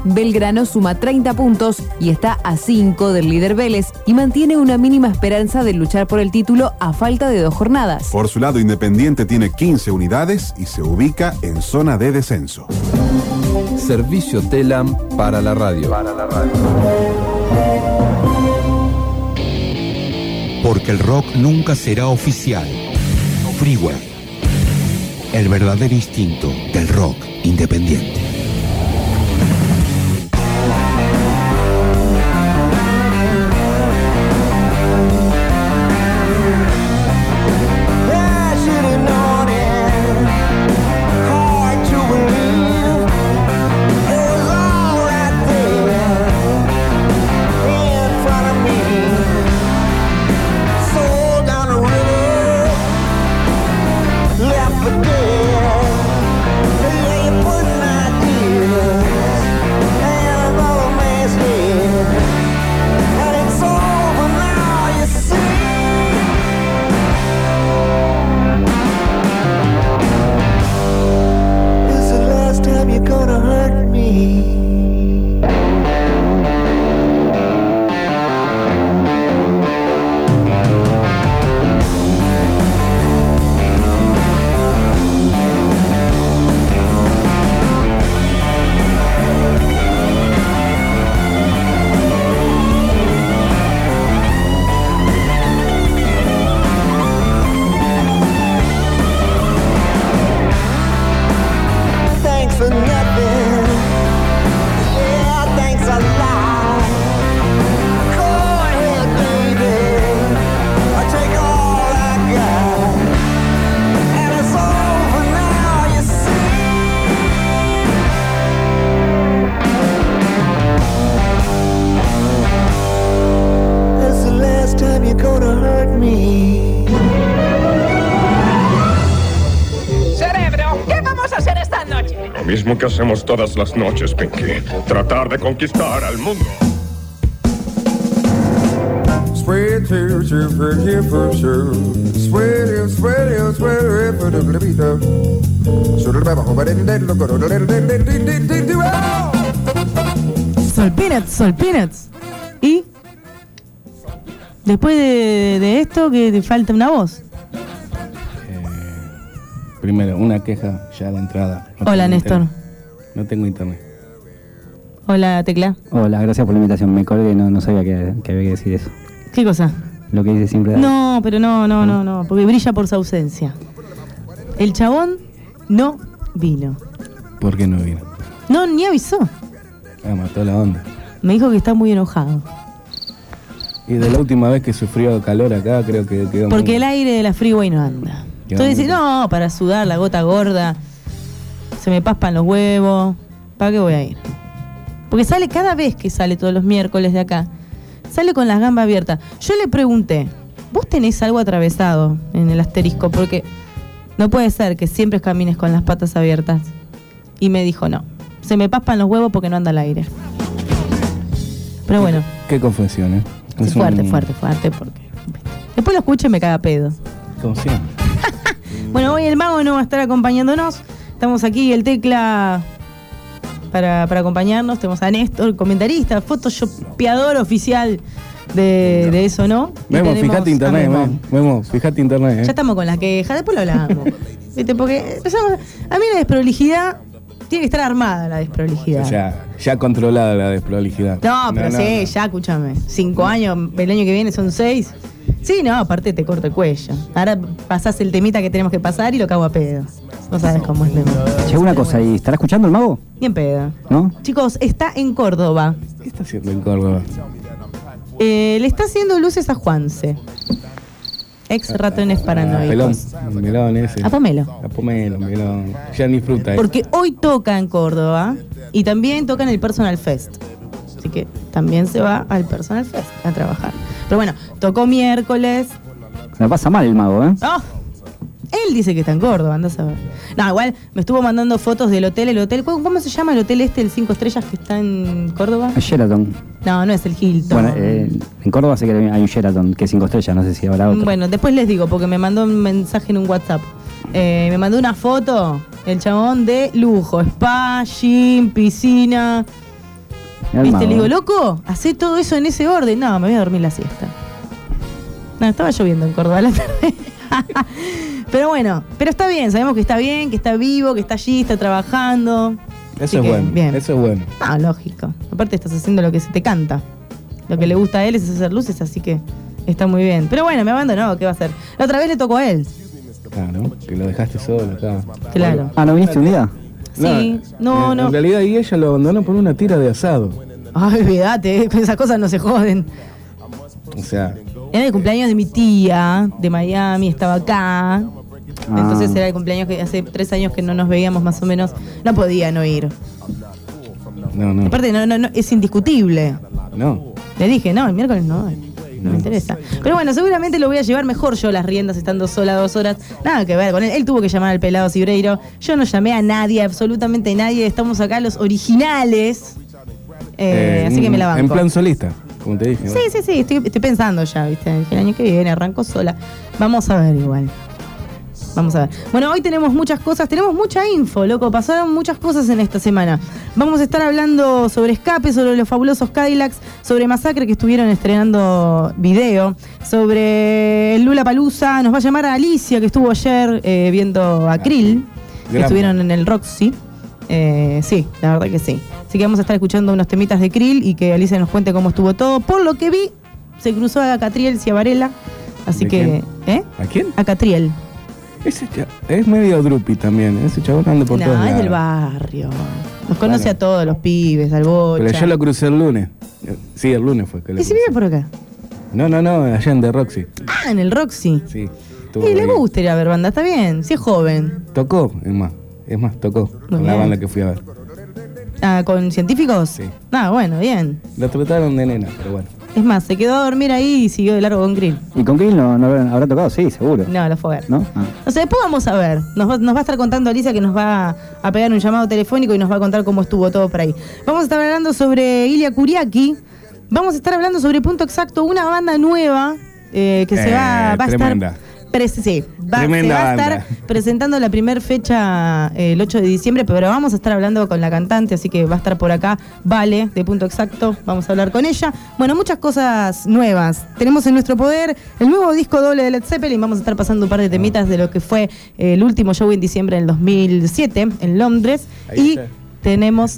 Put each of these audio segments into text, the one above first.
Belgrano suma 30 puntos y está a 5 del líder Vélez y mantiene una mínima esperanza de luchar por el título a falta de 2 jornadas. Por su lado, Independiente tiene 15 unidades y se ubica en zona de descenso. Servicio Telam para la radio. Porque el rock nunca será oficial. Freeway. El verdadero instinto del rock independiente. Mismo que hacemos todas las noches, Pinky. Tratar de conquistar al mundo. Sol Peanuts. Y después de esto, que te falta una voz. Primero, una queja ya a la entrada. Hola, Néstor. No tengo internet. Hola, Tecla. Hola, gracias por la invitación. Me colgué, no sabía que había que decir eso. ¿Qué cosa? Lo que dice siempre. No, pero no, porque brilla por su ausencia. El chabón no vino. ¿Por qué no vino? No, ni avisó. Mató la onda. Me dijo que está muy enojado. Y de la última vez que sufrió calor acá, creo que quedó porque muy... el aire de la freeway no anda. Entonces dice, no, para sudar la gota gorda, se me paspan los huevos, ¿para qué voy a ir? Porque sale cada vez que sale todos los miércoles de acá, sale con las gambas abiertas. Yo le pregunté, ¿vos tenés algo atravesado en el asterisco? Porque no puede ser que siempre camines con las patas abiertas. Y me dijo, no, se me paspan los huevos porque no anda el aire. Pero bueno. ¿Qué confesión, Es fuerte, porque después lo escucho y me caga pedo. Como siempre. Bueno, hoy el mago no va a estar acompañándonos. Estamos aquí, el Tecla, para acompañarnos. Tenemos a Néstor, comentarista, photoshopeador oficial de eso, ¿no? Vemos, fíjate internet, fíjate internet. Ya estamos con la queja, después lo hablamos. ¿Viste? Porque a mí la desprolijidad tiene que estar armada, la desprolijidad. O sea, ya controlada la desprolijidad. No, ya, escúchame. 5 años, el año que viene son 6. Sí, no, aparte te corto el cuello. Ahora pasás el temita que tenemos que pasar y lo cago a pedo. No sabes cómo es. Che, una cosa, ¿y estará escuchando el mago? Bien pedo. ¿No? Chicos, está en Córdoba. ¿Qué está haciendo en Córdoba? Le está haciendo luces a Juanse. Ex ratones paranoicos. Melón ese. A Pomelo. Melón. Ya ni fruta. Porque hoy toca en Córdoba y también toca en el Personal Fest. Así que también se va al Personal Fest a trabajar. Pero bueno, tocó miércoles. Me pasa mal el mago, ¿eh? Oh, él dice que está en Córdoba, andás a ver. No, igual me estuvo mandando fotos del hotel. ¿Cómo se llama el hotel el 5 estrellas que está en Córdoba? El Sheraton. No es el Hilton. Bueno, en Córdoba sé que hay un Sheraton que es 5 estrellas, no sé si habrá otro. Bueno, después les digo, porque me mandó un mensaje en un WhatsApp. Me mandó una foto, el chabón de lujo, spa, gym, piscina. ¿Viste? Le digo, loco, hacé todo eso en ese orden. No, me voy a dormir la siesta. No, estaba lloviendo en Córdoba a la tarde. Pero bueno, pero está bien, sabemos que está bien, que está vivo, que está allí, está trabajando. Eso es bueno, bien. Eso es bueno. Ah, lógico. Aparte estás haciendo lo que se te canta. Lo que le gusta a él es hacer luces, así que está muy bien. Pero bueno, me abandonó, ¿qué va a hacer? La otra vez le tocó a él. Claro, que lo dejaste solo acá. Claro. Ah, ¿no viniste un día? Sí, no. En realidad, y ella lo abandonó por una tira de asado. Ay, olvídate, con esas cosas no se joden. O sea, Era el cumpleaños de mi tía, de Miami, estaba acá. Entonces era el cumpleaños que hace 3 años que no nos veíamos más o menos. No podía no ir. no. Aparte, no, es indiscutible. No. Le dije, no, el miércoles no me interesa. Pero bueno, seguramente lo voy a llevar mejor yo las riendas estando sola 2 horas. Nada que ver con él. Él tuvo que llamar al pelado Cibreiro. Yo no llamé a nadie, absolutamente nadie. Estamos acá los originales. Así que me la banco. En plan solista, como te dije. Sí, estoy pensando ya, ¿viste? El año que viene arranco sola. Vamos a ver igual. Vamos a ver. Bueno, hoy tenemos muchas cosas, tenemos mucha info, loco. Pasaron muchas cosas en esta semana. Vamos a estar hablando sobre Escape, sobre los fabulosos Cadillacs, sobre Masacre, que estuvieron estrenando video, sobre el Lollapalooza. Nos va a llamar a Alicia, que estuvo ayer viendo a Krill, que estuvieron en el Roxy. Sí, la verdad que sí. Así que vamos a estar escuchando unos temitas de Krill y que Alicia nos cuente cómo estuvo todo. Por lo que vi, se cruzó a Catriel Ciavarela. Así que. ¿Quién? ¿A quién? A Catriel. Ese es medio drupi también. Ese chabón anda por todos lados. No, es del barrio. Nos conoce a todos los pibes, al bocha. Pero yo lo crucé el lunes. Sí, el lunes fue que lo ¿Y si vive por acá? No, allá en The Roxy. Ah, en el Roxy. Sí. Y le gusta ir a ver banda, está bien, si es joven. Tocó, es más, tocó con la banda que fui a ver. Ah, ¿con científicos? Sí. Ah, bueno, bien. Lo trataron de nena, pero bueno. Es más, se quedó a dormir ahí y siguió de largo con Krill. ¿Y con Krill no habrá tocado? Sí, seguro. No, lo fue a ver. ¿No? Ah. O sea, después vamos a ver. Nos va a estar contando Alicia, que nos va a pegar un llamado telefónico y nos va a contar cómo estuvo todo por ahí. Vamos a estar hablando sobre Ilia Kuriaki. Vamos a estar hablando sobre Punto Exacto, una banda nueva que se va a tremenda. estar... se va a estar presentando la primera fecha el 8 de diciembre, pero vamos a estar hablando con la cantante, así que va a estar por acá Vale, de Punto Exacto, vamos a hablar con ella. Bueno, muchas cosas nuevas. Tenemos en nuestro poder el nuevo disco doble de Led Zeppelin, vamos a estar pasando un par de temitas de lo que fue el último show en diciembre del 2007 en Londres. Ahí y está. Tenemos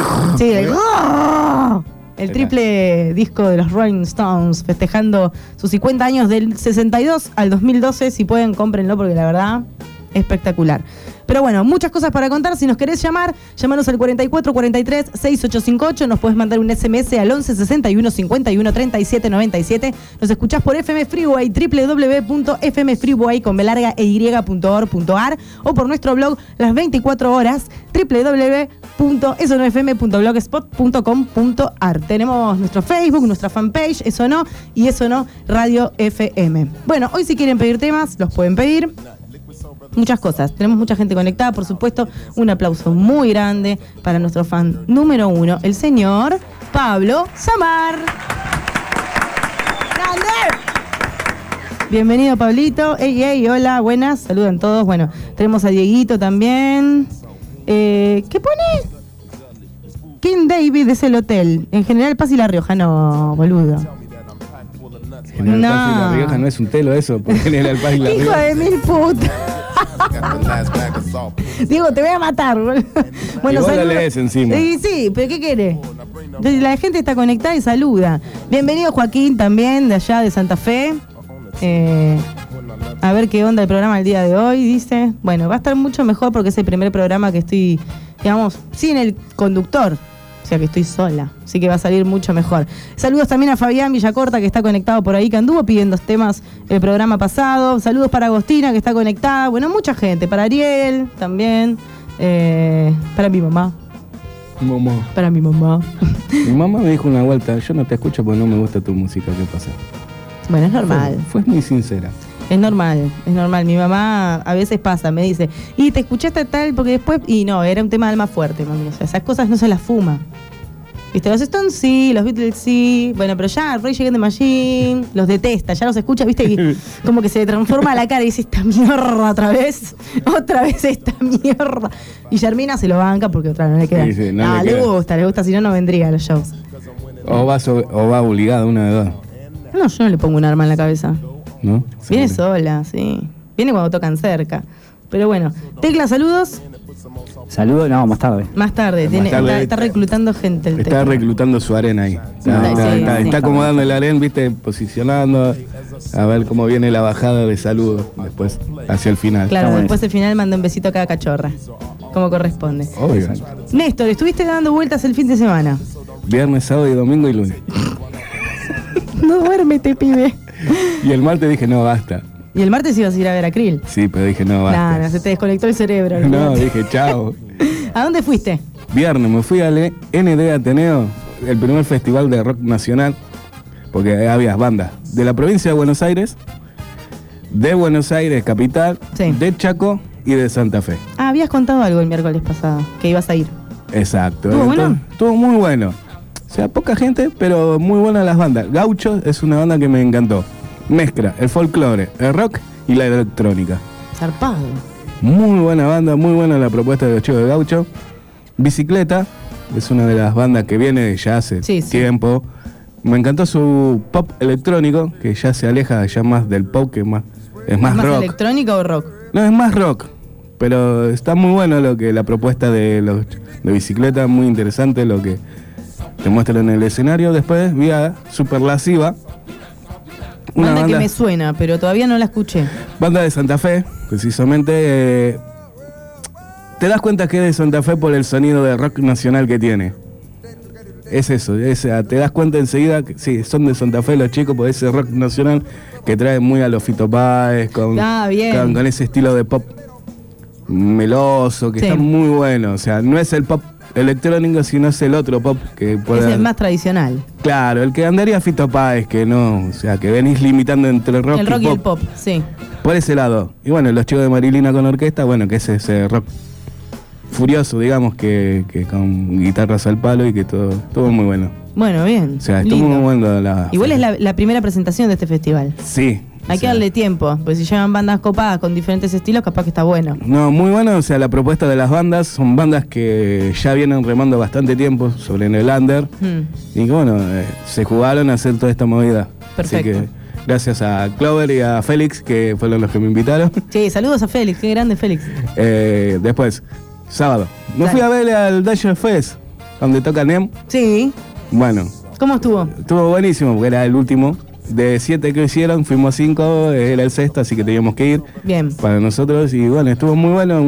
el triple disco de los Rolling Stones, festejando sus 50 años del 62 al 2012. Si pueden, cómprenlo porque la verdad, espectacular. Pero bueno, muchas cosas para contar. Si nos querés llamar, llamanos al 4443-6858. Nos podés mandar un SMS al 1161-51-3797. Nos escuchás por FM Freeway, www.fmfreeway.org.ar o por nuestro blog las 24 horas, www.esonofm.blogspot.com.ar. Tenemos nuestro Facebook, nuestra fanpage, Eso No, y Eso No Radio FM. Bueno, hoy si quieren pedir temas, los pueden pedir. Muchas cosas, tenemos mucha gente conectada, por supuesto. Un aplauso muy grande para nuestro fan número 1, el señor Pablo Samar. ¡Grande! Bienvenido, Pablito. Ey, hola, buenas, saludan todos. Bueno, tenemos a Dieguito también. ¿Qué pone? King David es el hotel. En General Paz y La Rioja, no, boludo. General Paz y La Rioja no es un telo eso, por General Paz y La Rioja. Hijo de mil putas. Digo, te voy a matar. Bueno, y vos la lees encima. Sí, pero ¿qué querés? La gente está conectada y saluda. Bienvenido Joaquín también, de allá de Santa Fe. A ver qué onda el programa el día de hoy, dice. Bueno, va a estar mucho mejor porque es el primer programa que estoy, digamos, sin el conductor. O sea que estoy sola, así que va a salir mucho mejor. Saludos también a Fabián Villacorta, que está conectado por ahí, que anduvo pidiendo temas el programa pasado. Saludos para Agostina, que está conectada. Bueno, mucha gente. Para Ariel también. Para mi mamá. Para mi mamá. Mi mamá me dijo una vuelta, yo no te escucho porque no me gusta tu música. ¿Qué pasa? Bueno, es normal. Fue muy sincera. Es normal. Mi mamá a veces pasa, me dice, y te escuchaste tal, porque después... Y no, era un tema de alma fuerte, mami. O sea, esas cosas no se las fuma. ¿Viste? Los Stones sí, los Beatles sí. Bueno, pero ya Rage Against the Machine los detesta, ya los escucha, ¿viste? Y como que se le transforma la cara y dice, esta mierda otra vez esta mierda. Y Germina se lo banca porque otra no le queda. Sí, no le le queda. gusta, si no, no vendría a los shows. O va obligada, una de dos. No, yo no le pongo un arma en la cabeza. ¿No? Viene sola, sí. Viene cuando tocan cerca. Pero bueno, Tecla, saludos. Saludos, no, más tarde. Más tarde, está reclutando gente. El Está Tecla. reclutando su arena ahí. Está acomodando el arena, viste, posicionando. A ver cómo viene la bajada de saludos después, hacia el final. Claro, Está después el final manda un besito a cada cachorra. Como corresponde. Obvio. Néstor, estuviste dando vueltas el fin de semana. Viernes, sábado y domingo y lunes. No duérmete, pibe. Y el martes dije, no, basta. Y el martes ibas a ir a ver a Krill. Sí, pero dije, no, basta. No, se te desconectó el cerebro. No, olvidate. dije, chao. ¿A dónde fuiste? Viernes me fui al ND Ateneo, el primer festival de rock nacional, porque había bandas de la provincia de Buenos Aires, capital, Sí. de Chaco y de Santa Fe. Ah, habías contado algo el miércoles pasado, que ibas a ir. Exacto. ¿Estuvo bueno? Estuvo muy bueno. O sea, poca gente, pero muy buenas las bandas. Gaucho es una banda que me encantó. Mezcla el folclore, el rock y la electrónica. Zarpado. Muy buena banda, muy buena la propuesta de los chicos de Gaucho. Bicicleta es una de las bandas que viene ya hace tiempo. Me encantó su pop electrónico, que ya se aleja ya más del pop, que es más ¿Es más rock. electrónica o rock? No, es más rock, pero está muy bueno la propuesta de Bicicleta, muy interesante lo que te muestran en el escenario. Después vi a Superlasiva, una Banda que banda, me suena, pero todavía no la escuché. banda de Santa Fe, precisamente. Te das cuenta que es de Santa Fe por el sonido de rock nacional que tiene. Es eso, te das cuenta enseguida que sí, son de Santa Fe los chicos por ese rock nacional que trae muy a los Fito Páez, con ese estilo de pop meloso, que Sí. está muy bueno. O sea, no es el pop electrónico, sino es el otro pop que puede... Es el más tradicional. Claro, el que andaría Fito Páez, que no, o sea, que venís limitando entre el rock, El rock y el pop, sí. por ese lado. Y bueno, los chicos de Marilina con orquesta, bueno, que es ese rock furioso, digamos, que con guitarras al palo y que todo muy bueno. Bueno, bien. O sea, estuvo lindo. muy bueno la... Igual es la primera presentación de este festival. Sí. Hay que darle tiempo, porque si llevan bandas copadas con diferentes estilos, capaz que está bueno. No, muy bueno, o sea, la propuesta de las bandas son bandas que ya vienen remando bastante tiempo sobre el under y que bueno, se jugaron a hacer toda esta movida. Perfecto. Así que gracias a Clover y a Félix, que fueron los que me invitaron. Sí, saludos a Félix, qué grande Félix. Después, sábado, me Dale. fui a verle al Dash Fest, donde toca NEM. Sí. Bueno, ¿Cómo estuvo? estuvo buenísimo, porque era el último. De 7 que hicieron, fuimos 5, era el sexto, así que teníamos que ir. Bien. Para nosotros, y bueno, estuvo muy bueno.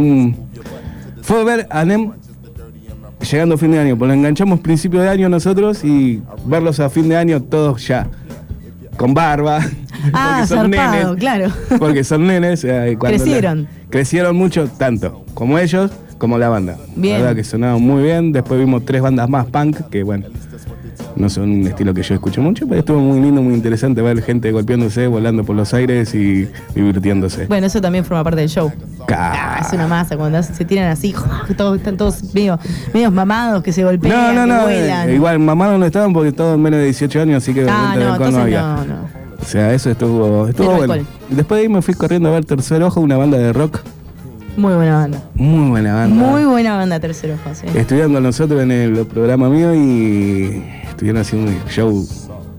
Fue ver a NEM llegando a fin de año, pues lo enganchamos principio de año nosotros y verlos a fin de año todos ya con barba. Ah, porque son zarpado, nenes, claro. porque son nenes. Y cuando Crecieron. Crecieron mucho, tanto como ellos, como la banda. Bien. La verdad que sonaban muy bien. Después vimos 3 bandas más punk, que bueno, no son un estilo que yo escucho mucho, pero estuvo muy lindo, muy interesante ver gente golpeándose, volando por los aires y divirtiéndose. Bueno, eso también forma parte del show. Es una masa, cuando se tiran así, todos, están todos medios mamados que se golpean, No, que vuelan. igual mamados no estaban porque todos menos de 18 años, así que obviamente no, alcohol no entonces había. no. O sea, eso estuvo Cero bueno. alcohol. Y después de ahí me fui corriendo a ver Tercer Ojo, una banda de rock. Muy buena banda. Muy buena banda. Muy buena banda, Tercer Ojo, sí. Estuvieron con nosotros en el programa mío y estuvieron haciendo un show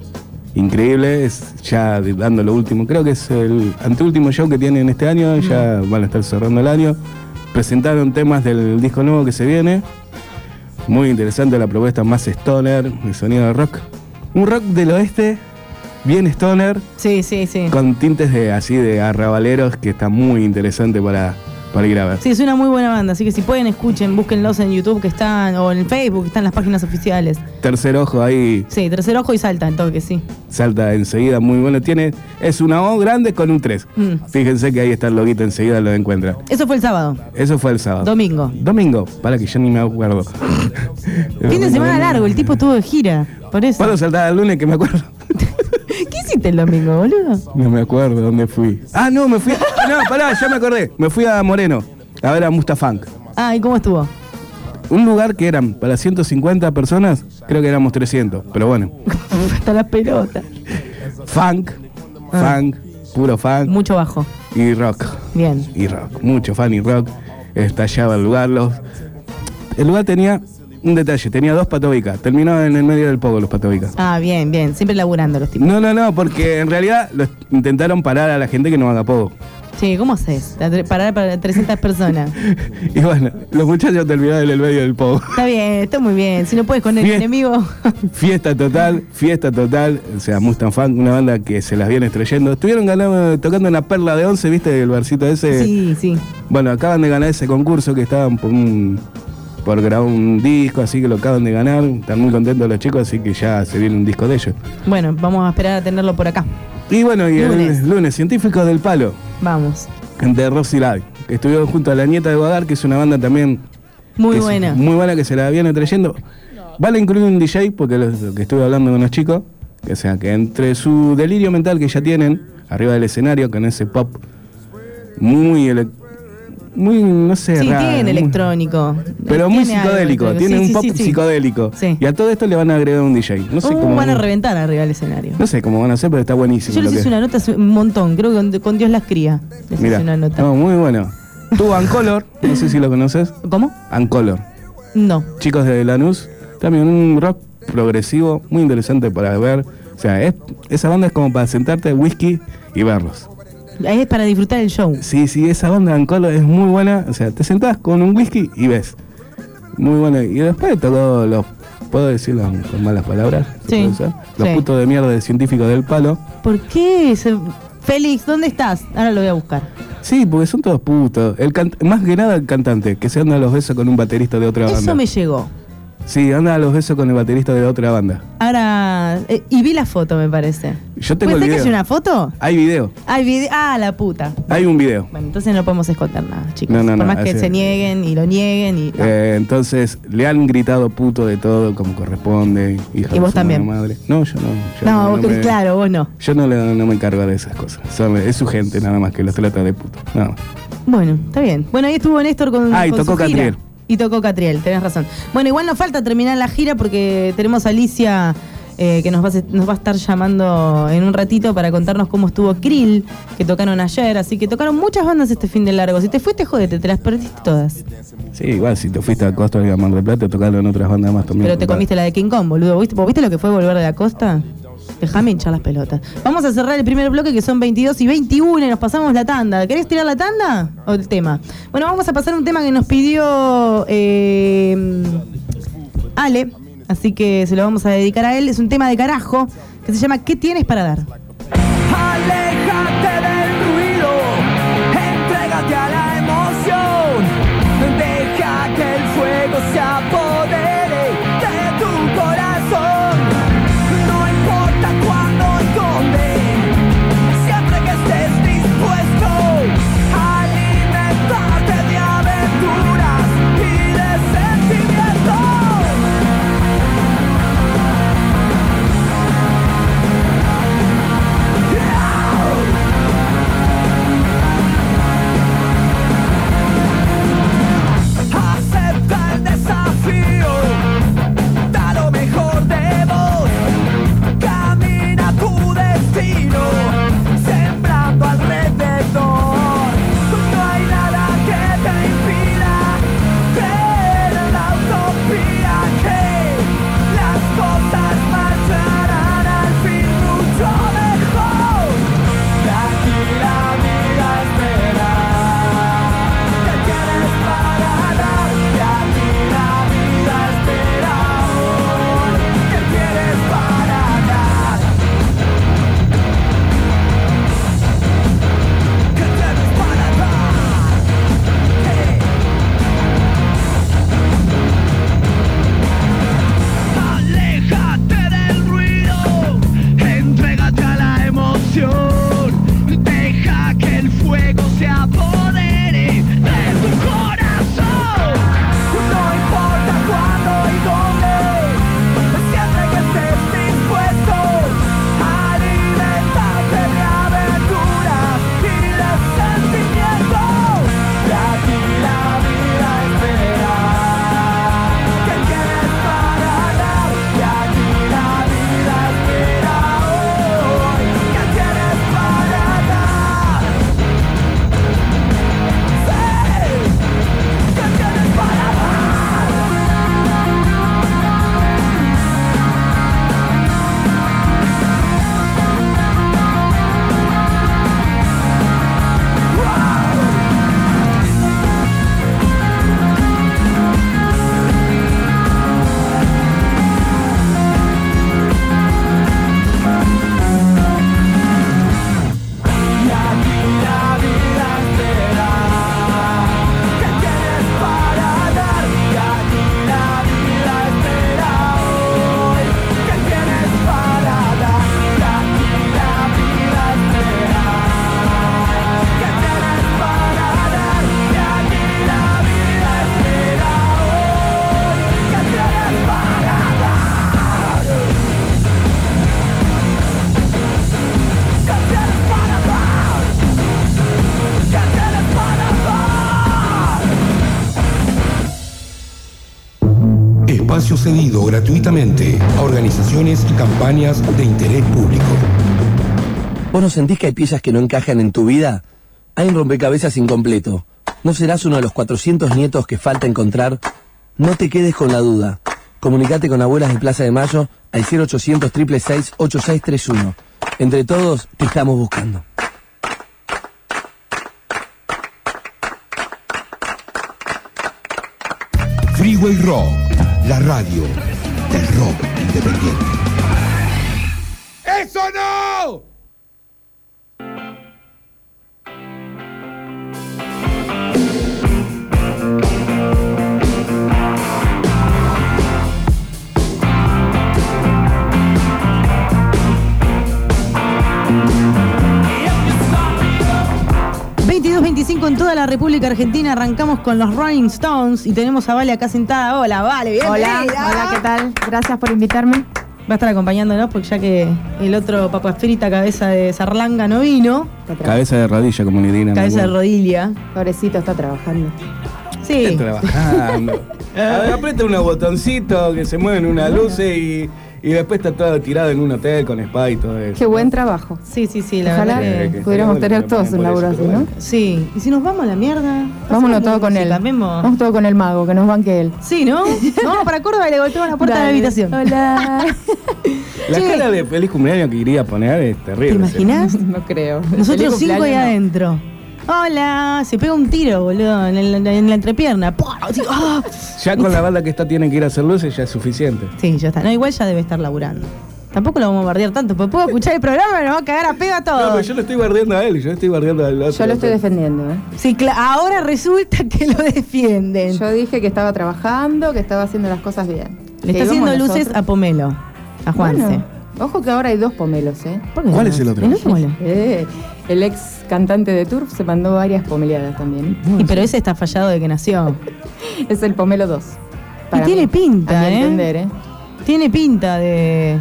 increíble, ya dando lo último. Creo que es el anteúltimo show que tienen este año, ya van a estar cerrando el año. Presentaron temas del disco nuevo que se viene. Muy interesante la propuesta, más stoner, el sonido de rock. Un rock del oeste, bien stoner, Sí, sí, sí. con tintes de arrabaleros, que está muy interesante para ir a ver. Sí, es una muy buena banda, así que si pueden escuchen, búsquenlos en YouTube que están, o en Facebook que están las páginas oficiales. Tercer Ojo ahí Sí, Tercer Ojo y salta, en toque, sí. salta enseguida, muy bueno. Es una O grande con un 3. Fíjense que ahí está el loguito, enseguida lo encuentran. Eso fue el sábado. Eso fue el sábado. Domingo. Para que yo ni me acuerdo. Fin de semana largo, el tipo estuvo de gira, por eso. ¿Puedo saltar el lunes que me acuerdo? ¿Qué hiciste el domingo, boludo? No me acuerdo dónde fui. Ah, no, me fui. No, pará, ya me acordé. Me fui a Moreno a ver a Mustafunk. Ah, ¿y cómo estuvo? Un lugar que eran para 150 personas, creo que éramos 300, pero bueno. Hasta las pelotas. Funk, puro funk. Mucho bajo. Y rock. Bien. Y rock, mucho fan y rock. estallaba el lugar. El lugar tenía un detalle, tenía 2 patobicas, terminaban en el medio del pogo los patobicas. Ah, bien, bien, siempre laburando los tipos. No, porque en realidad intentaron parar a la gente que no haga pogo. Sí, ¿cómo haces? Parar para 300 personas. Y bueno, los muchachos terminaron en el medio del pogo. Está bien, está muy bien. Si no puedes con el enemigo. Fiesta total. O sea, Mustang Funk, una banda que se las viene estrellando. Estuvieron tocando en la Perla de 11, ¿viste? El barcito ese. Sí. Bueno, acaban de ganar ese concurso que estaban por grabar un disco, así que lo acaban de ganar. Están muy contentos los chicos, así que ya se viene un disco de ellos. Bueno, vamos a esperar a tenerlo por acá. Y bueno, y el lunes, Científicos del Palo. Vamos. De Rosy Live. Estuvieron junto a La Nieta de Guadar, que es una banda también muy buena. Muy buena, que se la viene trayendo. Vale incluir un DJ, porque lo que estuve hablando con los chicos, o sea, que entre su delirio mental que ya tienen, arriba del escenario, con ese pop muy, no sé, sí, raro. Tiene electrónico. Pero muy psicodélico, tiene un pop psicodélico. Sí. Y a todo esto le van a agregar un DJ. No sé cómo van a reventar arriba del escenario. No sé cómo van a hacer, pero está buenísimo. Yo les hice una nota hace un montón, creo que con Dios las cría. Les hice una nota. No, muy bueno. Tú, Ancolor, no sé si lo conoces. ¿Cómo? Ancolor. No. Chicos de Lanús, también un rock progresivo, muy interesante para ver. O sea, esa banda es como para sentarte, whisky y verlos. Es para disfrutar el show. Sí, esa banda de Ancolor es muy buena. O sea, te sentás con un whisky y ves. Muy buena. Y después tocó los... ¿Puedo decirlo con malas palabras? Sí. Los putos de mierda de Científicos del Palo. ¿Por qué? Félix, ¿dónde estás? Ahora lo voy a buscar. Sí, porque son todos putos. Más que nada el cantante, que se anda a los besos con un baterista de otra banda. Eso me llegó. Sí, anda a los besos con el baterista de otra banda. Ahora, y vi la foto, me parece. Yo tengo el ¿Puede ser video. que haya una foto? Hay video. Hay video. Ah, la puta. Hay un video. Bueno, entonces no podemos esconder nada, chicos. No, Por más que así se nieguen y lo nieguen. Y, entonces, le han gritado puto de todo como corresponde. Hija ¿Y vos también? Madre. No, yo no. No, vos claro, vos no. Yo no me encargo de esas cosas. Es su gente nada más que los trata de puto. Nada más. Bueno, está bien. Bueno, ahí estuvo Néstor con y con tocó su gira. Catriel. Y tocó Catriel, tenés razón. Bueno, igual nos falta terminar la gira porque tenemos a Alicia que nos va a estar llamando en un ratito para contarnos cómo estuvo Krill, que tocaron ayer. Así que tocaron muchas bandas este fin de largo. Si te fuiste, jodete, te las perdiste todas. Sí, igual si te fuiste a Costa de Mar del Plata, tocaron otras bandas más también. Pero te comiste la de King Kong, boludo. ¿Vos viste lo que fue volver de la costa? Déjame hinchar las pelotas. Vamos a cerrar el primer bloque, que son 22 y 21 y nos pasamos la tanda. ¿Querés tirar la tanda o el tema? Bueno, vamos a pasar un tema que nos pidió Ale, así que se lo vamos a dedicar a él. Es un tema de carajo que se llama ¿Qué tienes para dar? Aléjate del ruido, entrégate a la emoción, deja que el fuego se apodere de tu corazón. No importa cuándo y dónde, siempre que estés dispuesto a alimentarte de aventuras y de sentimientos. cedido gratuitamente a organizaciones y campañas de interés público. ¿Vos no sentís que hay piezas que no encajan en tu vida? Hay un rompecabezas incompleto. ¿No serás uno de los 400 nietos que falta encontrar? No te quedes con la duda. Comunicate con Abuelas de Plaza de Mayo al 0800 666 8631. Entre todos te estamos buscando. Freeway Rock, la radio del rock independiente. ¡Eso no! En toda la República Argentina arrancamos con los Rolling Stones y tenemos a Vale acá sentada. Hola, Vale, bienvenida. Hola, ¿qué tal? Gracias por invitarme. Va a estar acompañándonos porque ya que el otro papas frita, cabeza de zarlanga, no vino. Cabeza de rodilla, como le digan. Cabeza de rodilla. Pobrecito, está trabajando. Sí. Está trabajando. Aprieta unos botoncitos que se mueven unas luces y después está todo tirado en un hotel con spa y todo eso. Qué buen trabajo. Sí, la Ojalá verdad que pudiéramos tener todos un laburo así, ¿no? Sí. ¿Y si nos vamos a la mierda? Vámonos todo con él. Vamos todo con el mago, que nos banque él. Sí, ¿no? Vamos para Córdoba y le golpeamos la puerta de la habitación. Hola. La cara de feliz cumpleaños que iría a poner es terrible. ¿Te imaginas? No creo. Nosotros 5 ahí adentro. Hola, se pega un tiro, boludo, en la entrepierna. ¡Oh! Ya con la banda que está tienen que ir a hacer luces ya es suficiente. Sí, ya está. No, igual ya debe estar laburando. Tampoco lo vamos a bardear tanto, porque puedo escuchar el programa y nos va a cagar a pega todo. No, pero yo lo estoy bardeando a él, yo estoy bardeando al otro. Yo lo estoy defendiendo, ¿eh? Sí, ahora resulta que lo defienden. Yo dije que estaba trabajando, que estaba haciendo las cosas bien. Le está haciendo luces a Pomelo, a Juanse. Bueno, ojo que ahora hay 2 Pomelos, ¿eh? ¿Cuál es el otro? ¿El otro Pomelo? El ex cantante de Turf se mandó varias pomeleadas también. Pero ese está fallado de que nació. Es el Pomelo 2. Y tiene pinta, a mi entender, ¿eh? Tiene pinta de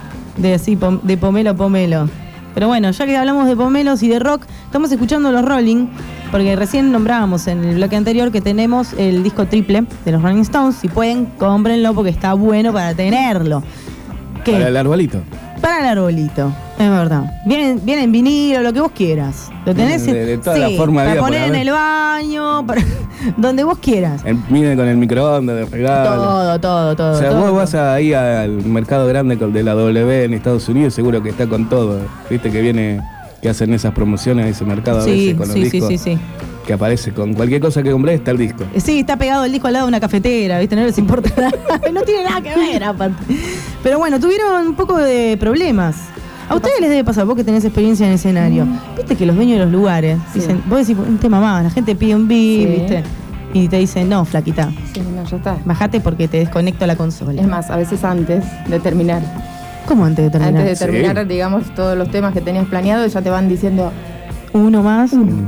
así, de Pomelo. Pero bueno, ya que hablamos de pomelos y de rock, estamos escuchando los Rolling, porque recién nombrábamos en el bloque anterior que tenemos el disco triple de los Rolling Stones. Si pueden, cómprenlo porque está bueno para tenerlo. ¿Qué? Para el arbolito. Para el arbolito, es verdad. Viene en vinilo, lo que vos quieras. Lo tenés de toda la forma de para vida, poner en el baño, donde vos quieras. Viene con el microondas de regalo. Todo. O sea, todo. vos vas ahí al mercado grande de la W en Estados Unidos, seguro que está con todo. Viste que hacen esas promociones en ese mercado a veces con los discos. Sí. Que aparece con cualquier cosa que compré, está el disco. Sí, está pegado el disco al lado de una cafetera, ¿viste? No les importa nada. No tiene nada que ver, aparte. Pero bueno, tuvieron un poco de problemas. A ustedes les debe pasar, vos que tenés experiencia en escenario. Viste que los dueños de los lugares dicen, vos decís, un tema más, la gente pide un beat, ¿viste? Y te dicen, no, flaquita. Sí, no, ya está. Bajate porque te desconecto la consola. Es más, a veces antes de terminar. ¿Cómo antes de terminar? Antes de terminar, digamos, todos los temas que tenías planeado, ya te van diciendo uno más.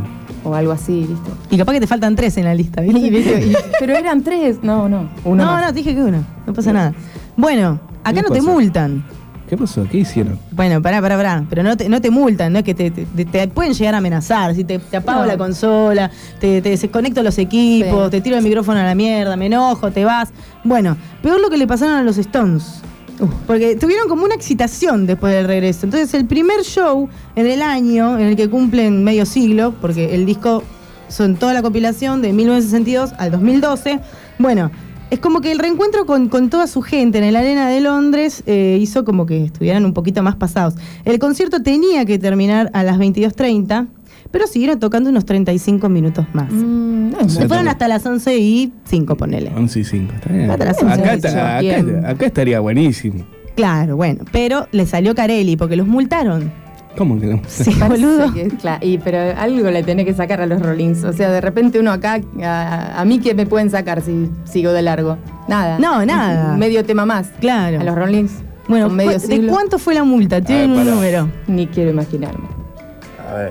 O algo así, ¿viste? Y capaz que te faltan 3 en la lista, ¿viste? Pero eran 3, no. Uno no, te dije que uno, no pasa nada. Bueno, acá no te multan. ¿Qué pasó? ¿Qué hicieron? Bueno, pará. Pero no te multan, no es que te pueden llegar a amenazar. Si te apago la consola, te desconecto los equipos, te tiro el micrófono a la mierda, me enojo, te vas. Bueno, peor lo que le pasaron a los Stones. Porque tuvieron como una excitación después del regreso. Entonces el primer show en el año en el que cumplen medio siglo, porque el disco son toda la compilación de 1962 al 2012, bueno, es como que el reencuentro con toda su gente en la Arena de Londres hizo como que estuvieran un poquito más pasados. El concierto tenía que terminar a las 22:30, pero siguieron tocando unos 35 minutos más. Se fueron hasta las 11:05, ponele. 11:05, está bien. Hasta las 11:05. Acá estaría buenísimo. Claro, bueno, pero le salió Carelli porque los multaron. ¿Cómo que no? Sí, boludo. Claro, pero algo le tenés que sacar a los Rollins. O sea, de repente uno acá, a mí, ¿qué me pueden sacar si sigo de largo? Nada. No, nada. Medio tema más. Claro. A los Rollins. Bueno, ¿de cuánto fue la multa? ¿Tienen un número? Ni quiero imaginarme. A ver.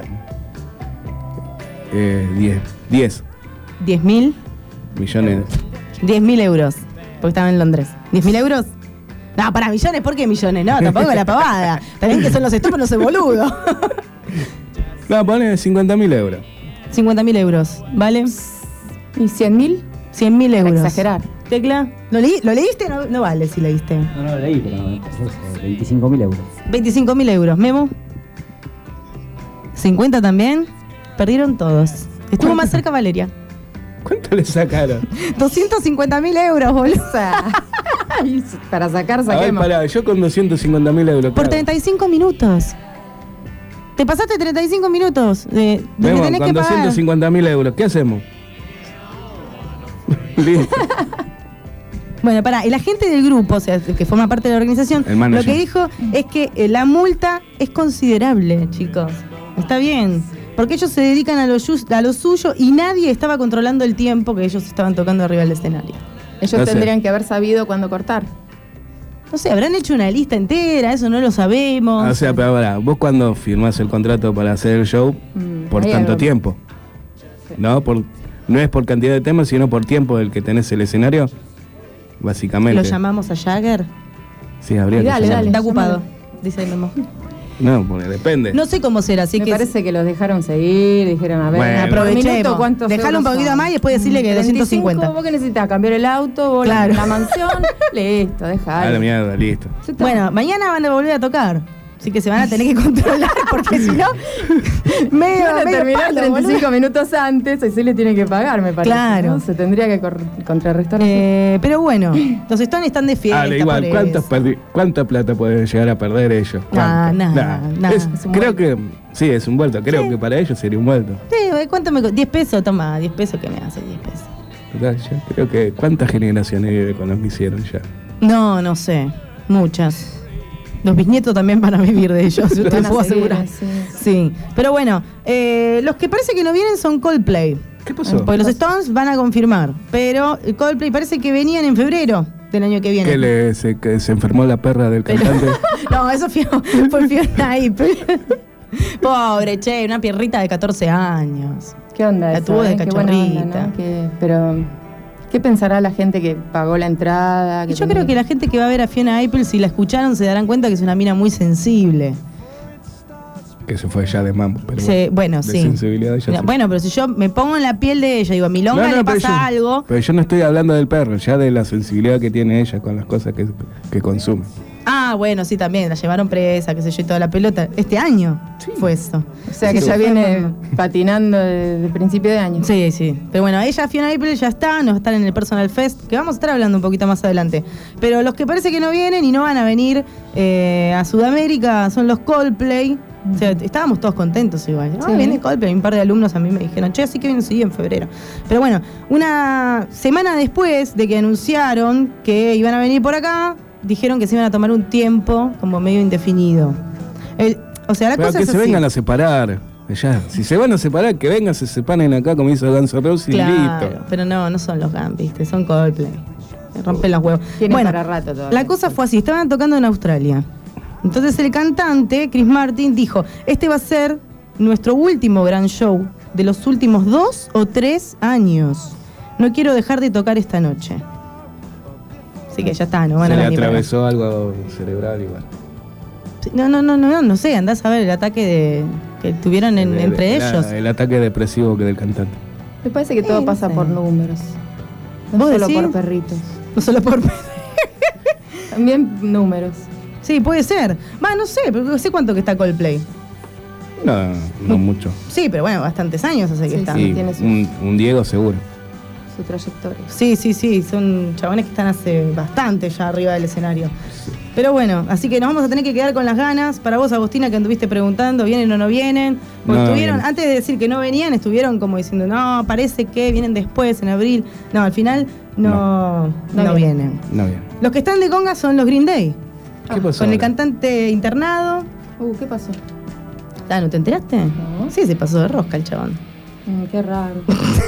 10. ¿10.000? Millones. 10.000 euros. Porque estaba en Londres. ¿10.000 euros? No, para millones, ¿por qué millones? No, tampoco la pavada. También que son los Stones, no soy boludo. No, pone 50.000 euros. 50.000 euros, ¿vale? ¿Y 100.000? 100.000 euros. Para exagerar. Tecla, ¿lo leíste? No vale si leíste. No lo leí, pero 25.000 euros. 25.000 euros. Memo. 50 también. Perdieron todos. Estuvo más cerca Valeria. ¿Cuánto le sacaron? 250.000 euros, boludo. Para sacar, A ver, saquemos. pará, yo con 250.000 euros. Por claro. 35 minutos. Te pasaste 35 minutos de que Vemos, tenés con que pagar. 250.000 euros, ¿qué hacemos? Listo. Bueno, pará, el agente del grupo, o sea, que forma parte de la organización, El manager. lo que dijo es que la multa es considerable, chicos. Está bien. Porque ellos se dedican a lo suyo y nadie estaba controlando el tiempo que ellos estaban tocando arriba del escenario. Ellos No sé. tendrían que haber sabido cuándo cortar. No sé, habrán hecho una lista entera, eso no lo sabemos. O sea, pero ahora, vos cuando firmás el contrato para hacer el show, por hay tanto algo. tiempo, ¿no? No es por cantidad de temas, sino por tiempo del que tenés el escenario, básicamente. ¿Lo llamamos a Jagger? Sí, habría que Dale, llamarlo. dale. Está ocupado, dice el Memo. No, porque depende. No sé cómo será, así Me que parece que los dejaron seguir, dijeron, a ver, Bueno. por aprovechemos. minuto, ¿cuántos Dejalo un euros poquito son? más y después decirle que 35, 250. ¿Vos que necesitas? ¿Cambiar el auto? ¿Vos Claro. la mansión? Listo, A la dejalo. mierda, listo. Ya está. Bueno, mañana van a volver a tocar. Así que se van a tener que controlar porque si no, medio Van a terminar palo, 35 boludo. minutos antes, así le tiene que pagar, me parece. Claro. ¿no? Se tendría que contrarrestar. Pero bueno, los Stones están de fiesta. Igual, por eso. ¿cuánta plata pueden llegar a perder ellos? Nah, ¿Cuánto? nada. Es un Creo vuelto. que, sí, es un vuelto. Creo que para ellos sería un vuelto. Sí, ¿cuánto me 10 pesos? Toma, 10 pesos que me hace 10 pesos. Total, yo creo que, ¿cuántas generaciones vive con los que hicieron ya? No sé. Muchas. Los bisnietos también van a vivir de ellos, yo te Van lo a puedo seguir, asegurar. sí. Sí. Pero bueno, los que parece que no vienen son Coldplay. ¿Qué pasó? Porque los Stones van a confirmar. Pero Coldplay parece que venían en febrero del año que viene. Que se enfermó la perra del cantante. No, eso fue Fiona Apple. Pobre, che, una pierrita de 14 años. ¿Qué onda La eso, tuvo de Qué buena onda, cachorrita. ¿no? Pero, ¿qué pensará la gente que pagó la entrada? Yo creo que la gente que va a ver a Fiona Apple, si la escucharon, se darán cuenta que es una mina muy sensible. Que se fue ya de mambo. Pero Bueno, de sí. sensibilidad ya Mira, se- bueno, pero si yo me pongo en la piel de ella, digo, a Milonga No, no, le pero pasa yo- algo. Pero yo no estoy hablando del perro, ya de la sensibilidad que tiene ella con las cosas que consume. Ah, bueno, sí, también, la llevaron presa, qué sé yo, y toda la pelota. Este año fue eso. O sea, que Sí, ya fue viene mamá. patinando desde principio de año. Sí, sí. Pero bueno, ella, Fiona Apple, ya está, nos va a estar en el Personal Fest, que vamos a estar hablando un poquito más adelante. Pero los que parece que no vienen y no van a venir a Sudamérica son los Coldplay. O sea, estábamos todos contentos igual. Sí. Viene Coldplay. Un par de alumnos a mí me dijeron, che, sí que vienen, sí, en febrero. Pero bueno, una semana después de que anunciaron que iban a venir por acá, dijeron que se iban a tomar un tiempo como medio indefinido. O sea, la Pero cosa que es se así. vengan a separar. Ya. Si se van a separar, que vengan, se separen acá como hizo Guns N' Roses y Claro, listo. pero no son los GAN, ¿viste? Son Coldplay. Se rompen los huevos. Tienen Bueno, para rato todavía. la cosa fue así, estaban tocando en Australia. Entonces el cantante, Chris Martin, dijo, este va a ser nuestro último gran show de los últimos 2 o 3 años. No quiero dejar de tocar esta noche. Así que ya está, no van Se a le venir para acá. atravesó algo cerebral igual. Sí, no sé, andás a ver el ataque que tuvieron entre ellos. El ataque depresivo que del cantante. Me parece que todo pasa por números. No ¿Vos solo decís? por perritos. No solo por... También números. Sí, puede ser. No sé, pero no sé cuánto que está Coldplay. No mucho. Sí, pero bueno, bastantes años hace que Sí, está. sí. Y tiene su- un Diego seguro. Su trayectoria. Sí, son chabones que están hace bastante ya arriba del escenario. Pero bueno, así que nos vamos a tener que quedar con las ganas. Para vos, Agustina, que anduviste preguntando, ¿vienen o no vienen? Porque No estuvieron, vienen. antes de decir que no venían, estuvieron como diciendo, no, parece que vienen después, en abril. No, al final no vienen. No bien. Los que están de conga son los Green Day. ¿Qué pasó? Con el ahora? cantante internado. ¿Qué pasó? ¿No te enteraste? No. Sí, se pasó de rosca el chabón. Qué raro.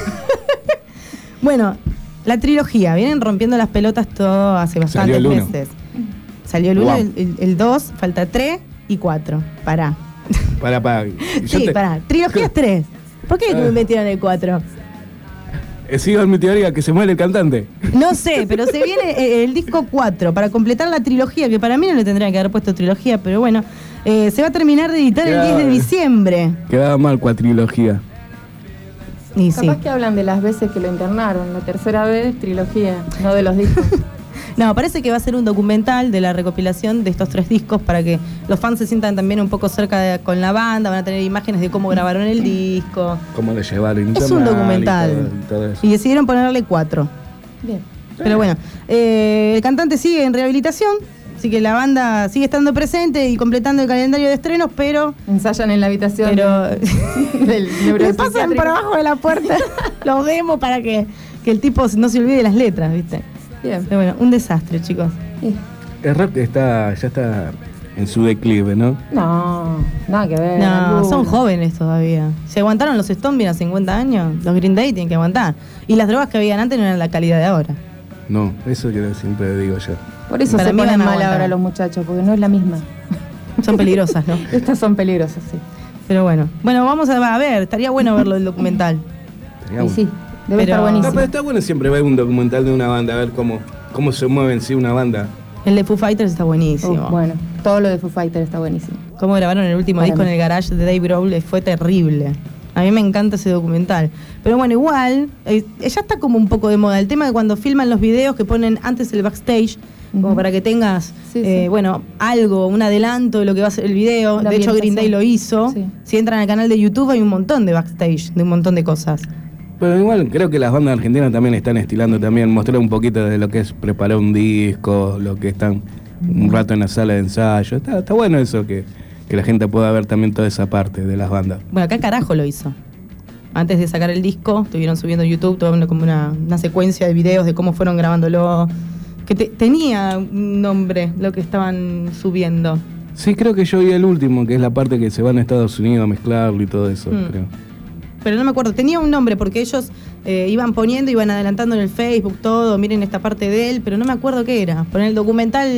Bueno, la trilogía, vienen rompiendo las pelotas todo hace bastantes Salió el 1. meses. Salió el 1, Guau. el 2, falta 3 y 4. Pará. Pará. Sí, pará. Trilogía es 3. ¿Por qué me metieron el 4? Sigo en mi teoría que se muere el cantante. No sé, pero se viene el disco 4 para completar la trilogía, que para mí no le tendría que haber puesto trilogía, pero bueno, se va a terminar de editar el 10 de diciembre. Quedaba mal cuatrilogía. Y Capaz sí. que hablan de las veces que lo internaron. La tercera vez, trilogía, no de los discos. No, parece que va a ser un documental de la recopilación de estos 3 discos para que los fans se sientan también un poco cerca con la banda, van a tener imágenes de cómo grabaron el disco. Cómo lo llevaron. Es un documental. Y todo eso. Y decidieron ponerle 4. Bien. Pero bueno, el cantante sigue en rehabilitación, así que la banda sigue estando presente y completando el calendario de estrenos, pero... Ensayan en la habitación del le pasan por abajo de la puerta los demos para que el tipo no se olvide las letras, ¿viste? Bien. Pero bueno, un desastre, chicos. El rock ya está en su declive, ¿no? No, nada que ver. No, alguno. son jóvenes todavía. Se aguantaron los Stones bien a 50 años, los Green Day tienen que aguantar. Y las drogas que habían antes no eran la calidad de ahora. No, eso que siempre digo yo. Por eso Para se mí ponen van a mal aguantar. ahora los muchachos, porque no es la misma. Son peligrosas, ¿no? Estas son peligrosas, sí. Pero bueno. Bueno, vamos a ver, estaría bueno verlo el documental. Estaría Y bueno. sí, debe Pero- estar No, buenísimo. pero está bueno siempre ver un documental de una banda, a ver cómo se mueve en sí una banda. El de Foo Fighters está buenísimo. Bueno, todo lo de Foo Fighters está buenísimo. Cómo grabaron el último Para disco mí. en el garage de Dave Grohl fue terrible. A mí me encanta ese documental. Pero bueno, igual, ya está como un poco de moda. El tema de cuando filman los videos que ponen antes el backstage, como para que tengas, bueno, algo, un adelanto de lo que va a ser el video. La De hecho, Green Day ambientación. lo hizo. Sí. Si entran al canal de YouTube hay un montón de backstage, de un montón de cosas. Pero igual creo que las bandas argentinas también están estilando también, mostrar un poquito de lo que es preparar un disco, lo que están un rato en la sala de ensayo. Está bueno eso, que la gente pueda ver también toda esa parte de las bandas. Bueno, acá Carajo lo hizo. Antes de sacar el disco, estuvieron subiendo en YouTube como una secuencia de videos de cómo fueron grabándolo. Que tenía un nombre lo que estaban subiendo. Sí, creo que yo vi el último, que es la parte que se van a Estados Unidos a mezclarlo y todo eso, creo. Pero no me acuerdo, tenía un nombre porque ellos iban poniendo, iban adelantando en el Facebook todo, miren esta parte de él, pero no me acuerdo qué era. Pero en el documental,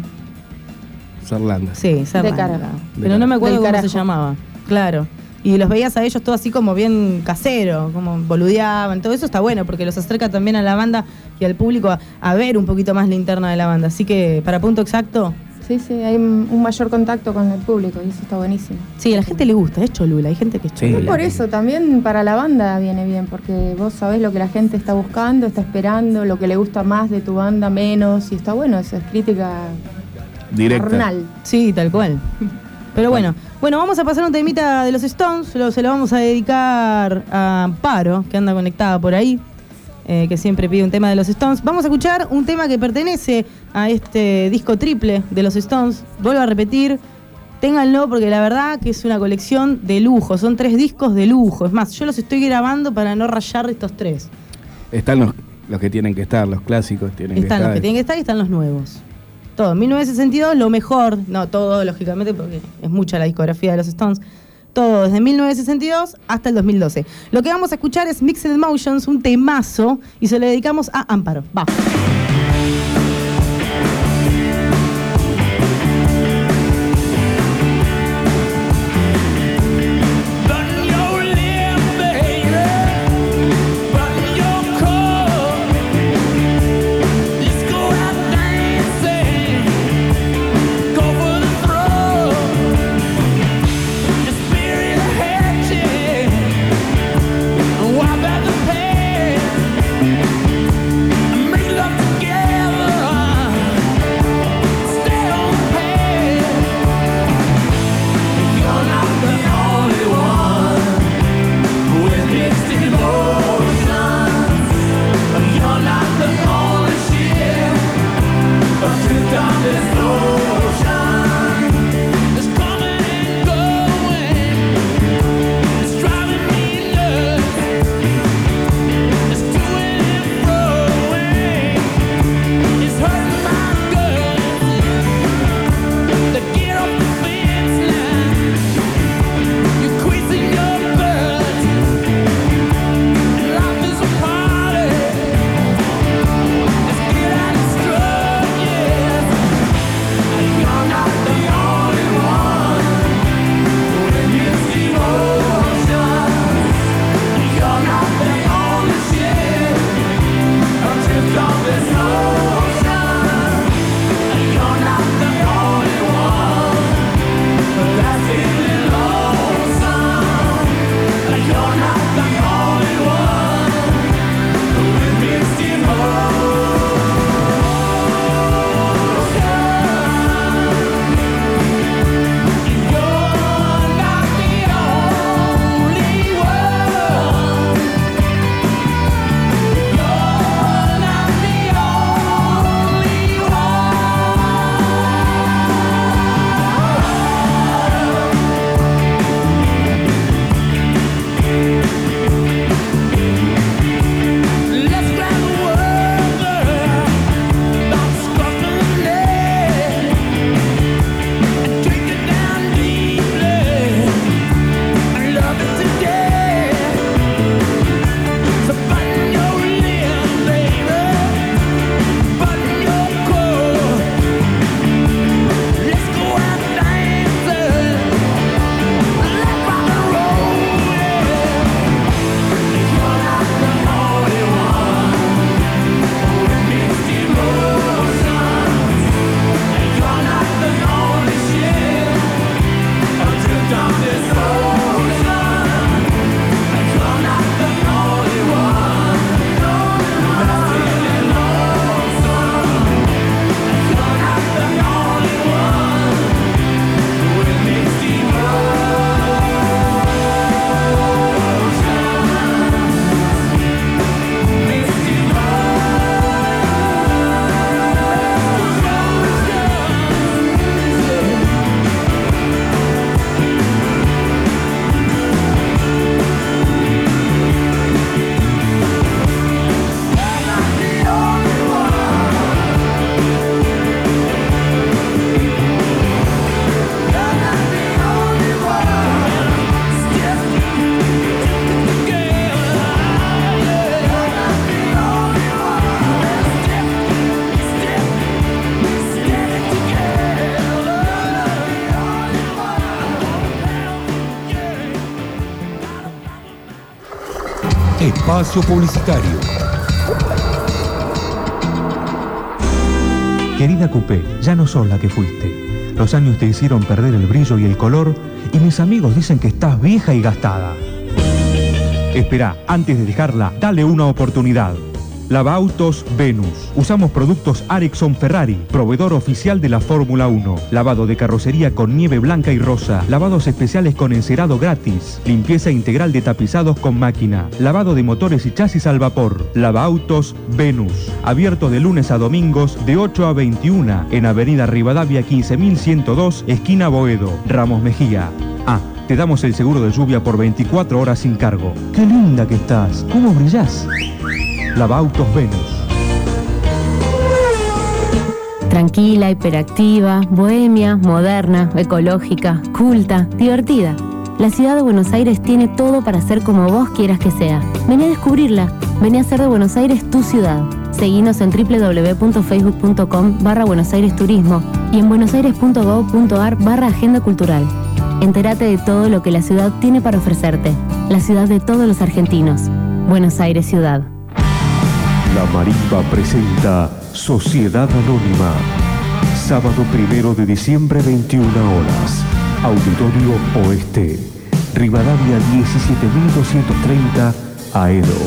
Sarlanda. sí, Sarlanda. Carajo. Pero no me acuerdo Del cómo carajo. se llamaba. Claro. Y los veías a ellos todo así como bien casero, como boludeaban. Todo eso está bueno porque los acerca también a la banda y al público a ver un poquito más la interna de la banda. Así que, para punto exacto, Sí, hay un mayor contacto con el público y eso está buenísimo. sí, a la gente le gusta, es cholula, hay gente que es Sí. cholula. Por eso también para la banda viene bien, porque vos sabés lo que la gente está buscando, está esperando, lo que le gusta más de tu banda, menos, y está bueno, eso es crítica Directa. carnal. Sí, tal cual. Pero bueno, vamos a pasar un temita de los Stones, se lo vamos a dedicar a Amparo, que anda conectada por ahí, que siempre pide un tema de los Stones. Vamos a escuchar un tema que pertenece a este disco triple de los Stones. Vuelvo a repetir, ténganlo porque la verdad que es una colección de lujo, son 3 discos de lujo. Es más, yo los estoy grabando para no rayar estos 3. Están los que tienen que estar, los clásicos tienen que Están estar. los que tienen que estar y están los nuevos. Todo, 1962, lo mejor, no todo lógicamente porque es mucha la discografía de los Stones, todo desde 1962 hasta el 2012. Lo que vamos a escuchar es Mixed Emotions, un temazo, y se lo dedicamos a Amparo. Va. Wipe out the past, make love to espacio publicitario. Querida Coupé, ya no sos la que fuiste. Los años te hicieron perder el brillo y el color y mis amigos dicen que estás vieja y gastada. Espera, antes de dejarla, dale una oportunidad. Lavautos Venus. Usamos productos Arickson Ferrari, proveedor oficial de la Fórmula 1. Lavado de carrocería con nieve blanca y rosa. Lavados especiales con encerado gratis. Limpieza integral de tapizados con máquina. Lavado de motores y chasis al vapor. Lavautos Venus. Abierto de lunes a domingos de 8 a 21 en Avenida Rivadavia 15102, esquina Boedo, Ramos Mejía. Ah, te damos el seguro de lluvia por 24 horas sin cargo. ¡Qué linda que estás! ¿Cómo brillás? Lavautos Venus. Tranquila, hiperactiva, bohemia, moderna, ecológica, culta, divertida. La ciudad de Buenos Aires tiene todo para ser como vos quieras que sea. Vení a descubrirla. Vení a hacer de Buenos Aires tu ciudad. Seguinos en www.facebook.com/Buenos Aires Turismo y en buenosaires.gov.ar/Agenda Cultural. Entérate de todo lo que la ciudad tiene para ofrecerte. La ciudad de todos los argentinos. Buenos Aires Ciudad. La Marimba presenta Sociedad Anónima. Sábado 1 de diciembre, 21 horas. Auditorio Oeste. Rivadavia 17.230, Aedo.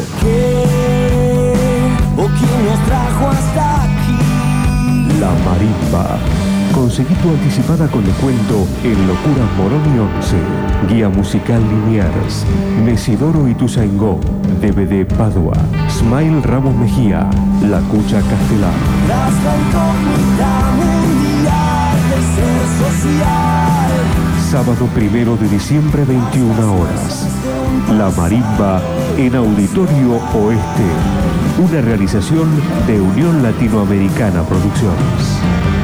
¿O quién nos trajo hasta aquí? La Marimba. Conseguí tu anticipada con descuento en Locura Moroni 11. Guía musical Liniers. Mesidoro y Tuzaingó. DVD Padua. Smile Ramos Mejía. La Cucha Castelar. La incógnita mundial del ser social. Sábado 1 de diciembre, 21 horas. La Marimba en Auditorio Oeste. Una realización de Unión Latinoamericana Producciones.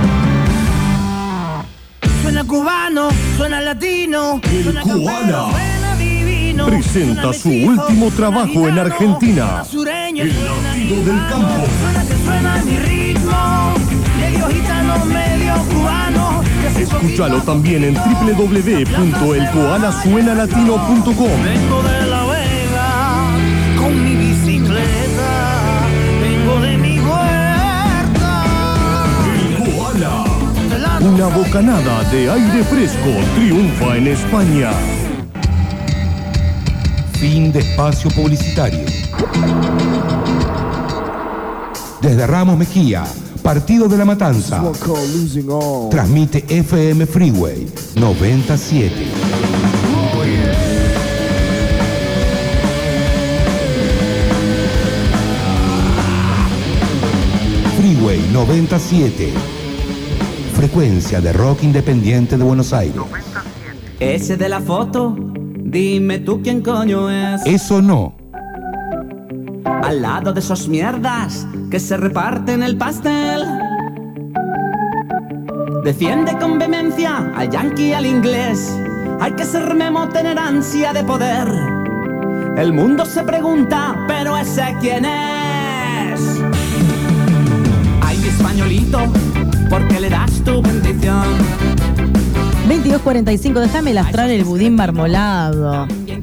Suena cubano, suena latino. El Koala presenta su último trabajo en Argentina. El latido del campo. Suena mi ritmo, medio gitano, medio cubano. Escúchalo también en www.elkoalasuenalatino.com. Vengo de La Vega con mi bicicleta. Vengo de mi huerta. El Koala. Una bocanada de aire fresco triunfa en España. Fin de espacio publicitario. Desde Ramos Mejía, Partido de la Matanza. Transmite FM Freeway 97. Freeway 97. Frecuencia de rock independiente de Buenos Aires. Ese de la foto, dime tú quién coño es. Eso no. Al lado de esos mierdas que se reparten el pastel. Defiende con vehemencia al yankee y al inglés. Hay que ser memo, tener ansia de poder. El mundo se pregunta, pero ese quién es. Ay, mi españolito, ¿por qué le das tu bendición? 22:45, déjame lastrar el budín marmolado.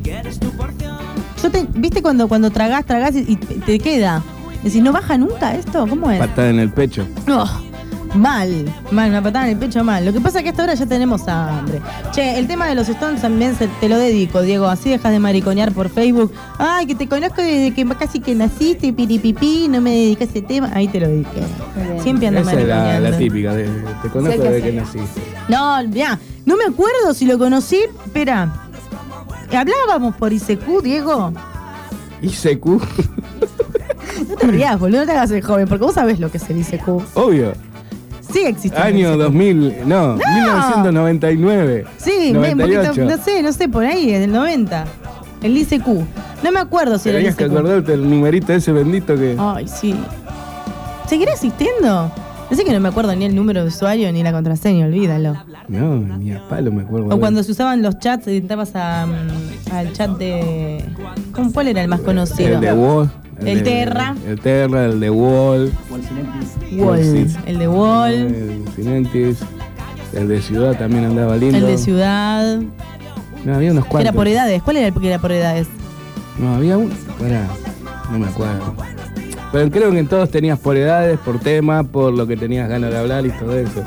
¿Viste cuando tragás y te queda? Decís, ¿no baja nunca esto? ¿Cómo es? Patada en el pecho. No, mal, una patada en el pecho mal. Lo que pasa es que hasta ahora ya tenemos hambre. Che, el tema de los Stones también te lo dedico, Diego. Así dejas de mariconear por Facebook. Ay, que te conozco desde que casi que naciste, piripipí, no me dedicas a ese tema. Ahí te lo dediqué. Siempre ando mariconeando. Esa es la típica, te conozco desde que naciste. No, ya, no me acuerdo si lo conocí. Espera, hablábamos por ICQ, Diego. ICQ. No te rías, boludo, no te hagas el joven, porque vos sabés lo que es el ICQ. Obvio. Sigue existiendo. Año 2000, no, 1999. Sí, 98. no sé, por ahí, es del 90. El ICQ. No me acuerdo si era el ICQ. Tenías que acordarte el numerito ese bendito que... Ay, sí. ¿Seguirá existiendo? No sé que no me acuerdo ni el número de usuario ni la contraseña, olvídalo. No, ni a palo me acuerdo. O cuando se usaban los chats y entrabas al chat de... ¿Cuál era el más conocido? El de Wall. El Terra. El Terra, el de Wall. Wall. El de Wall. El Cinentis. El de Ciudad también andaba lindo. El de Ciudad. No, había unos cuantos. Era por edades. ¿Cuál era el que era por edades? No, había uno. No me acuerdo. Pero creo que en todos tenías por edades, por tema, por lo que tenías ganas de hablar y todo eso.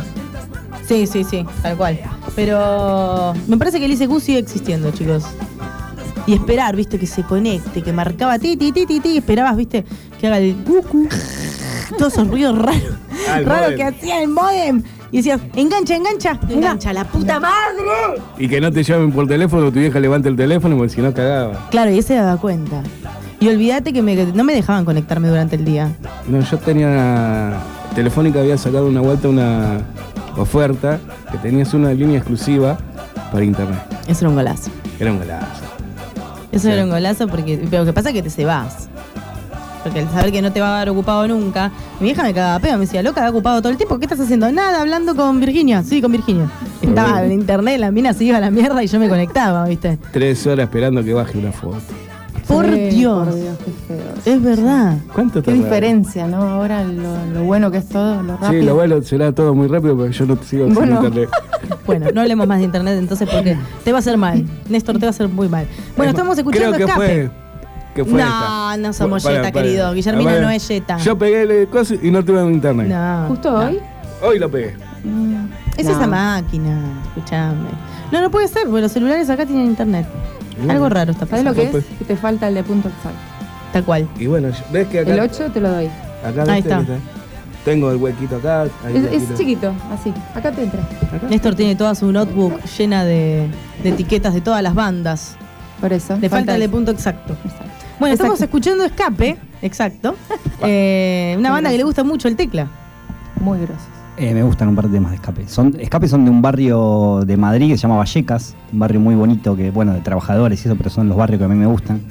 Sí, tal cual. Pero me parece que el ICQ sigue existiendo, chicos. Y esperar, viste, que se conecte, que marcaba ti, esperabas, viste, que haga el cucu. Todos esos ruidos raros que hacía el modem. Y decías, engancha, la puta madre. Y que no te llamen por teléfono, tu vieja levanta el teléfono porque si no cagaba. Claro, y ese daba cuenta. Y olvídate que no me dejaban conectarme durante el día. No, yo tenía... Telefónica había sacado una vuelta una oferta que tenías una línea exclusiva para internet. Eso era un golazo. Era un golazo. Eso era un golazo porque... Pero lo que pasa es que te cebás. Porque al saber que no te va a dar ocupado nunca, mi vieja me cagaba pedo, me decía, loca, ha ocupado todo el tiempo, ¿qué estás haciendo? Nada, hablando con Virginia. Sí, con Virginia. Estaba en internet, la mina se iba a la mierda y yo me conectaba, ¿viste? 3 horas esperando que baje una foto. Por Dios, qué feo. es verdad. ¿Cuánto Qué diferencia, ¿no? Ahora lo bueno que es todo, lo rápido. Sí, lo bueno será todo muy rápido porque yo no sigo sin internet. Bueno, no hablemos más de internet entonces porque te va a hacer mal. Néstor, te va a hacer muy mal. Bueno, estamos escuchando creo que Escape. fue No somos yeta, querido. Guillermina no es yeta. Yo pegué el coso y no tuve internet. No. ¿Justo hoy? Hoy lo pegué. Es esa máquina, escuchame. No puede ser, porque los celulares acá tienen internet. Algo raro está pasando. ¿Sabes lo que es? Que te falta el de punto exacto. Tal cual. Y bueno, ves que acá... El 8 te lo doy. Acá ahí está. Tengo el huequito acá. Es chiquito, así. Acá te entra. Néstor tiene toda su notebook llena de etiquetas de todas las bandas. Por eso. Le falta el de punto exacto. Bueno, estamos escuchando Escape, exacto. Una banda que le gusta mucho el Tecla. Muy grosos. Me gustan un par de temas de Escape. Escape son de un barrio de Madrid que se llama Vallecas, un barrio muy bonito, que bueno, de trabajadores y eso, pero son los barrios que a mí me gustan.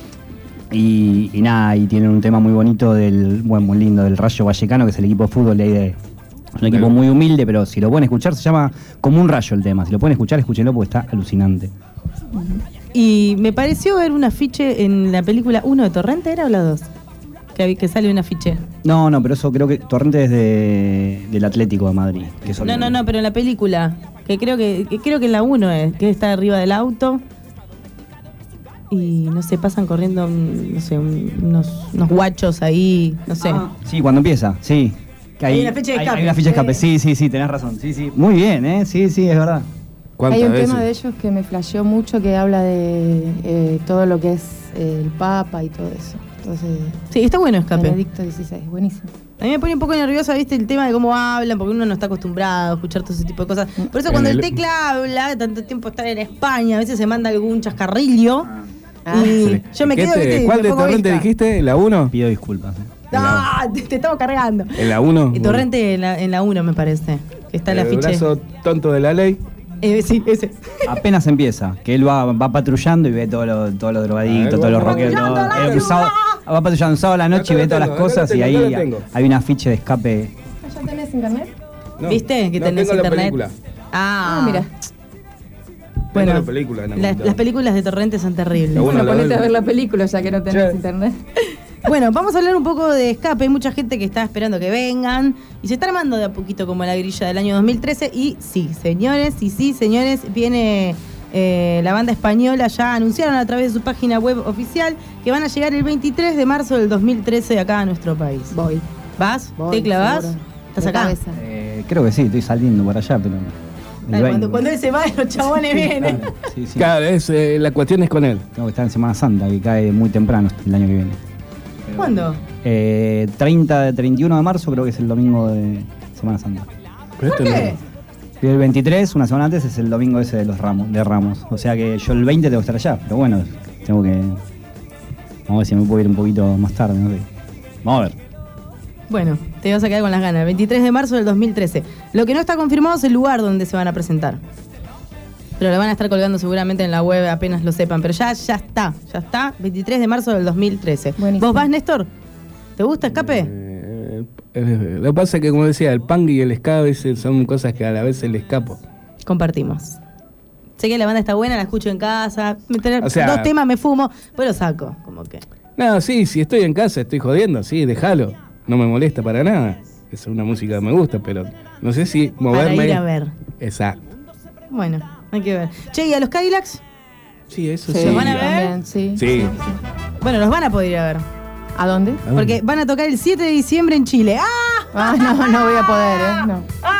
Y nada, y tienen un tema muy bonito muy lindo, del Rayo Vallecano, que es el equipo de fútbol de ahí es un equipo muy humilde, pero si lo pueden escuchar, se llama Como un Rayo el tema. Si lo pueden escuchar, escúchenlo porque está alucinante. Y me pareció ver un afiche en la película 1 de Torrente, ¿era o la 2? Que sale un afiche. No, pero eso creo que Torrente es del Atlético de Madrid. Que No, pero en la película, que creo que en la 1 es, que está arriba del auto y no sé, pasan corriendo, no sé, unos guachos ahí, no sé. Sí, cuando empieza, sí. Que hay una ficha de escape. Hay una ficha de escape, sí, tenés razón. Sí. Muy bien, sí, es verdad. Hay un tema de ellos que me flasheó mucho que habla de todo lo que es el Papa y todo eso. Entonces, sí, está bueno Escape. Benedicto XVI, buenísimo. A mí me pone un poco nerviosa, viste, el tema de cómo hablan, porque uno no está acostumbrado a escuchar todo ese tipo de cosas. Por eso cuando el Tecla habla, tanto tiempo estar en España, a veces se manda algún chascarrillo. Y yo me quedo, viste, ¿cuál de Torrente dijiste? ¿La 1? Pido disculpas. No, te estamos cargando. ¿En la 1? Torrente en la 1 me parece, que está el afiche. El brazo tonto de la ley. Sí, ese. Apenas empieza, que él va patrullando y ve todos los drogadictos, todos los rockeros. Va patrullando un sábado a la noche y ve todas las cosas y ahí hay un afiche de Escape. ¿Ya tenés internet? No, ¿viste que tenés tengo internet? La película. Mira. Bueno, la película, las películas de Torrente son terribles. Bueno, ponete a ver la película ya que no tenés internet. Bueno, vamos a hablar un poco de Escape. Hay mucha gente que está esperando que vengan y se está armando de a poquito como la grilla del año 2013. Y sí, señores, viene la banda española. Ya anunciaron a través de su página web oficial que van a llegar el 23 de marzo del 2013 acá a nuestro país. Voy. ¿Vas? ¿Tecla vas? ¿Estás acá? Creo que sí, estoy saliendo por allá, pero... Cuando él se va, los chabones vienen. Sí. Claro, la cuestión es con él. Tengo que estar en Semana Santa, que cae muy temprano el año que viene. ¿Cuándo? 31 de marzo creo que es el domingo de Semana Santa. ¿Por qué? Y el 23, una semana antes, es el domingo ese de Ramos. O sea que yo el 20 tengo que estar allá, pero bueno, tengo que... Vamos a ver si me puedo ir un poquito más tarde, no sé. Vamos a ver. Bueno, te vas a quedar con las ganas. 23 de marzo del 2013. Lo que no está confirmado es el lugar donde se van a presentar. Pero lo van a estar colgando seguramente en la web apenas lo sepan. Pero ya está. 23 de marzo del 2013. Buenísimo. ¿Vos vas, Néstor? ¿Te gusta Escape? Lo que pasa es que, como decía, el punk y el ska a veces son cosas que a la vez se le escapo. Compartimos. Sé que la banda está buena, la escucho en casa. O sea, 2 temas me fumo, pues lo saco. Como que. No, sí, si estoy en casa, estoy jodiendo, sí, déjalo. No me molesta para nada. Es una música que me gusta, pero no sé si moverme... Para ir a ver. Exacto. Bueno, hay que ver. Che, ¿y a los Cadillacs? Sí, eso sí. sí. ¿Los van a ver? También, sí. Bueno, los van a poder ir a ver. ¿A dónde? Porque van a tocar el 7 de diciembre en Chile. ¡Ah! No voy a poder, no.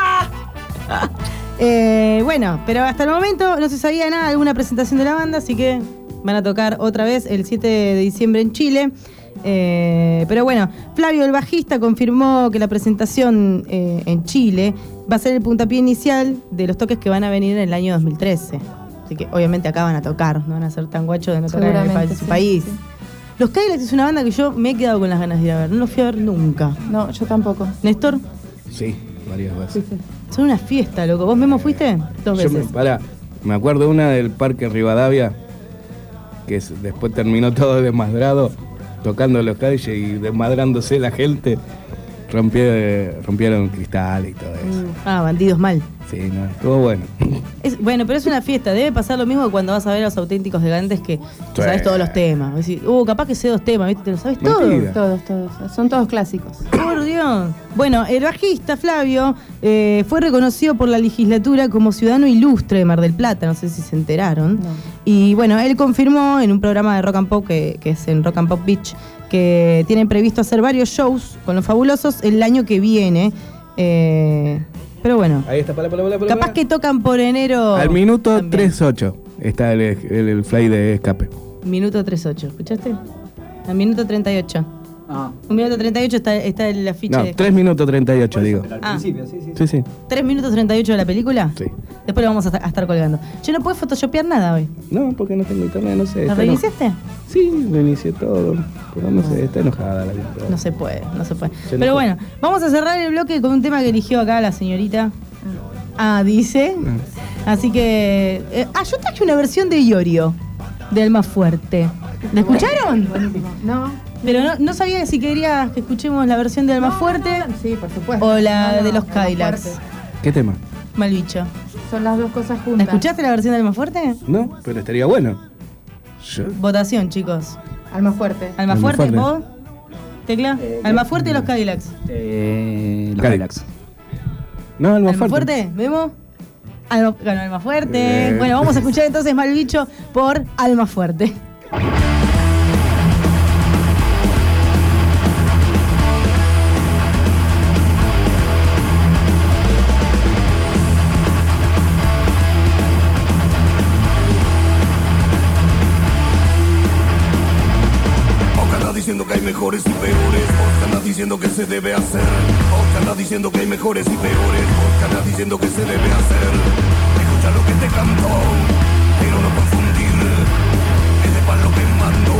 Bueno, pero hasta el momento no se sabía nada, alguna presentación de la banda, así que van a tocar otra vez el 7 de diciembre en Chile. Pero bueno, Flavio, el bajista, confirmó que la presentación en Chile va a ser el puntapié inicial de los toques que van a venir en el año 2013. Así que obviamente acá van a tocar, no van a ser tan guachos de no tocar en su país. Sí. Los Cadillacs es una banda que yo me he quedado con las ganas de ir a ver. No los fui a ver nunca. No, yo tampoco. ¿Néstor? Sí, varias veces. Son una fiesta, loco. ¿Vos mismo fuiste? 2 veces. Me acuerdo una del Parque Rivadavia, que después terminó todo desmadrado, tocando los Cadillacs y desmadrándose la gente. Rompieron cristal y todo eso. Bandidos mal. Sí, no, estuvo bueno. Bueno, pero es una fiesta. Debe pasar lo mismo cuando vas a ver a los Auténticos Gigantes que sabes todos los temas. Decís, capaz que sé 2 temas, ¿viste? ¿Te lo sabes todos? Todos. Son todos clásicos. Por Dios. Bueno, el bajista Flavio fue reconocido por la legislatura como ciudadano ilustre de Mar del Plata. No sé si se enteraron. No. Y bueno, él confirmó en un programa de Rock and Pop, que es en Rock and Pop Beach, que tienen previsto hacer varios shows con los Fabulosos el año que viene. Pero bueno, ahí está, capaz que tocan por enero. Al minuto 3.8 está el fly de escape. Minuto 3.8, ¿escuchaste? Al minuto 38. Un minuto 38 está el afiche. No, 3 minutos 38, digo. Pero al principio, sí. 3 minutos 38 de la película. Sí. Después lo vamos a estar colgando. Yo no puedo photoshopear nada hoy. No, porque no tengo internet, no sé. ¿Lo reiniciaste? Sí, lo inicié todo. Pero no sé, está enojada la vida. No se puede. Pero bueno, vamos a cerrar el bloque con un tema que eligió acá la señorita. Dice. Así que. Yo traje una versión de Iorio, de Almafuerte. ¿La escucharon? Buenísimo. No. Pero no sabía si querías que escuchemos la versión de Almafuerte. Sí, por supuesto. O la de los Cadillacs. ¿Qué tema? Malbicho. Son las dos cosas juntas. ¿La escuchaste la versión de Almafuerte? No, pero estaría bueno. Votación, chicos. Almafuerte. ¿Almafuerte? ¿Vos? ¿Tecla? ¿Almafuerte o los Cadillacs? Los Cadillacs. No, Almafuerte. ¿Almafuerte? ¿Vemos? Ganó Almafuerte. Bueno, vamos a escuchar entonces Malbicho por Almafuerte. Diciendo que hay mejores y peores, vos andás diciendo que se debe hacer. Vos andás diciendo que hay mejores y peores, vos andás diciendo que se debe hacer. Escucha lo que te cantó, pero no confundir, que sepan lo que mando.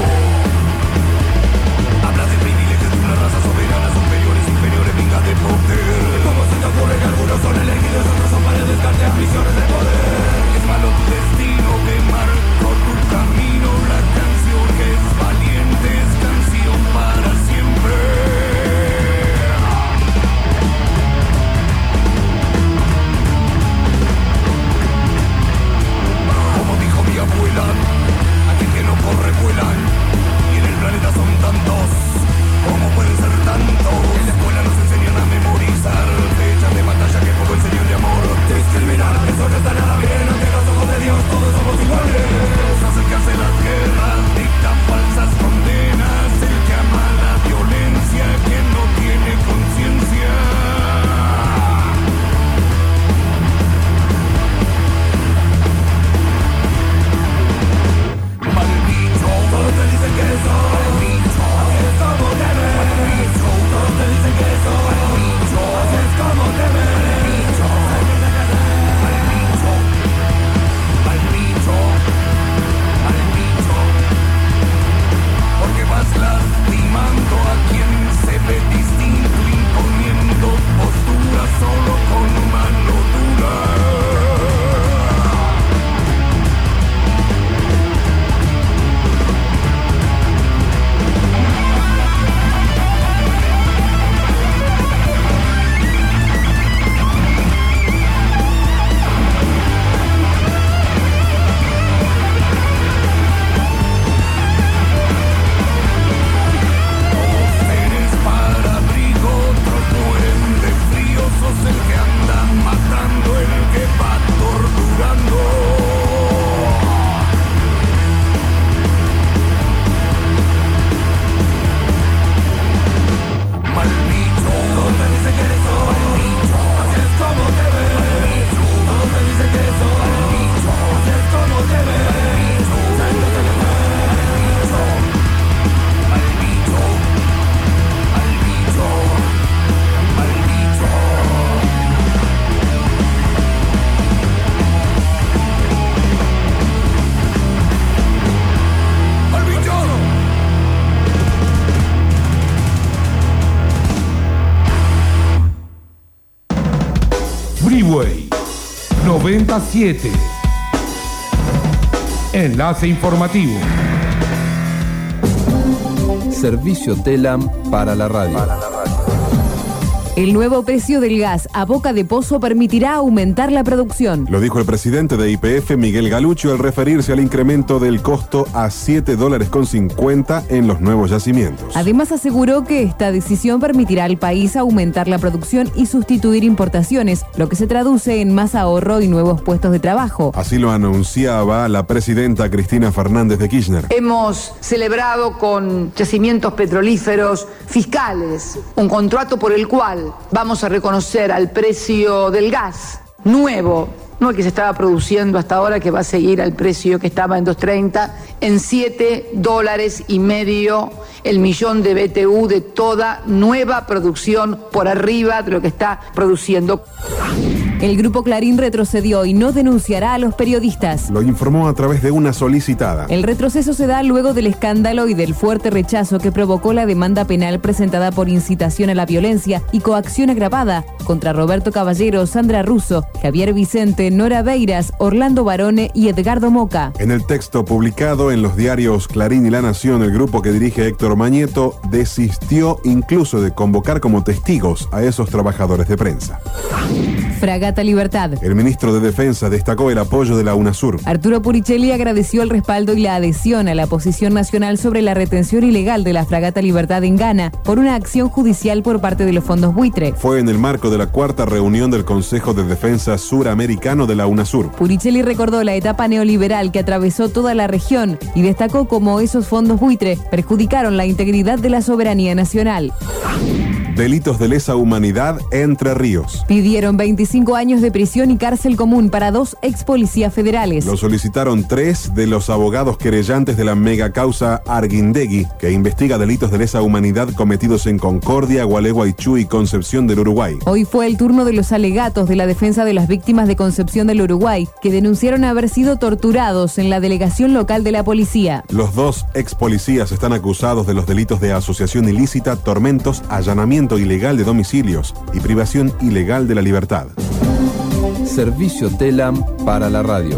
Habla de privilegios de una raza soberana, superiores, inferiores, vengas de poder. ¿Cómo se te ocurre que algunos son elegidos, otros son para descarte ambiciones de poder? Es malo tu destino que marcó tu camino, la canción que es valiente es canción para siempre. 97. Enlace informativo. Servicio Telam para la radio. El nuevo precio del gas a boca de pozo permitirá aumentar la producción. Lo dijo el presidente de YPF, Miguel Galuccio, al referirse al incremento del costo a $7.50 en los nuevos yacimientos. Además, aseguró que esta decisión permitirá al país aumentar la producción y sustituir importaciones, lo que se traduce en más ahorro y nuevos puestos de trabajo. Así lo anunciaba la presidenta Cristina Fernández de Kirchner. Hemos celebrado con yacimientos petrolíferos fiscales un contrato por el cual vamos a reconocer al precio del gas nuevo, no el que se estaba produciendo hasta ahora, que va a seguir al precio que estaba en 2.30, en $7.50 el millón de BTU de toda nueva producción por arriba de lo que está produciendo. El Grupo Clarín retrocedió y no denunciará a los periodistas. Lo informó a través de una solicitada. El retroceso se da luego del escándalo y del fuerte rechazo que provocó la demanda penal presentada por incitación a la violencia y coacción agravada contra Roberto Caballero, Sandra Russo, Javier Vicente, Nora Beiras, Orlando Barone y Edgardo Moca. En el texto publicado en los diarios Clarín y La Nación, el grupo que dirige Héctor Mañeto desistió incluso de convocar como testigos a esos trabajadores de prensa. Fragata Libertad. El ministro de Defensa destacó el apoyo de la UNASUR. Arturo Puricelli agradeció el respaldo y la adhesión a la posición nacional sobre la retención ilegal de la Fragata Libertad en Ghana por una acción judicial por parte de los fondos buitre. Fue en el marco de la cuarta reunión del Consejo de Defensa Suramericano de la UNASUR. Puricelli recordó la etapa neoliberal que atravesó toda la región y destacó cómo esos fondos buitre perjudicaron la integridad de la soberanía nacional. Delitos de lesa humanidad, Entre Ríos. Pidieron 25 años de prisión y cárcel común para 2 ex policías federales. Lo solicitaron 3 de los abogados querellantes de la megacausa Arguindegui, que investiga delitos de lesa humanidad cometidos en Concordia, Gualeguaychú y Concepción del Uruguay. Hoy fue el turno de los alegatos de la defensa de las víctimas de Concepción del Uruguay, que denunciaron haber sido torturados en la delegación local de la policía. Los 2 ex policías están acusados de los delitos de asociación ilícita, tormentos, allanamiento ilegal de domicilios y privación ilegal de la libertad. Servicio Telam para la radio.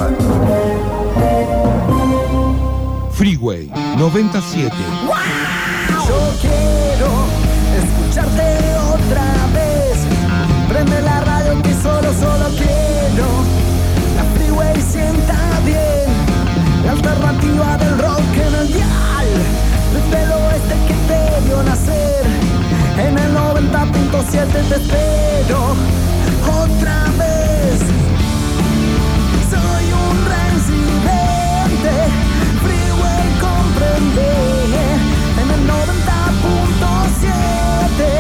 Freeway 97. Yo quiero escucharte otra vez. Prende la radio que solo quiero. La Freeway sienta bien. La alternativa del rock en el dial. Desde el oeste que te vio nacer. En el 90.7 te espero otra vez. Soy un residente, Freeway comprende. En el 90.7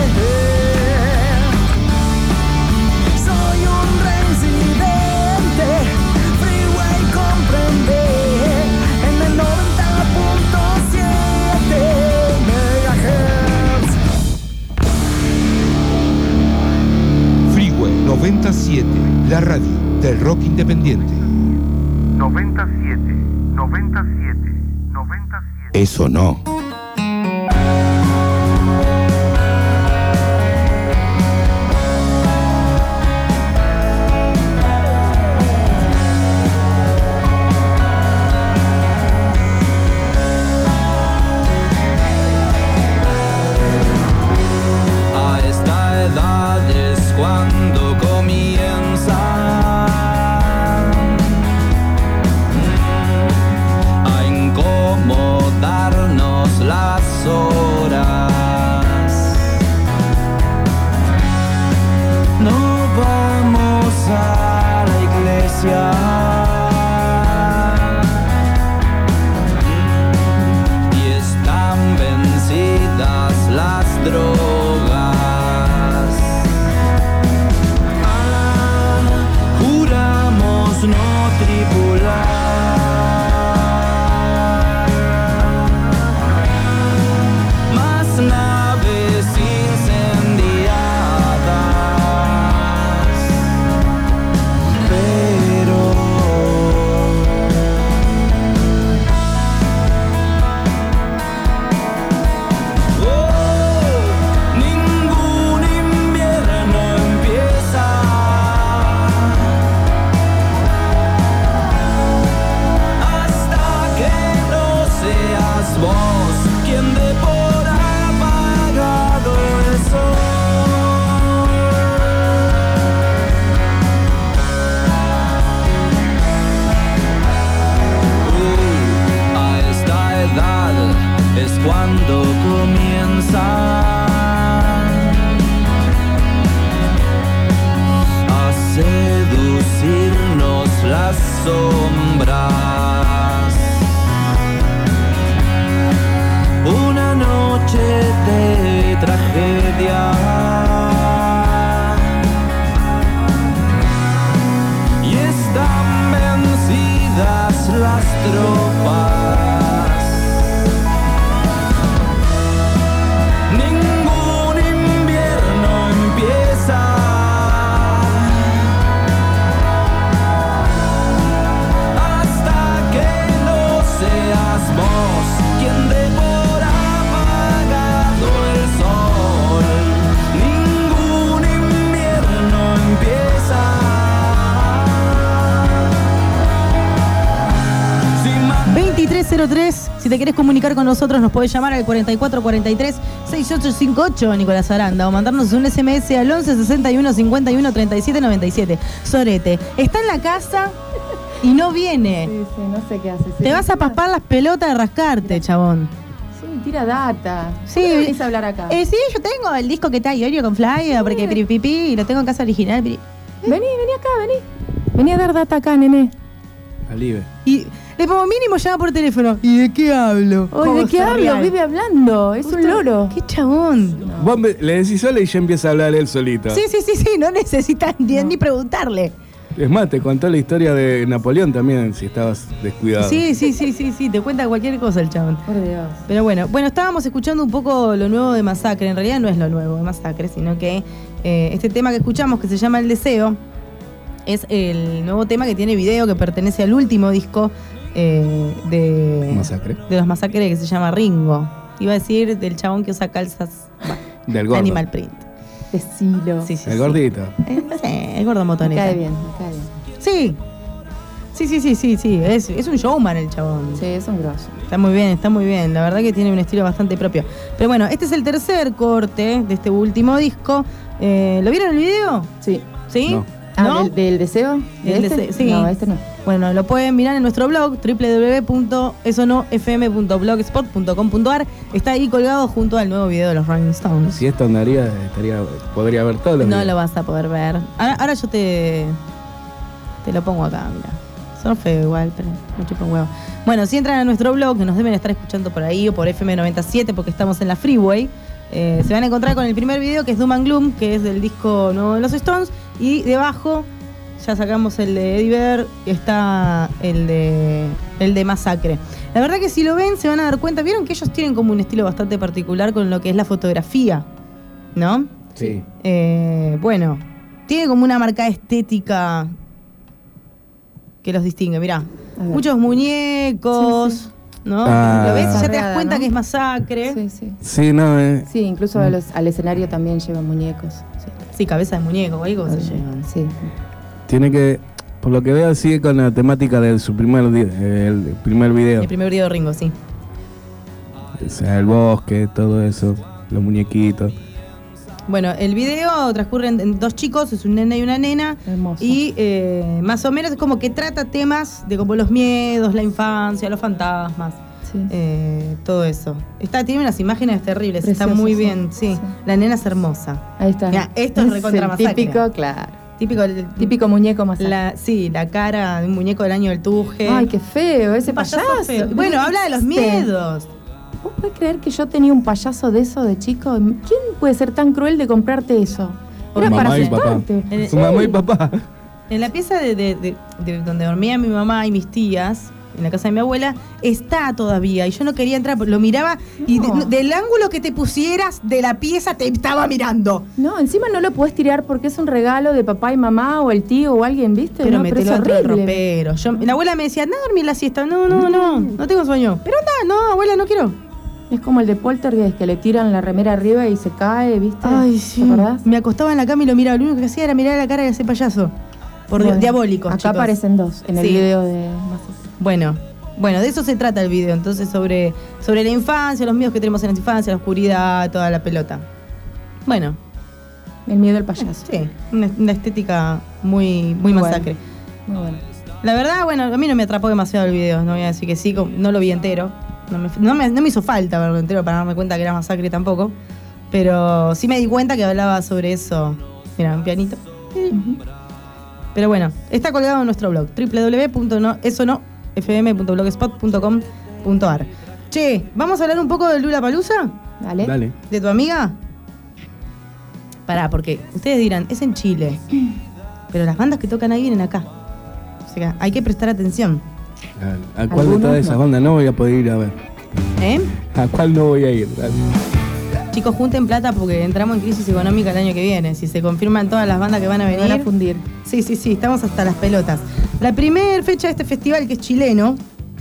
soy un residente, Freeway comprende. En el 90.7 MHz. 97, la radio del rock independiente. 97. Eso no. A esta edad es cuando comienza a incomodarnos las horas. No vamos a la iglesia y están vencidas las drogas. Juramos no tripular más naves incendiadas, pero ningún invierno empieza seducirnos las sombras. Una noche de tragedia y están vencidas las tropas. Ningún invierno empieza hasta que no seas vos quien dé por apagado el sol. Ningún invierno empieza. 2303, si te querés comunicar con nosotros nos podés llamar al 4443-6858, Nicolás Aranda, o mandarnos un SMS al 11 61 51 37 97. Sorete, está en la casa y no viene. Sí, no sé qué hace. Te vas a paspar las pelotas de rascarte, chabón. Sí, tira data. Sí, ¿Por qué venís a hablar acá? Sí, yo tengo el disco que está Iorio con Fly, porque piripipi, y lo tengo en casa original. Vení acá, vení. Vení a dar data acá, nene. Alive. Y le pongo mínimo llama por teléfono. ¿Y de qué hablo? ¿De qué hablo? Vive hablando. Es un loro. Qué chabón. Vos le decís sola y ya empieza a hablar él solito. Sí, no necesitas ni preguntarle. Es más, te contó la historia de Napoleón también, si estabas descuidado. Sí, te cuenta cualquier cosa el chabón. Por Dios. Pero bueno, estábamos escuchando un poco lo nuevo de Masacre. En realidad no es lo nuevo de Masacre, sino que este tema que escuchamos, que se llama El Deseo, es el nuevo tema que tiene video, que pertenece al último disco de Masacre. De los Masacre, que se llama Ringo. Iba a decir del chabón que usa calzas del gordo. Animal Print. Decilo. Sí, el gordito. El gordo motoneta. Me cae bien. Sí. Es un showman el chabón. Sí, es un grosso. Está muy bien. La verdad que tiene un estilo bastante propio. Pero bueno, este es el tercer corte de este último disco. ¿Lo vieron el video? Sí. ¿Sí? No. ¿No? ¿Del deseo? ¿El deseo? Sí. No, este no. Bueno, lo pueden mirar en nuestro blog www.esonofm.blogspot.com.ar. Está ahí colgado junto al nuevo video de los Rolling Stones. Si esto andaría, podría ver todos los videos. No lo vas a poder ver. Ahora yo te lo pongo acá, mira. Son feo igual, pero me chupa un huevo. Bueno, si entran a nuestro blog, que nos deben estar escuchando por ahí o por FM97 porque estamos en la Freeway, se van a encontrar con el primer video, que es Doom and Gloom, que es del disco nuevo de los Stones, y debajo ya sacamos el de Eddie Vedder, está el de Masacre. La verdad que si lo ven se van a dar cuenta, vieron que ellos tienen como un estilo bastante particular con lo que es la fotografía, ¿no? Sí. Bueno, tiene como una marca estética que los distingue, mirá. Muchos muñecos, ¿no? ¿Lo ves? Ya te das cuenta, ¿no?, que es Masacre. Sí, incluso al escenario también llevan muñecos. Sí, cabeza de muñeco, cualquier cosa llevan. Sí. Tiene que, por lo que veo, sigue con la temática de su primer video. El primer video de Ringo, sí. O sea, el bosque, todo eso, los muñequitos. Bueno, el video transcurre en dos chicos, es un nene y una nena. Hermoso. Y más o menos es como que trata temas de como los miedos, la infancia, los fantasmas. Sí. Todo eso. Tiene unas imágenes terribles, Precioso, está muy bien, sí. La nena es hermosa. Ahí está. Mirá, esto es recontra Masacre. Típico, claro. Típico muñeco Masacre. La cara de un muñeco del año del Tuje. Ay, qué feo, ese payaso. Feo. Bueno, habla de los miedos. ¿Vos podés creer que yo tenía un payaso de eso de chico? ¿Quién puede ser tan cruel de comprarte eso? Era para asustarte. Su mamá y papá. En la pieza de donde dormía mi mamá y mis tías, en la casa de mi abuela, está todavía. Y yo no quería entrar, lo miraba y del ángulo que te pusieras de la pieza te estaba mirando. No, encima no lo podés tirar porque es un regalo de papá y mamá o el tío o alguien, ¿viste? Pero no, metelo dentro del ropero. La abuela me decía, anda a dormir la siesta. No tengo sueño. Pero anda, no, abuela, no quiero. Es como el de Poltergeist, que le tiran la remera arriba y se cae, ¿viste? Ay, sí. ¿Te acordás? Me acostaba en la cama y lo miraba. Lo único que hacía era mirar la cara de ese payaso. Por Dios, diabólicos, acá chicos. aparecen dos en el video de Masacre. Bueno, de eso se trata el video. Entonces, sobre la infancia, los miedos que tenemos en la infancia, la oscuridad, toda la pelota. Bueno. El miedo al payaso. Sí, una estética muy Masacre. Muy bueno. La verdad, bueno, a mí no me atrapó demasiado el video. No voy a decir que sí, no lo vi entero. No me hizo falta verlo entero para darme cuenta que era Masacre tampoco. Pero sí me di cuenta que hablaba sobre eso. Mira, un pianito. Pero bueno, está colgado en nuestro blog, www.esonofm.blogspot.com.ar. Che, ¿vamos a hablar un poco de Lollapalooza? Dale. ¿De tu amiga? Pará, porque ustedes dirán, es en Chile, pero las bandas que tocan ahí vienen acá. O sea, hay que prestar atención. ¿A cuál de todas esas bandas no voy a poder ir a ver? ¿A cuál no voy a ir? Dale. Chicos, junten plata porque entramos en crisis económica el año que viene. Si se confirman todas las bandas que van a venir, van a fundir. Sí, estamos hasta las pelotas. La primera fecha de este festival, que es chileno,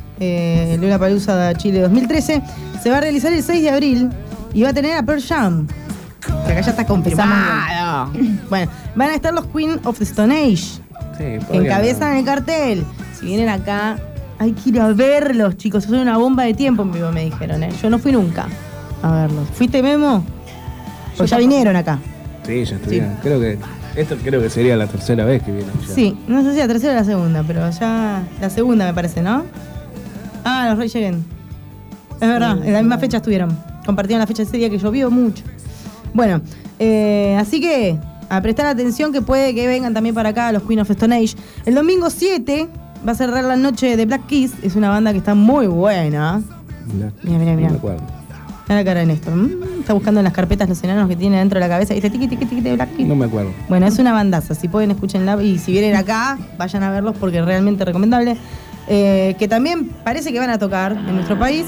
Lollapalooza Chile 2013, se va a realizar el 6 de abril y va a tener a Pearl Jam, que acá ya está confirmado. Bueno, van a estar los Queen of the Stone Age, que encabezan el cartel. Si vienen acá, hay que ir a verlos, chicos. Son una bomba de tiempo en vivo, me dijeron. Yo no fui nunca a verlos. ¿Fuiste, Memo? Pues ya vinieron acá. Sí, ya estuvieron. Creo que sería la tercera vez que vienen ya. Sí, no sé si la tercera o la segunda, pero ya la segunda me parece, ¿no? Ah, los Rage Against. Es verdad, en la misma fecha estuvieron. Compartieron la fecha ese día que llovió mucho. Bueno, así que a prestar atención que puede que vengan también para acá los Queen of Stone Age. El domingo 7 va a cerrar la noche de Black Keys. Es una banda que está muy buena. Mira. No me acuerdo. Mira la cara de Néstor. Está buscando en las carpetas los enanos que tiene dentro de la cabeza. Y dice tiqui de Black Keys. No me acuerdo. Bueno, es una bandaza. Si pueden, escúchenla. Y si vienen acá, vayan a verlos porque es realmente recomendable. Que también parece que van a tocar en nuestro país.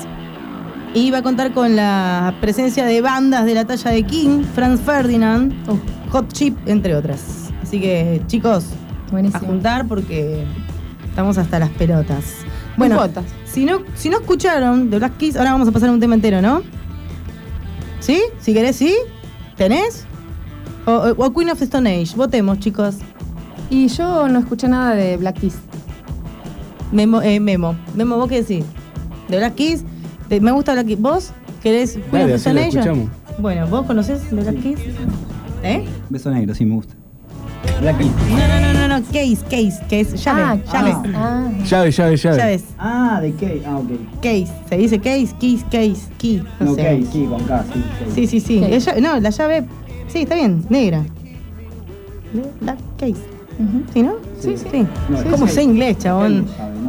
Y va a contar con la presencia de bandas de la talla de King, Franz Ferdinand, Hot Chip, entre otras. Así que, chicos, buenísimo, a juntar porque estamos hasta las pelotas. Bueno, si no escucharon de Black Keys, ahora vamos a pasar un tema entero, ¿no? ¿Sí? Si querés, ¿sí? ¿Tenés? O Queen of the Stone Age. Votemos, chicos. Y yo no escuché nada de Black Keys. Memo, ¿vos qué decís? ¿De Black Keys? Me gusta Black Keys. ¿Vos querés Queen of the Stone Age? Bueno, ¿vos conocés de Black Keys? Beso negro, sí me gusta. Black Keys. No, Case, llave. Llaves. Ah, de Case. Ah, ok. Case, se dice Case, Key. No, Case, sí, con K, sí. Sí. La llave, sí, está bien, negra. Black Case. ¿Sí, no? Sí. No, ¿Cómo sé inglés, chabón?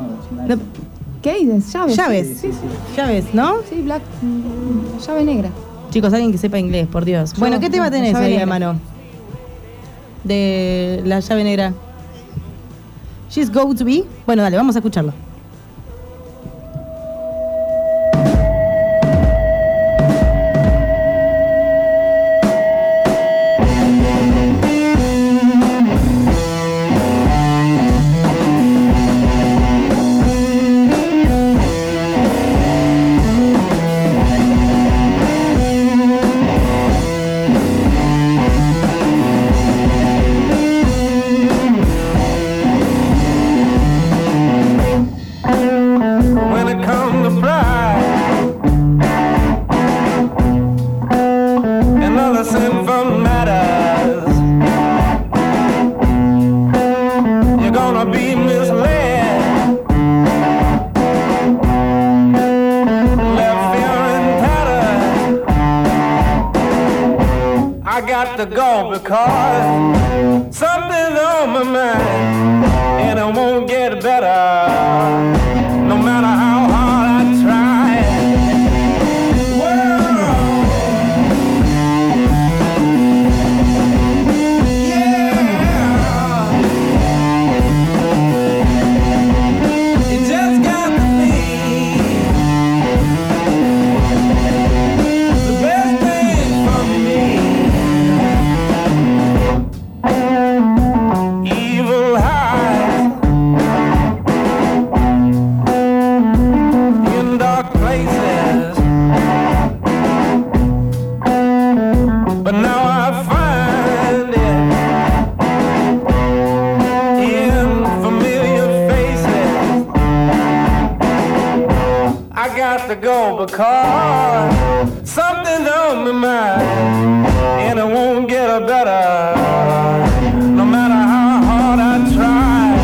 Case, llaves. Sí. Llaves, ¿no? Sí, Black, llave negra. Chicos, alguien que sepa inglés, por Dios. Bueno, ¿qué tema tenés ahí a mano? De la llave negra. She's Go To Be. Bueno, dale, vamos a escucharlo. Because something's on my mind and it won't get better no matter how hard I try. It just got to be the best thing for me. Evil hides in dark places, but now I find it in familiar faces. I got to go because something's on my mind and it won't get better. No matter how hard I try.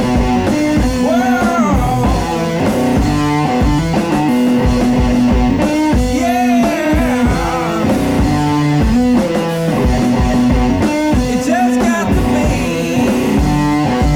Whoa. Yeah. It just got to be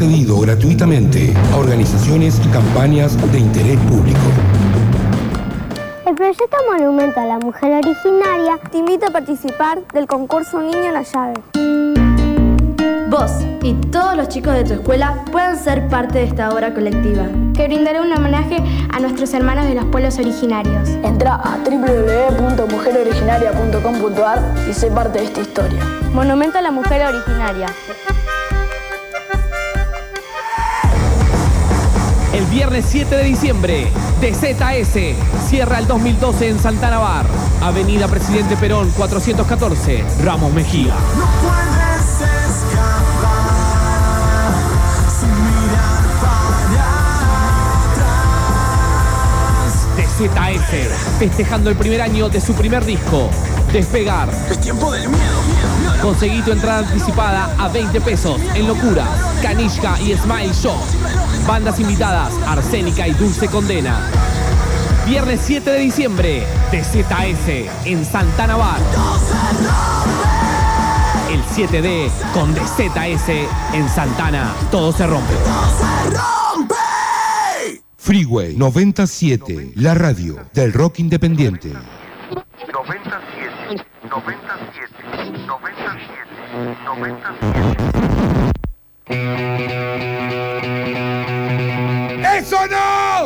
cedido gratuitamente a organizaciones y campañas de interés público. El proyecto Monumento a la Mujer Originaria te invita a participar del concurso Un Niño en la Llave. Vos y todos los chicos de tu escuela puedan ser parte de esta obra colectiva, que brindará un homenaje a nuestros hermanos de los pueblos originarios. Entra a www.mujeroriginaria.com.ar y sé parte de esta historia. Monumento a la Mujer Originaria. El viernes 7 de diciembre, DZS cierra el 2012 en Santana Bar, Avenida Presidente Perón 414, Ramos Mejía. No puedes escapar sin mirar para atrás. DZS, festejando el primer año de su primer disco, Despegar. Es tiempo del miedo. Conseguí tu entrada anticipada a 20 pesos en Locura, Kanishka y Smile Shop. Bandas invitadas, Arsénica y Dulce Condena. Viernes 7 de diciembre, DZS en Santana Bar. El 7D con DZS en Santana. Todo se rompe. Freeway 97, la radio del rock independiente. 97. ¡Eso no!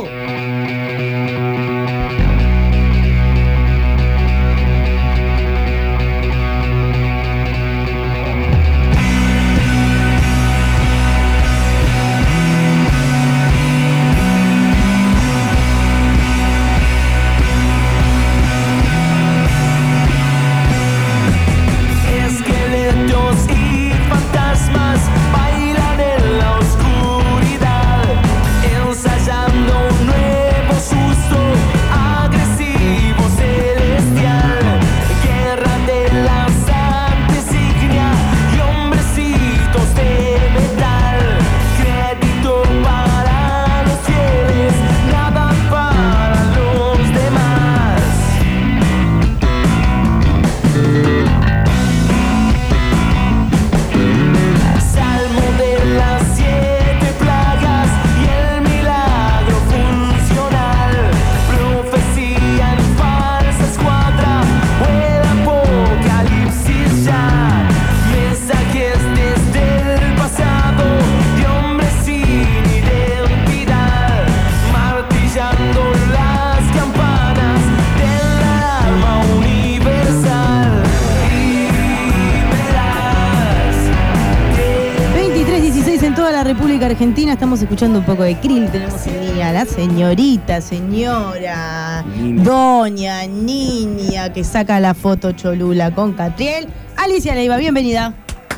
Esqueletos y fantasmas bailan en la oscuridad, ensayando un nuevo susto agresivo celestial. Guerra de las insignia y hombrecitos de metal. Crédito para los fieles, nada para los demás. Salmo de las 7 plagas y el milagro funcional. Profecía en falsa escuadra o el apocalipsis ya. Mensajes desde el pasado de hombres sin identidad, martillando las campanas de la alarma universal. Y verás que 23:16 en toda la República Argentina. Estamos escuchando un poco de Krill. Tenemos en línea a la señorita, señora, doña, niña que saca la foto cholula con Catriel. Alicia Leiva, bienvenida.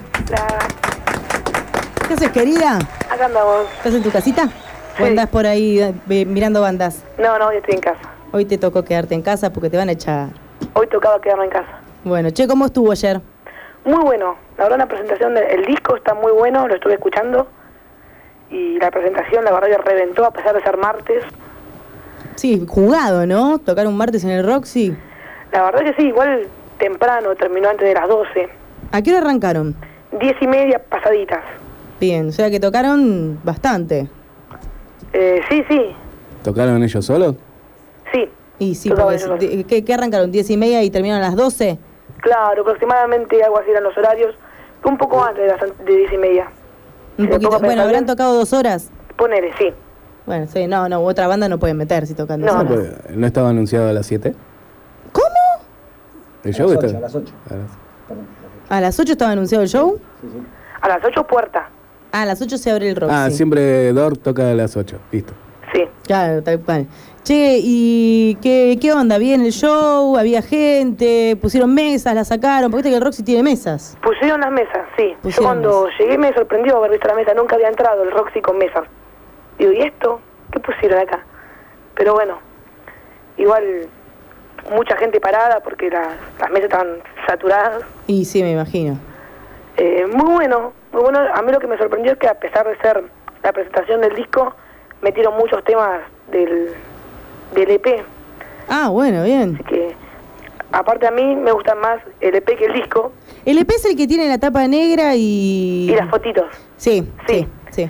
¿Qué haces, querida? Acá andamos. ¿Estás en tu casita? ¿O andás por ahí mirando bandas? No, hoy estoy en casa. Hoy te tocó quedarte en casa porque te van a echar. Hoy tocaba quedarme en casa. Bueno, che, ¿cómo estuvo ayer? Muy bueno. La verdad, la presentación del disco está muy bueno, lo estuve escuchando. Y la presentación, la verdad, que reventó a pesar de ser martes. Sí, jugado, ¿no? Tocar un martes en el Roxy. La verdad que sí, igual temprano, terminó antes de las 12. ¿A qué hora arrancaron? 10:30 pasaditas. Bien, o sea que tocaron bastante. Sí. ¿Tocaron ellos solos? Sí. Y sí, Tocaban porque, ellos. ¿qué arrancaron? ¿10:30 y terminaron a las 12? Claro, aproximadamente algo así eran los horarios. Un poco antes de 10:30. Un poquito. Bueno, ¿habrán tocado 2 horas? Ponele, sí. Bueno, sí, no, otra banda no pueden meter si tocan 2 horas. ¿No estaba anunciado a las 7? ¿Cómo? ¿El show está? A las 8. ¿A las 8 estaba anunciado el show? Sí. A las 8 puerta. A las 8 se abre el Roxy. Ah, siempre Dor toca a las 8. Listo. Sí. Claro, tal cual. Che, ¿y qué onda? ¿Bien el show? ¿Había gente? ¿Pusieron mesas? ¿La sacaron? Porque viste que el Roxy tiene mesas. Pusieron las mesas, sí. Pusieron Yo cuando llegué me sorprendió haber visto la mesa. Nunca había entrado el Roxy con mesas. Digo, ¿y esto? ¿Qué pusieron acá? Pero bueno, igual mucha gente parada porque las mesas estaban saturadas. Y sí, me imagino. Muy bueno, muy bueno. A mí lo que me sorprendió es que a pesar de ser la presentación del disco, metieron muchos temas del EP. Ah, bueno, bien. Así que, aparte a mí me gusta más el EP que el disco. El EP es el que tiene la tapa negra y... Y las fotitos. Sí.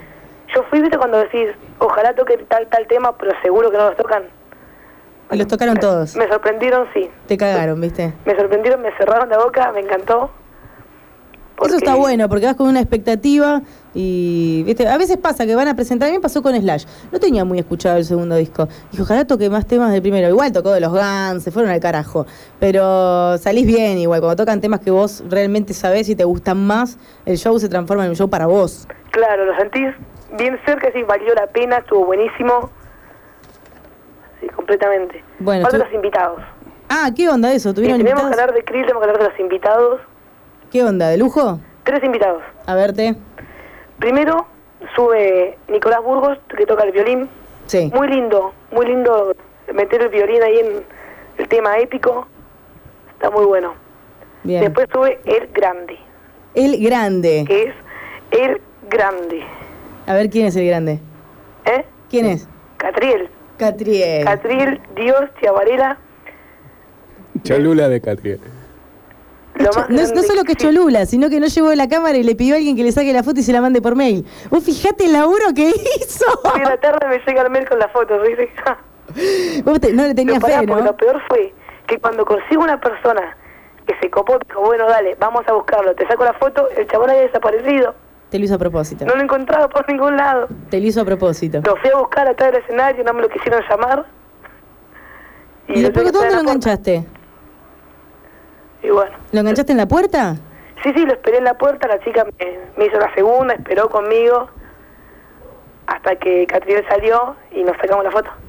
Yo fui, viste, cuando decís, ojalá toque tal tema, pero seguro que no los tocan. Y los tocaron todos. Me sorprendieron, sí. Te cagaron, ¿viste? Me sorprendieron, me cerraron la boca, me encantó. Eso está bueno, porque vas con una expectativa y, viste, a veces pasa que van a presentar, a mí me pasó con Slash, no tenía muy escuchado el segundo disco, y ojalá toque más temas del primero, igual tocó de los Guns, se fueron al carajo, pero salís bien igual, cuando tocan temas que vos realmente sabés y te gustan más, el show se transforma en un show para vos. Claro, lo sentís bien cerca, sí, valió la pena, estuvo buenísimo, sí, completamente. Bueno, Faltan los invitados. Ah, ¿qué onda eso? Tenemos invitados? que hablar de Krill, tenemos que hablar de los invitados. ¿Qué onda? ¿De lujo? 3 invitados. A verte. Primero sube Nicolás Burgos, que toca el violín. Sí. Muy lindo meter el violín ahí en el tema épico. Está muy bueno. Bien. Después sube El Grande. El Grande. Que es El Grande. A ver, ¿quién es el Grande? ¿Eh? ¿Quién es? Catriel. Catriel, Dios, Chiavarela. Cholula de Catriel. No solo que es Cholula, sino que no llevó la cámara y le pidió a alguien que le saque la foto y se la mande por mail. Vos fijate el laburo que hizo. Hoy en la tarde me llega el mail con la foto, ¿viste? Vos no le tenías fe, ¿no? Lo peor fue que cuando consigo una persona que se copó, dijo, bueno, dale, vamos a buscarlo, te saco la foto, el chabón había desaparecido. Te lo hizo a propósito. No lo encontraba por ningún lado. Te lo hizo a propósito. Lo fui a buscar atrás del escenario, no me lo quisieron llamar. ¿Y después dónde lo enganchaste? Y bueno. ¿Lo enganchaste en la puerta? Sí, lo esperé en la puerta, la chica me hizo la segunda, esperó conmigo hasta que Catriel salió y nos sacamos la foto.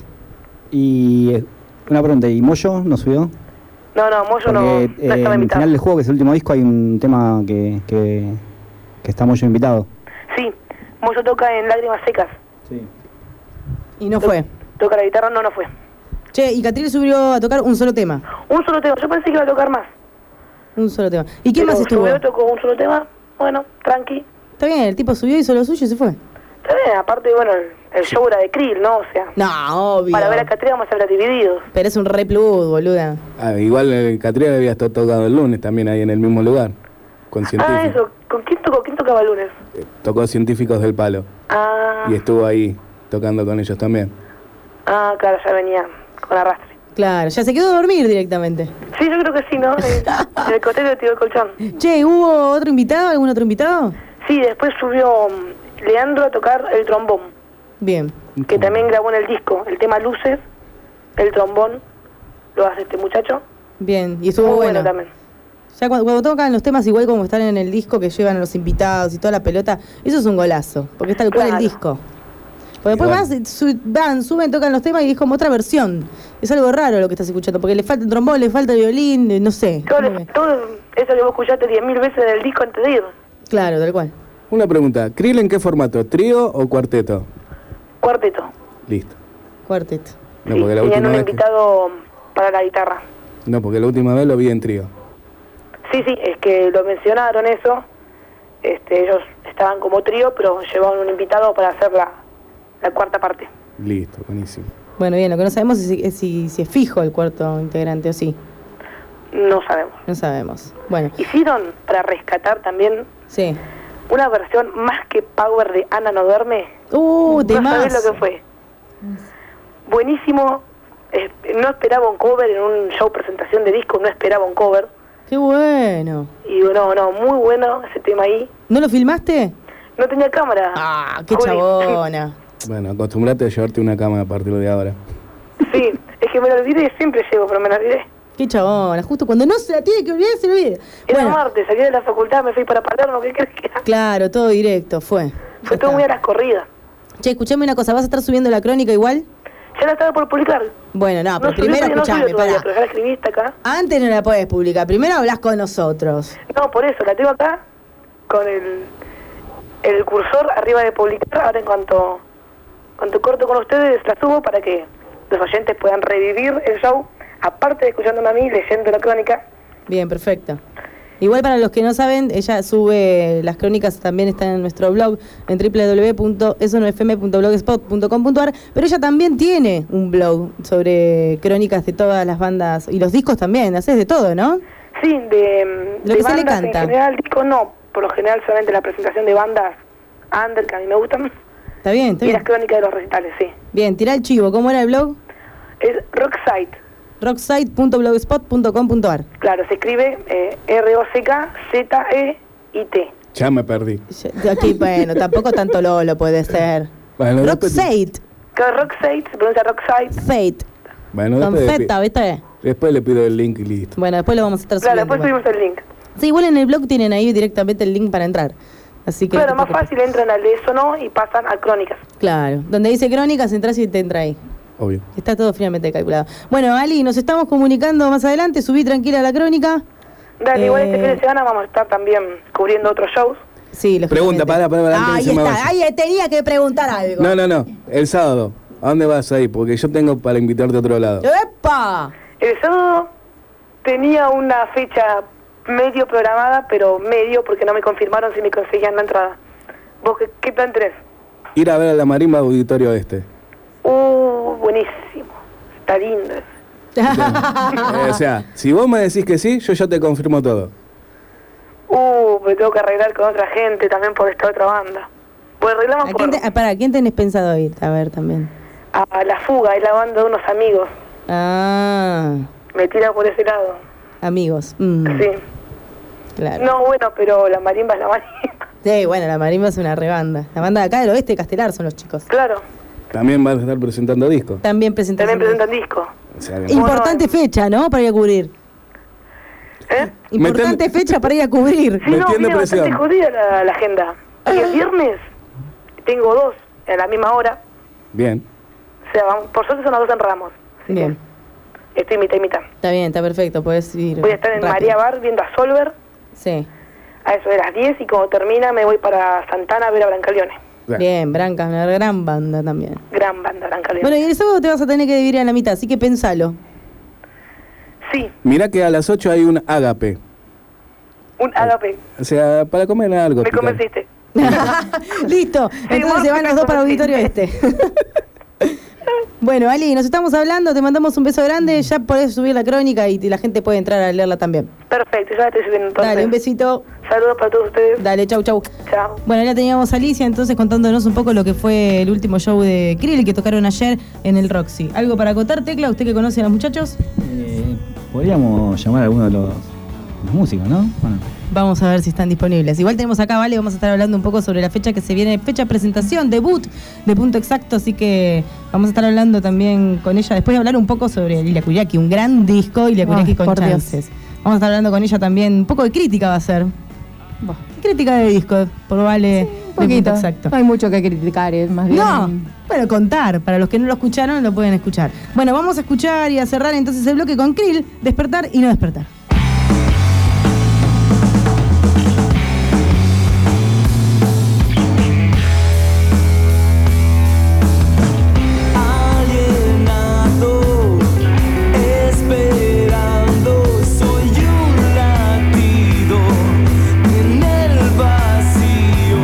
Y una pregunta, ¿y Moyo no subió? No, Moyo no estaba en el invitado. final del juego, que es el último disco, hay un tema que está Moyo invitado. Sí, Moyo toca en Lágrimas Secas. Sí. ¿Y no fue? Toca la guitarra, no fue. Che, y Catriel subió a tocar un solo tema. Un solo tema, yo pensé que iba a tocar más. Un solo tema. ¿Y quién más estuvo? Subió, tocó un solo tema, bueno, tranqui. Está bien, el tipo subió, hizo lo suyo y se fue. Está bien, aparte, bueno, el show era de Krill, ¿no? O sea... No, obvio. Para ver a Catriel vamos a ver divididos. Pero es un re plus, boluda. Igual Catriel había estado tocado el lunes también ahí en el mismo lugar, con científicos. Eso, ¿con quién tocó? ¿Quién tocaba el lunes? Tocó Científicos del Palo. Ah, Y estuvo ahí, tocando con ellos también. claro, ya venía con arrastre. Claro, ya se quedó a dormir directamente. Sí, yo creo que sí, ¿no? En el cotero tiró el colchón. Che, ¿hubo otro invitado? ¿Algún otro invitado? Sí, después subió Leandro a tocar el trombón, Bien. que también grabó en el disco. El tema Luces, el trombón, lo hace este muchacho. Bien, y estuvo Muy bueno. también. Ya cuando tocan los temas igual como están en el disco, que llevan a los invitados y toda la pelota, eso es un golazo, porque está tal cual el disco. Porque después suben, tocan los temas y es como otra versión. Es algo raro lo que estás escuchando, porque le falta el trombón, le falta el violín, no sé. Todo eso que vos escuchaste 10.000 veces en el disco antes de ir. Claro, tal cual. Una pregunta, ¿Krill en qué formato? ¿Trío o cuarteto? Cuarteto. Listo. Cuarteto. No, porque la Tenían última un vez invitado para la guitarra. No, porque la última vez lo vi en trío. Sí, es que lo mencionaron eso. Ellos estaban como trío, pero llevaban un invitado para hacer la cuarta parte. Listo, buenísimo. Bueno, bien, lo que no sabemos es si es fijo el cuarto integrante o sí. No sabemos. No sabemos. Bueno. Hicieron, para rescatar también, sí, una versión más que power de Ana no duerme. No sabés lo que fue. Buenísimo. No esperaba un cover en un show presentación de disco, no esperaba un cover. Qué bueno. Y no, muy bueno ese tema ahí. ¿No lo filmaste? No tenía cámara. Ah, qué chabona. Bueno, acostumbrate a llevarte una cámara a partir de ahora. Sí, es que me lo olvidé, siempre llevo, pero me lo olvidé. Qué chabona, justo cuando no se la tiene que olvidar, se lo olvida. Era martes, salí de la facultad, me fui para Palermo, ¿qué crees que era? Claro, todo directo, fue. Fue todo muy a las corridas. Che, escuchame una cosa, ¿vas a estar subiendo la crónica igual? Ya la estaba por publicar. Bueno, no, pero subí, primero no escuchame, subí todavía, pará. pero ya la escribiste acá. Antes no la podés publicar, primero hablas con nosotros. No, por eso, la tengo acá, con el cursor arriba de publicar. Ahora en cuanto corto con ustedes, la subo para que los oyentes puedan revivir el show, aparte de escuchándome a mí, leyendo la crónica. Bien, perfecto. Igual para los que no saben, ella sube las crónicas, también están en nuestro blog en www.esonofm.blogspot.com.ar, pero ella también tiene un blog sobre crónicas de todas las bandas y los discos también, haces de todo, ¿no? Sí, de lo que se le bandas canta. En general, disco no, por lo general solamente la presentación de bandas under que a mí me gustan. Está bien, está Y bien. las crónicas de los recitales, sí. Bien, tirá el chivo. ¿Cómo era el blog? Es Rocksite. rocksite.blogspot.com.ar. Claro, se escribe ROCKZEIT. Ya me perdí. Aquí, bueno, tampoco tanto lo puede ser. Bueno, Rocksite. Claro, Rocksite, se pronuncia Rocksite. Fate. Bueno, Con después, feta, ¿viste? después le pido el link y listo. Bueno, después lo vamos a estar Claro, subiendo. después subimos el link. Sí, igual en el blog tienen ahí directamente el link para entrar. Así que Claro, no más te preocupes. fácil entran al de eso, ¿no? Y pasan a crónicas. Claro, donde dice crónicas entras y te entra ahí. Obvio. Está todo finalmente calculado. Bueno, Ali, nos estamos comunicando más adelante. Subí tranquila la crónica. Dale, igual este fin de semana vamos a estar también cubriendo otros shows. Sí, Pregunta, para, antes de Ahí que se me está, vaya. ahí tenía que preguntar algo. No. El sábado. ¿A dónde vas a ir? Porque yo tengo para invitarte a otro lado. ¡Epa! El sábado tenía una fecha medio programada, pero medio porque no me confirmaron si me conseguían la entrada. ¿Vos qué plan tenés? Ir a ver a la Marimba Auditorio Este. Buenísimo. Está lindo. O sea, si vos me decís que sí, yo ya te confirmo todo. Me tengo que arreglar con otra gente también por esta otra banda. Pues arreglamos ¿A por... quién tenés pensado ir? A ver también. A La Fuga, es la banda de unos amigos. Ah, Me tira por ese lado. amigos. Sí. Claro. No, bueno, pero la marimba es la marimba. Sí, bueno, la marimba es una rebanda. La banda de acá del oeste de Castelar son los chicos. Claro. También vas a estar presentando discos. También presentan. También presentan disco. O sea, que- Importante fecha, ¿no? Para ir a cubrir. Importante fecha para ir a cubrir. Sí, no, viene bastante jodida la agenda. Y el viernes tengo 2 a la misma hora. Bien. O sea, por suerte son las 2 en Ramos. Bien. Estoy mitad y mitad. Está bien, está perfecto. Puedes ir. Voy a estar en rápido. María Bar viendo a Solver Sí. a eso de las 10 y cuando termina me voy para Santana a ver a Brancaleone. Bien, Branca, una gran banda también. Gran banda Brancaleone. Bueno, y el sábado te vas a tener que dividir a la mitad, así que pensalo. Sí. Mirá que a las 8 hay un ágape. Un agape. O sea, para comer algo. Me picar. convenciste. Listo, entonces se van los dos para Auditorio Este. Bueno, Ali, nos estamos hablando, te mandamos un beso grande, ya podés subir la crónica y la gente puede entrar a leerla también. Perfecto, ya la estoy subiendo entonces. Dale, un besito. Saludos para todos ustedes. Dale, chau, chau. Chao. Bueno, ya teníamos a Alicia entonces contándonos un poco lo que fue el último show de Krill que tocaron ayer en el Roxy. ¿Algo para acotar, Tecla? ¿Usted que conoce a los muchachos? Podríamos llamar a alguno de los músicos, ¿no? Bueno. Vamos a ver si están disponibles. Igual tenemos acá, Vale, vamos a estar hablando un poco sobre la fecha que se viene, fecha de presentación, debut de Punto Exacto, así que vamos a estar hablando también con ella, después de hablar un poco sobre Lilia Kuriaki, un gran disco, Lilia Kuriaki con por Dios. chances. Vamos a estar hablando con ella también, un poco de crítica va a ser. Crítica de disco, por Vale, de Punto Poquito. Exacto. No hay mucho que criticar, es más bien. No, pero contar, para los que no lo escucharon lo pueden escuchar. Bueno, vamos a escuchar y a cerrar entonces el bloque con Krill, despertar y no despertar. Alienado, esperando, soy un latido en el vacío,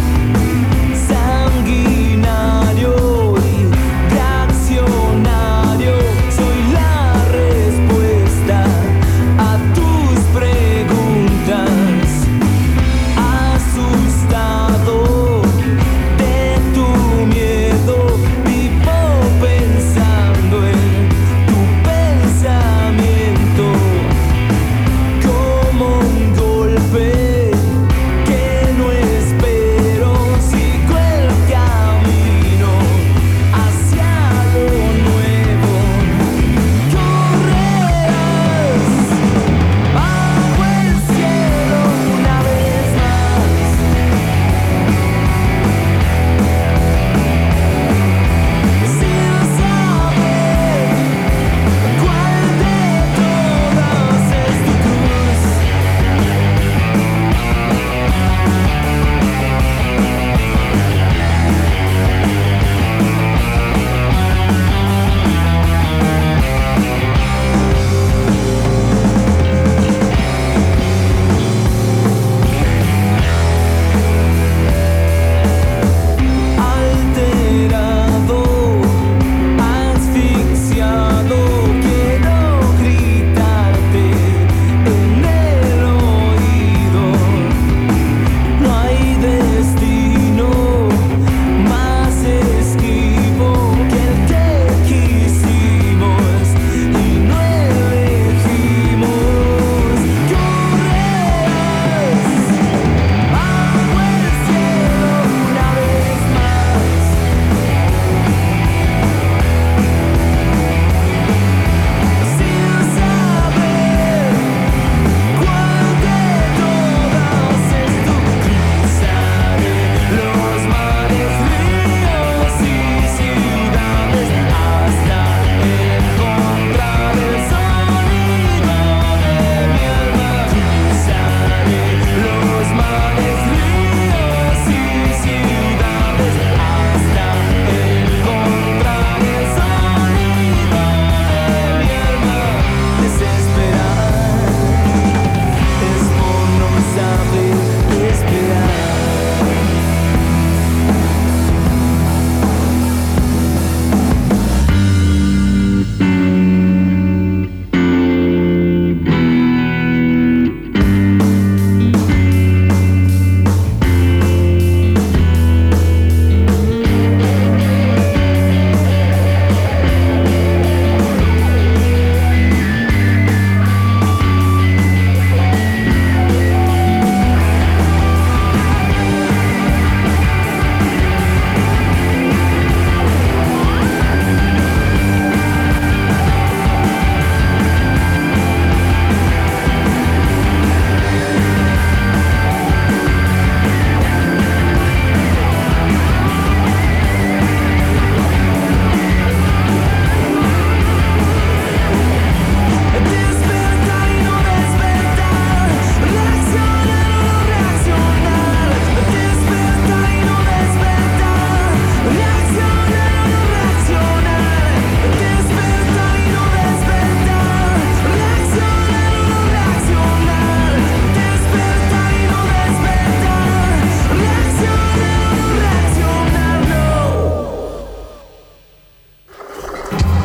sanguinario y reaccionario, soy la respuesta a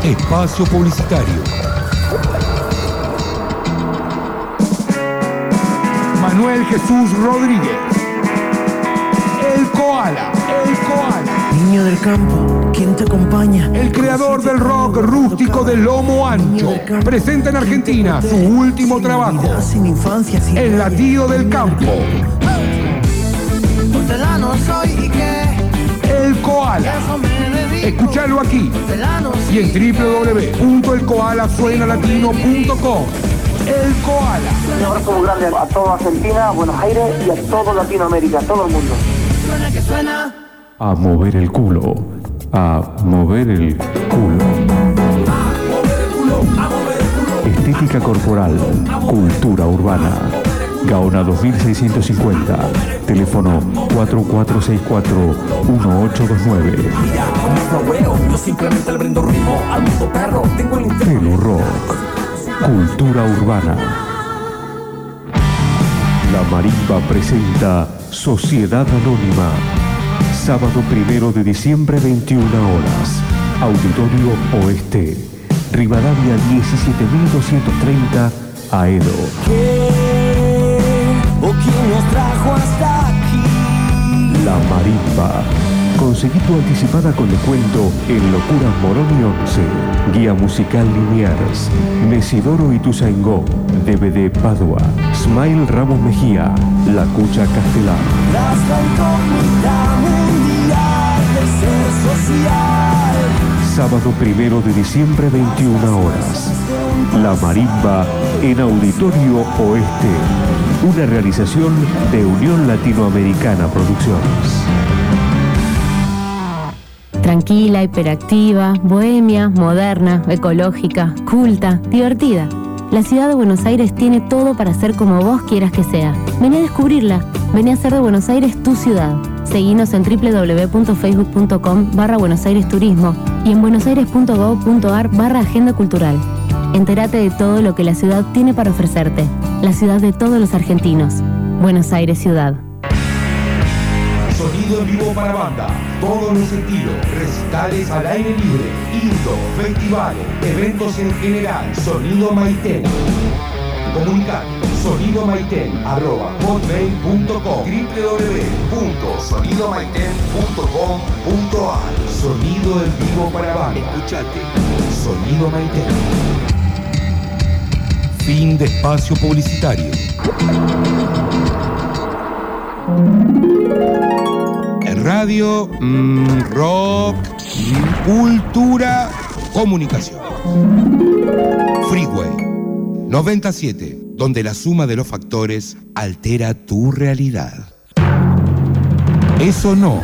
Espacio publicitario. Manuel Jesús Rodríguez. El Koala. Niño del campo, ¿quién te acompaña? El creador del rock rústico de lomo ancho. Presenta en Argentina su último trabajo. Sin infancia, sin El latido del campo. hortelano soy y qué. El Koala. Escuchalo aquí y en www.elkoalasuenalatino.com. El Koala. Un abrazo muy grande a toda Argentina, a Buenos Aires y a toda Latinoamérica, a todo el mundo. Suena que suena. A mover el culo. A mover el culo. Estética corporal. Cultura urbana. Gaona 2650. Teléfono 4464-1829. Yo simplemente le brindo ritmo al mundo perro. Tengo el Pelo Rock. Cultura urbana. La Marimba presenta Sociedad Anónima. Sábado 1 de diciembre, 21 horas. Auditorio Oeste. Rivadavia 17230, Aedo. ¿O quién nos trajo hasta aquí? La Marimba. Conseguí tu anticipada con descuento en Locuras Morón y 11. Guía musical Liniers. Mesidoro y Tuzaingó. DVD Padua. Smile Ramos Mejía. La Cucha Castelar. La incógnita mundial del ser social. Sábado 1 de diciembre, 21 horas. La Marimba en Auditorio Oeste. Una realización de Unión Latinoamericana Producciones. Tranquila, hiperactiva, bohemia, moderna, ecológica, culta, divertida. La ciudad de Buenos Aires tiene todo para ser como vos quieras que sea. Vení a descubrirla. Vení a hacer de Buenos Aires tu ciudad. Seguinos en www.facebook.com/Buenos Aires Turismo y en buenosaires.gov.ar/Agenda Cultural. Entérate de todo lo que la ciudad tiene para ofrecerte. La ciudad de todos los argentinos. Buenos Aires Ciudad. Sonido en vivo para banda, todos los estilos, recitales al aire libre, indoor, festivales, eventos en general. Sonido Maiten. Comunicate sonidomaiten@hotmail.com, www.sonidomaiten.com.ar. Sonido en vivo para banda. Escuchate. Sonido Maiten. Fin de espacio publicitario. Radio, rock, cultura, comunicación. Freeway 97, donde la suma de los factores altera tu realidad. Eso no.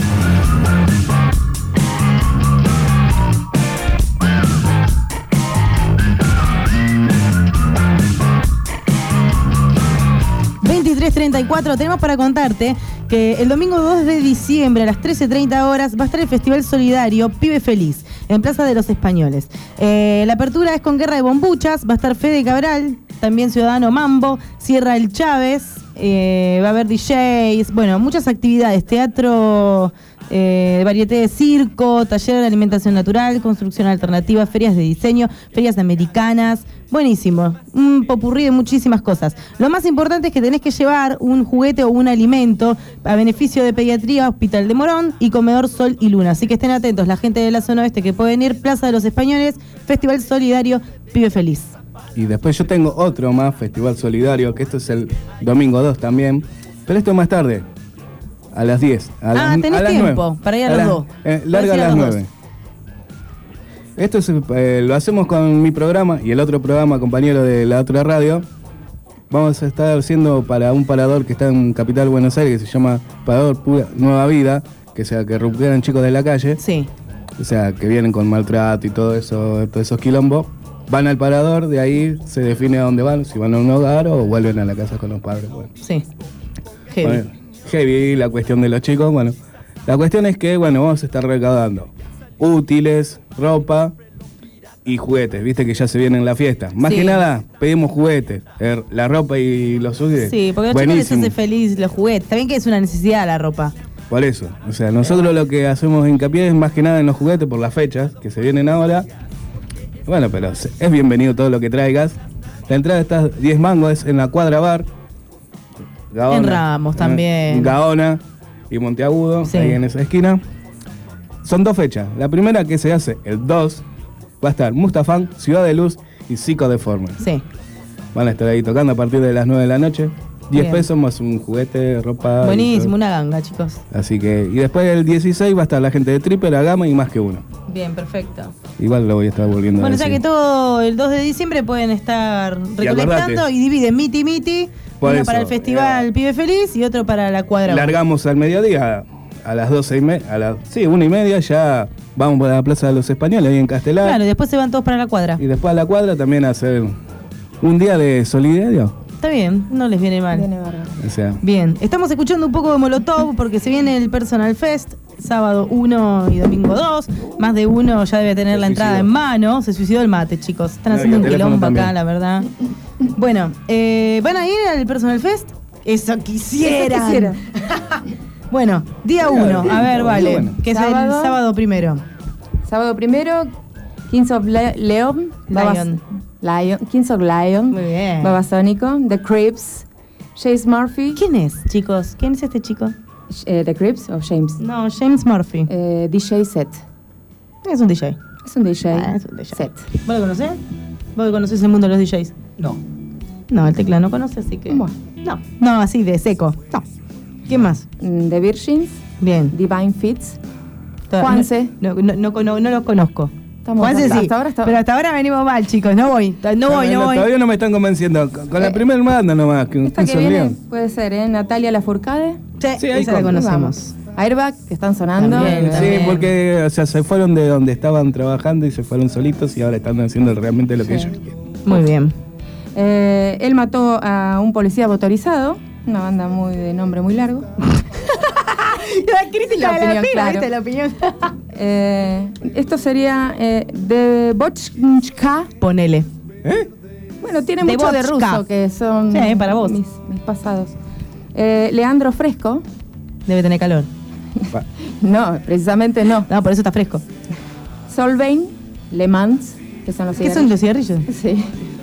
Tenemos para contarte que el domingo 2 de diciembre a las 13:30 horas va a estar el Festival Solidario Pibe Feliz en Plaza de los Españoles. La apertura es con Guerra de Bombuchas, va a estar Fede Cabral, también Ciudadano Mambo, Sierra el Chávez, va a haber DJs, bueno, muchas actividades, teatro, varieté de circo, taller de alimentación natural, construcción alternativa, ferias de diseño, ferias americanas. Buenísimo, un popurrí de muchísimas cosas. Lo más importante es que tenés que llevar un juguete o un alimento a beneficio de Pediatría Hospital de Morón y Comedor Sol y Luna. Así que estén atentos, la gente de la zona oeste que pueden ir, Plaza de los Españoles, Festival Solidario, Pibe Feliz. Y después yo tengo otro más, Festival Solidario, que esto es el domingo 2 también, pero esto más tarde, a las 10. Tenés tiempo 9. Para ir a las 2. Larga a las 9. Esto es, lo hacemos con mi programa y el otro programa, compañero de la otra radio. Vamos a estar haciendo para un parador que está en Capital Buenos Aires, que se llama Parador Pura Nueva Vida, que sea que recuperan chicos de la calle. Sí. O sea, que vienen con maltrato y todo eso, todos esos quilombos. Van al parador, de ahí se define a dónde van, si van a un hogar o vuelven a la casa con los padres. Bueno. Sí. Heavy. Bueno, heavy la cuestión de los chicos. Bueno, la cuestión es que, bueno, vamos a estar recaudando útiles, ropa y juguetes. Viste que ya se viene en la fiesta. Más que nada, pedimos juguetes. La ropa y los útiles. Sí, porque a los chicos les hace feliz los juguetes. También que es una necesidad la ropa. Por eso. O sea, nosotros lo que hacemos hincapié es más que nada en los juguetes por las fechas que se vienen ahora. Bueno, pero es bienvenido todo lo que traigas. La entrada está 10 mangos, es en la Cuadra Bar. Gaona, en Ramos también. Gaona y Monteagudo, ahí en esa esquina. Son 2 fechas. La primera que se hace el 2 va a estar Mustafán, Ciudad de Luz y Psico Deforme. Sí. Van a estar ahí tocando a partir de las 9 de la noche. 10 Bien. pesos más un juguete, ropa. Buenísimo, una ganga, chicos. Así que, y después el 16 va a estar la gente de Triple, la Gama y Más que Uno. Bien, perfecto. Igual lo voy a estar volviendo Bueno, a o sea decir. que todo el 2 de diciembre pueden estar recolectando acordate. y dividen miti. Por Uno eso, para el festival Pibe Feliz y otro para la Cuadra. Largamos al mediodía, a las 12:30, sí, 1:30 ya vamos para la Plaza de los Españoles, ahí en Castelar. Claro, y después se van todos para la Cuadra. Y después a la Cuadra también a hacer un día de solidaridad. Está bien, no les viene mal. O sea, Bien, estamos escuchando un poco de Molotov porque se viene el Personal Fest, sábado 1 y domingo 2. Más de uno ya debe tener la entrada en mano. Se suicidó el mate, chicos. Están haciendo un quilombo acá, la verdad. Bueno, ¿van a ir al Personal Fest? Eso quisieran. Bueno, día 1. A ver, vale. Bueno. Que es Sábado. el sábado primero. Sábado primero, Kings of Leon. Kings of Lion. Muy bien. Babasónico. The Crips. James Murphy. ¿Quién es, chicos? ¿Quién es este chico? The Crips o James. No, James Murphy. DJ Set. Es un DJ. Es un DJ. Es un DJ. Set. ¿Vos lo conocés? ¿Vos que conocés el mundo de los DJs? No. No, el teclado no conoce, así que. Bueno. No, así de seco. No. ¿Quién más? The Virgins. Bien. Divine Fits. To- Juanse. No los conozco. Estamos Juanse sí. hasta ahora está- Pero hasta ahora venimos mal, chicos. No voy. No voy. Todavía no me están convenciendo. Con la primera banda nomás, que Esta Kings que of viene Leon. puede ser, Natalia Lafourcade. Sí, ahí esa la con- conocemos. Airbag, que están sonando. Sí, porque o sea, se fueron de donde estaban trabajando y se fueron solitos y ahora están haciendo realmente lo que ellos quieren. Muy bien. Él mató a un policía motorizado, una banda muy de nombre muy largo. La crítica La de la opinión, pila, claro. ¿viste? La opinión. Esto sería de Bochka. Ponele. Bueno, tiene De mucho de Bochka. ruso, que son Sí, para vos. mis pasados. Leandro Fresco. Debe tener calor. No, precisamente no. No, por eso está fresco. Solveig, Le Mans, que son los ¿Qué son los cigarrillos? Sí.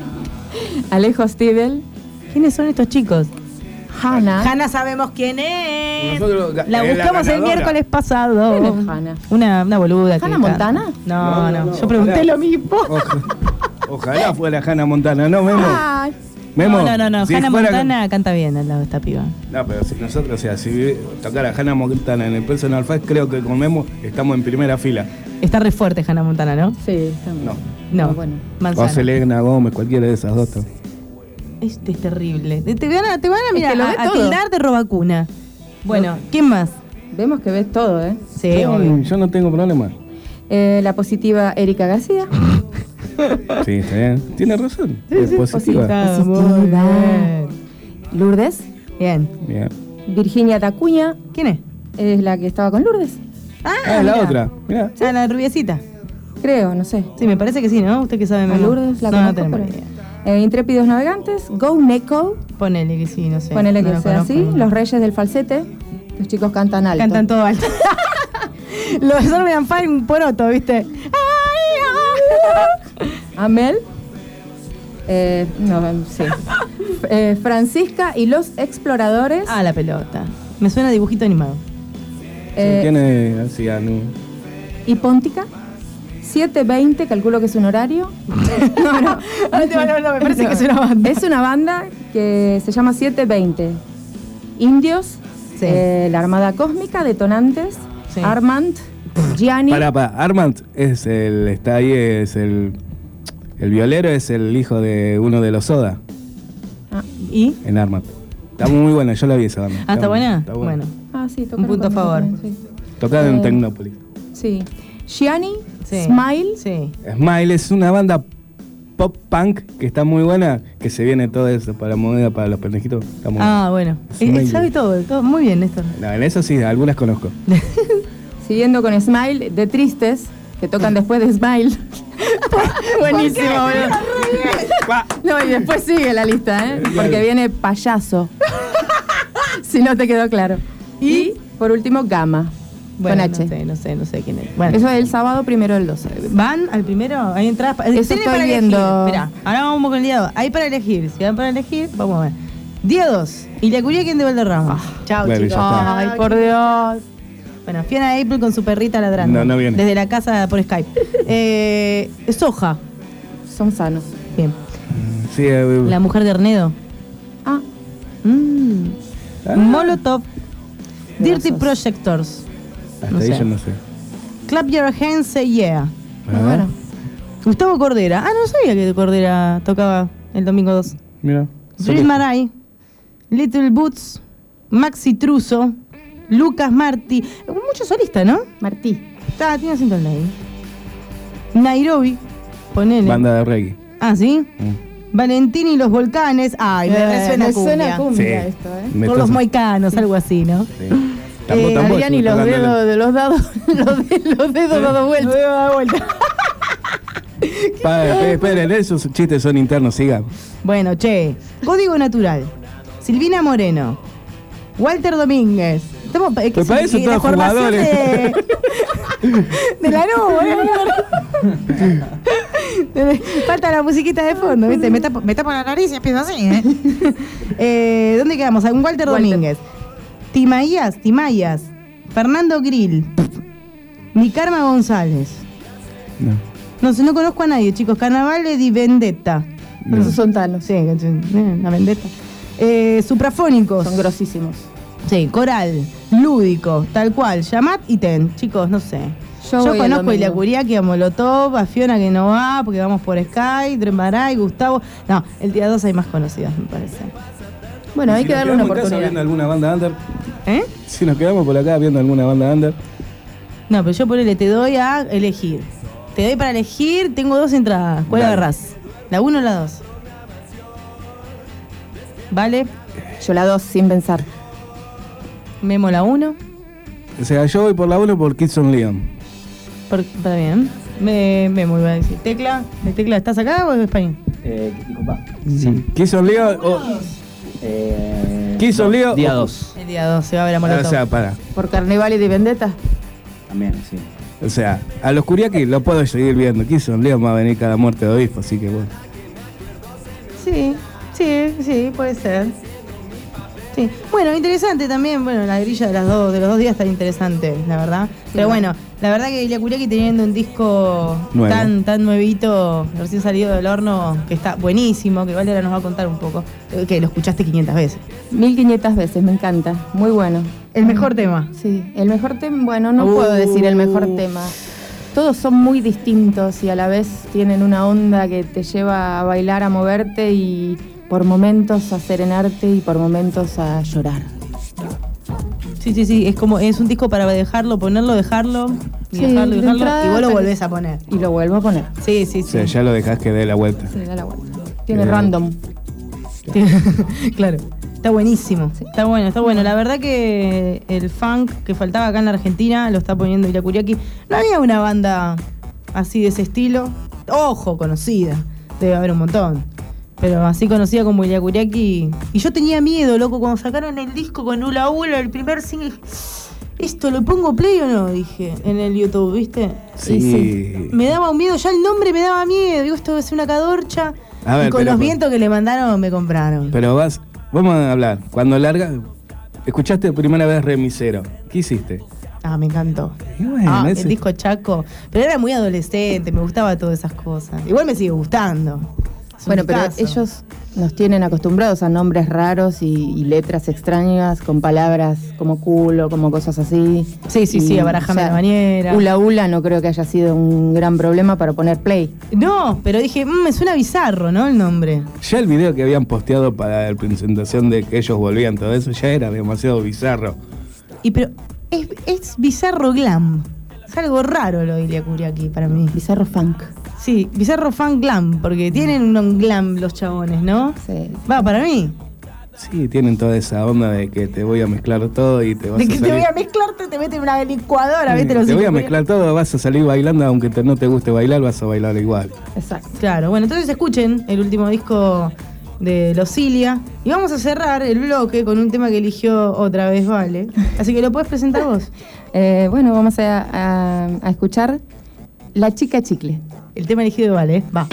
Alejo Stivel. ¿Quiénes son estos chicos? Hanna. Hanna sabemos quién es. Nosotros, La es buscamos el ganadora. miércoles pasado. ¿Quién es Hanna? Una boluda. ¿Hannah que Montana? No, no. No, Yo pregunté ojalá. lo mismo. Ojalá fuera Hannah Montana, ¿no, Memo? Ay, Memo, No. si Hannah fuera- Montana canta bien al lado de esta piba. No, pero si nosotros, o sea, si tocara Hannah Montana en el Personal Fest, creo que con Memo estamos en primera fila. Está re fuerte Hannah Montana, ¿no? sí, está bien. No. No. bueno. O Manzana. Selena Gómez, cualquiera de esas dos. Este es terrible. Te van a mirar, que lo ve a todo. tildar de robacuna. Bueno, ¿quién más? Vemos que ves todo, ¿eh? Sí, obvio. Yo no tengo problema. La positiva Erika García. Sí, está bien. Tiene razón. Es positiva. Está muy bien. Lourdes. Bien. Bien. Virginia Tacuña. ¿Quién es? Es la que estaba con Lourdes. Ah, la mira. otra. Mirá. Ah, la rubiecita. Creo, no sé. Sí, me parece que sí, ¿no? ¿Usted qué sabe, A Memo? Lourdes la no, conozco, tenemos pero- idea. Intrépidos Navegantes. Go Neko. Ponele que sí, no sé. Ponele No que lo sea conozco. así. Los Reyes del Falsete. Los chicos cantan alto. Cantan todo alto. Los Sorbian Fire un poroto, ¿viste? Amel. No, sí. Francisca y los Exploradores. Ah, la pelota. Me suena a dibujito animado. Tiene así, Y Póntica. 7:20, calculo que es un horario. No, me parece que es una banda. Es una banda que se llama 7:20. Indios, Sí. la Armada Cósmica, Detonantes, Sí. Armand, Gianni. Para, Armand es está ahí, es el violero, es el hijo de uno de los Soda, ¿Y? en Armand. Está muy buena, yo la vi esa banda. Ah, ¿está buena? Está buena. Bueno. Ah, sí, Un tocaron punto a con favor. nosotros, sí. Tocada en Eh, Tecnópolis. Sí. Gianni, Sí. Smile. Sí. Smile es una banda pop punk que está muy buena, que se viene todo eso para moneda, para los pendejitos. Está muy Ah, bueno. Smile. Sabe todo. Muy bien, Néstor. No, en eso sí, algunas conozco. Siguiendo con Smile, de Tristes, que tocan después de Smile. Buenísimo, boludo. No, y después sigue la lista, ¿eh? Porque viene Payaso. Si no te quedó claro. Y por último, Gama. Bueno, con H. no sé quién es. Bueno. Eso es el sábado 1 del 12. ¿Van al primero? Hay entradas para... Eso estoy viendo. Mirá, ahora vamos con el día 2. Hay para elegir. Si van para elegir, vamos a ver. Día 2. Yuriaki ¿quién de Valderrama? Chao, bueno, chicos. ya está. Ay, por Dios. Bueno, Fiona Apple con su perrita ladrando. No viene. Desde la casa por Skype. Soja. Son sanos. Bien. Sí, La mujer de Arnedo. Ah. Molotov. Dirty Besos. Projectors. hasta no ahí sé. yo no sé. Clap Your Hands, Say Yeah. Bueno. Gustavo Cordera. Ah, no sabía que Cordera tocaba el domingo 2. Mira. Dream Maray. Little Boots. Maxi Truso. Lucas Martí. Muchos solistas, ¿no? Martí. Tiene acento el ahí. Nairobi. Ponele. Banda de reggae. Ah, ¿sí? Valentín y los volcanes. Ay, me resuena me cumbia. suena cumbia Sí. esto, Me Por los toca- moicanos, algo así, ¿no? Sí. Tampoco Adrián y estuve los tocando dedos de los dados, los dedos dado vuelta. Esperen, esos chistes son internos, sigamos. Bueno, che. Código Natural. Silvina Moreno. Walter Domínguez. Estamos, es que Pues para eso la todos formación jugadores. de la Falta la musiquita de fondo, ¿viste? Me tapo la nariz y empiezo así, ¿dónde quedamos? Un Walter Domínguez. Timayas. Fernando Grill. Nicarma González. No conozco a nadie, chicos. Carnavale di Vendetta. No. Esos son tanos. Sí, la Vendetta. Suprafónicos. Son grosísimos. Sí, Coral, Lúdico, tal cual. Yamat y Ten. Chicos, no sé. Yo voy el conozco a domingo. Yuriaki, a Molotov, a Fiona que no va, porque vamos por Sky, Dremaray, Gustavo. No, el día 2 hay más conocidas, me parece. Bueno, hay Si que nos darle una quedamos en casa oportunidad. viendo alguna banda under. ¿Eh? Si nos quedamos por acá viendo alguna banda under. No, pero yo ponele, te doy a elegir. Te doy para elegir, tengo 2 entradas. ¿Cuál Dale. agarrás? ¿La 1 o la 2? ¿Vale? Yo la 2 sin pensar. Memo la 1. O sea, yo voy por la 1 por Kids on Leon. Está bien. Memo iba a decir. ¿Tecla? ¿Estás acá o es español? Disculpa. Sí. Kids on Leon o... Kids on Leon Día o- 2. El día 2 se va a ver a Molotov. O sea, para. Por Carnevale di Vendetta. También, sí. O sea, a los Curiaki lo puedo seguir viendo. Kids on Leon va a venir cada muerte de obispo, así que bueno. Sí, puede ser. Sí. Bueno, interesante también. Bueno, la grilla de los 2 días está interesante, la verdad. Pero bueno, la verdad que Ilya Kuriaki teniendo un disco Nuevo. tan nuevito, recién salido del horno, que está buenísimo, que Valera nos va a contar un poco, que lo escuchaste 500 veces. 1500 veces, me encanta. Muy bueno. ¿El mejor tema? Sí, el mejor tema, bueno, no puedo decir el mejor tema. Todos son muy distintos y a la vez tienen una onda que te lleva a bailar, a moverte y por momentos a serenarte y por momentos a llorar. Sí, es un disco para dejarlo, ponerlo, dejarlo, y Sí, dejarlo, de y entrada, vos lo pero- volvés a poner. Y lo vuelvo a poner. Sí. O sea, ya lo dejás que dé la vuelta. Sí, da la vuelta. Tiene Bien. random. Claro. Está buenísimo. Está bueno. La verdad que el funk que faltaba acá en la Argentina lo está poniendo Ilya Kuriaki. No había una banda así de ese estilo. Ojo, conocida. Debe haber un montón. Pero así conocida como Ilya Kuriaki. Y yo tenía miedo, loco, cuando sacaron el disco con Ula Ula, el primer single. ¿Esto lo pongo play o no? Dije en el YouTube, ¿viste? Sí. Me daba un miedo, ya el nombre me daba miedo. Digo, esto es una cadorcha. A ver, y con pero- los vientos que le mandaron, me compraron. Pero vamos a hablar. Cuando escuchaste primera vez Remisero, ¿qué hiciste? Ah, me encantó. bueno, ese- el disco Chaco. Pero era muy adolescente, me gustaba todas esas cosas. Igual me sigue gustando. Es un Bueno, pero discazo. ellos nos tienen acostumbrados a nombres raros y letras extrañas con palabras como culo, como cosas así. Sí, abarajame la bañera. Ula Ula no creo que haya sido un gran problema para poner play. No, pero dije, me suena bizarro, ¿no? El nombre. Ya el video que habían posteado para la presentación de que ellos volvían, todo eso, ya era demasiado bizarro. Pero es bizarro glam. Es algo raro lo de Ilya Kuriaki para mí. Bizarro funk. Sí, bizarro funk glam, porque tienen un glam los chabones, ¿no? Sí. Va, para mí. Sí, tienen toda esa onda de que te voy a mezclar todo y te vas De a que te salir. voy a mezclarte, te meten en una licuadora, ¿viste? Te voy a mezclar todo, vas a salir bailando, aunque no te guste bailar, vas a bailar igual. Exacto. Claro, bueno, entonces escuchen el último disco de Los Cilia. Y vamos a cerrar el bloque con un tema que eligió otra vez Vale. Así que lo puedes presentar vos. Bueno, vamos a escuchar La Chica Chicle. El tema elegido de Vale, va.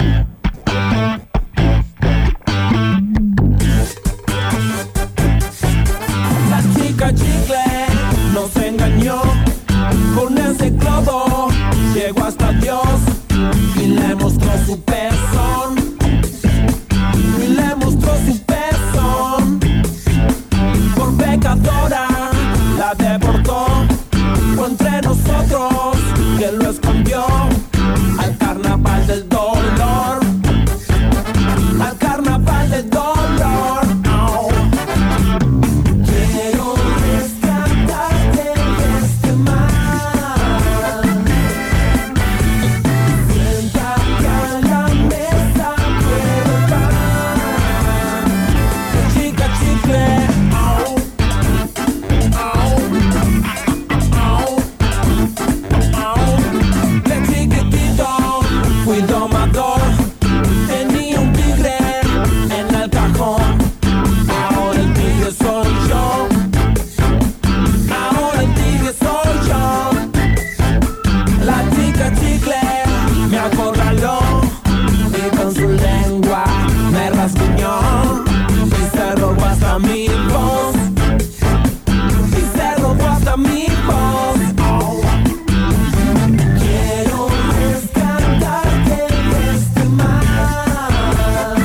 La chica chicle nos engañó con ese globo, llegó hasta Dios y le mostró su pezón, y le mostró su pezón. Por pecadora la deportó, fue entre nosotros que lo escondió al carnaval del dolor, al carnaval del dolor. Oh. Quiero rescatarte de este mal. Siéntate a la mesa, prueba pan. Chica chicle, oh. Oh. Oh. Oh. De chiquitito fui domador, tenía un tigre en el cajón. Ahora el tigre soy yo, ahora el tigre soy yo. La chica chicle me acorraló y con su lengua me rasguñó y se robó hasta mi voz, y se robó hasta mi voz. Oh. Quiero rescatarte de este mal.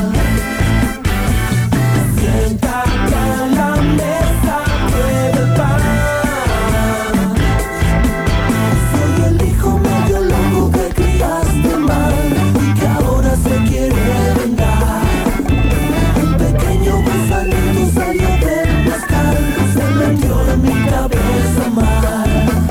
Siéntate a la mesa, prueba el pan. Soy el hijo medio loco que criaste mal y que ahora se quiere vengar. Un pequeño gusanito salió del mezcal, se metió en mi cabeza mal.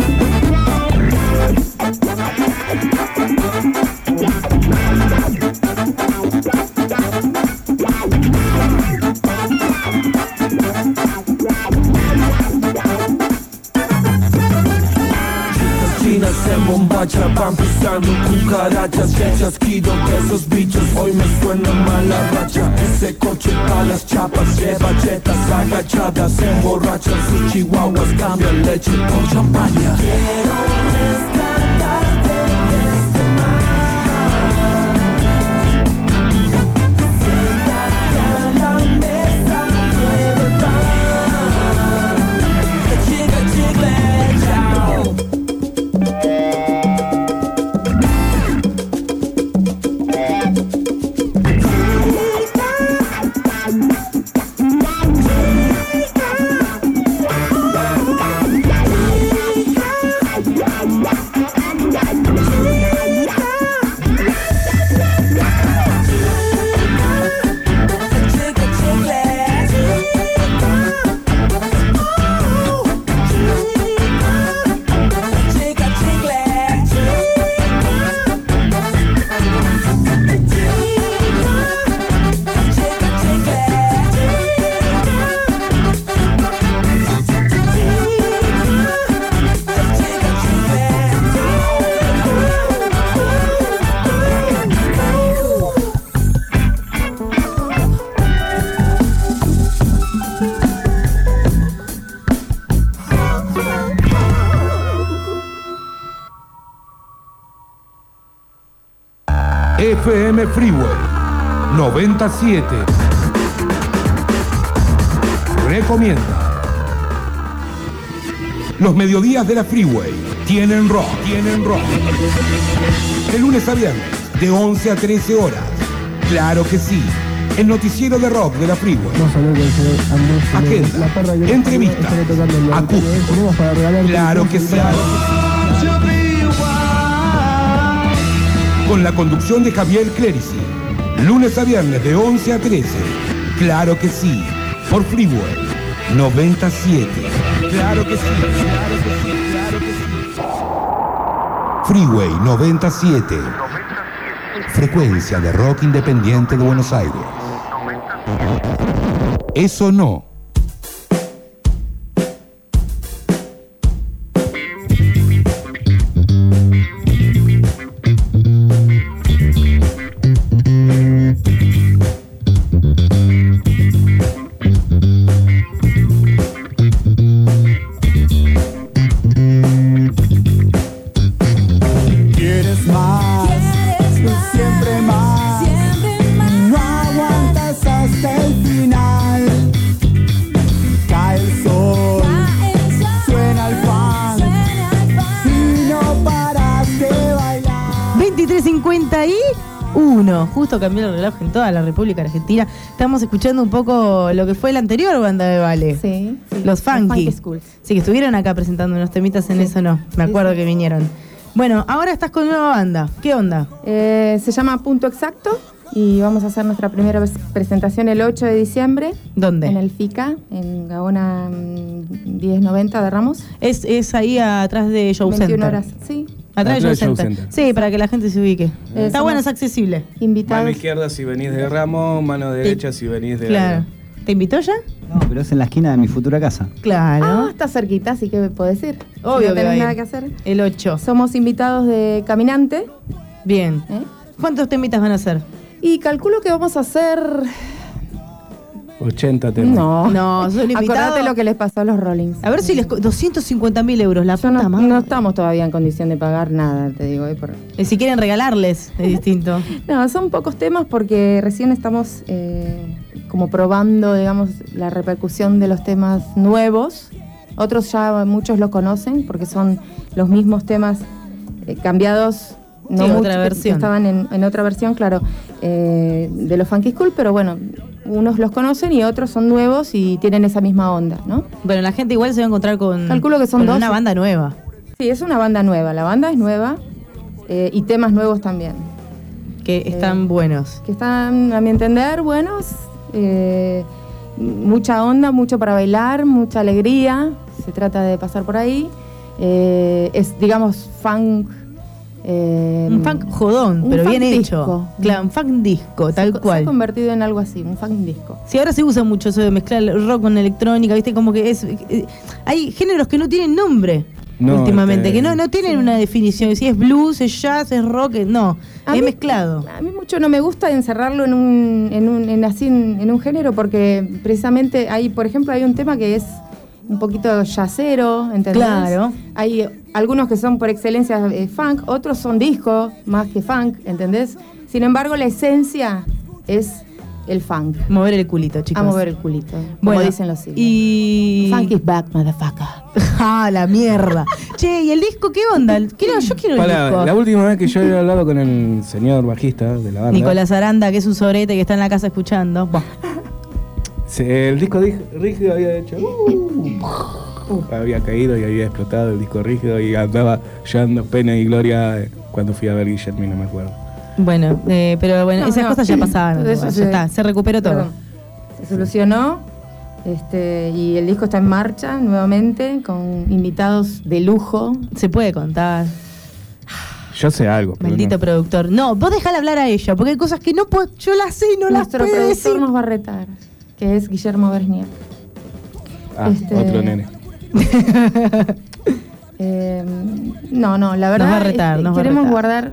Chinas se embombachan, van pisando cucarachas, que chasquido de esos bichos, hoy me suena mala racha. Ese coche pa' las chapas, lleva jetas agachadas, se emborrachan sus chihuahuas, cambian leche por champaña. Quiero rescatarte de este mal. Siéntate a la mesa, prueba el pan. Chica chicle, chao. FM Freeway 97 recomienda. Los mediodías de la Freeway tienen rock. De lunes a viernes, de 11 a 13 horas. Claro que sí. El noticiero de rock de la Freeway. Agenda, entrevistas, acústicos. Claro que sí. Con la conducción de Javier Clerici. Lunes a viernes de 11 a 13. Claro que sí. Por Freeway 97. Claro que sí. Freeway 97. Frecuencia de rock independiente de Buenos Aires. Eso no. 19:51. Justo cambió el reloj en toda la República Argentina. Estamos escuchando un poco lo que fue la anterior banda de Vale. Sí. Los Funky. Schools. Sí, que estuvieron acá presentando unos temitas en eso, no. Me acuerdo que vinieron. Bueno, ahora estás con nueva banda. ¿Qué onda? Se llama Punto Exacto y vamos a hacer nuestra primera presentación el 8 de diciembre. ¿Dónde? En el FICA, en Gaona 1090 de Ramos. Es ahí atrás de Show 21 Center. horas, sí. Atrás de Show Center. Sí, para que la gente se ubique. Está bueno, es accesible. Invitados. Mano izquierda si venís de Ramos, mano derecha si venís de... Claro. ¿Te invitó ya? No, pero es en la esquina de mi futura casa. Claro. Ah, está cerquita, así que podés ir. Obvio no que va a tenés ir. nada que hacer. El 8. Somos invitados de Caminante. Bien. ¿Cuántos temitas van a hacer? Y calculo que vamos a hacer... 80 temas. No, son invitados. Acordate lo que les pasó a los Rollings. A ver si les... 250.000 euros, la puta no, madre. no estamos todavía en condición de pagar nada, te digo. Si quieren regalarles, es distinto. No, son pocos temas porque recién estamos como probando, digamos, la repercusión de los temas nuevos. Otros ya muchos lo conocen porque son los mismos temas cambiados. No Sí, mucho, otra que versión. estaban en otra versión, claro, de los Funky School, pero bueno, unos los conocen y otros son nuevos y tienen esa misma onda, ¿no? Bueno, la gente igual se va a encontrar con... Calculo que son con 12. una banda nueva. Sí, es una banda nueva, la banda es nueva y temas nuevos también. Que están buenos. Que están, a mi entender, buenos. Mucha onda, mucho para bailar, mucha alegría. Se trata de pasar por ahí. Es, digamos, funk. Un funk jodón, un pero funk bien disco. hecho. Claro, un funk disco, tal Se ha cual. convertido en algo así, un funk disco. Sí, ahora se usa mucho eso de mezclar rock con electrónica, ¿viste? Como que es... hay géneros que no tienen nombre últimamente, que no tienen una definición. Si es blues, es jazz, es rock, no. Es mezclado. A mí mucho no me gusta encerrarlo en un género porque precisamente hay, por ejemplo, hay un tema que es un poquito jazzero, ¿entendés? Claro. Hay algunos que son por excelencia funk, otros son disco más que funk, ¿entendés? Sin embargo, la esencia es el funk. Mover el culito, chicos. A mover el culito, Bueno, como dicen los siglos. Y... Funk is back, motherfucker. ¡Ah, la mierda! Che, ¿y el disco qué onda? Yo quiero el disco. La última vez que yo había hablado con el señor bajista de la banda... Nicolás Aranda, que es un sobrete que está en la casa escuchando. Bah. El disco rígido había hecho... había caído y había explotado el disco rígido y andaba llorando pena y gloria cuando fui a ver Guillermo, no me acuerdo. Bueno, pero bueno, esas cosas ya pasaban. Todo eso Ya está, se recuperó todo. Perdón. Se solucionó y el disco está en marcha nuevamente con invitados de lujo. Se puede contar. Yo sé algo. pero Maldito no. productor. No, vos dejala hablar a ella, porque hay cosas que no puedo, yo las sé y no Nuestro las puedo productor decir. nos va a retar, que es Guillermo Bernier. Otro nene. No, la verdad Nos va a retar, nos va a queremos retar. guardar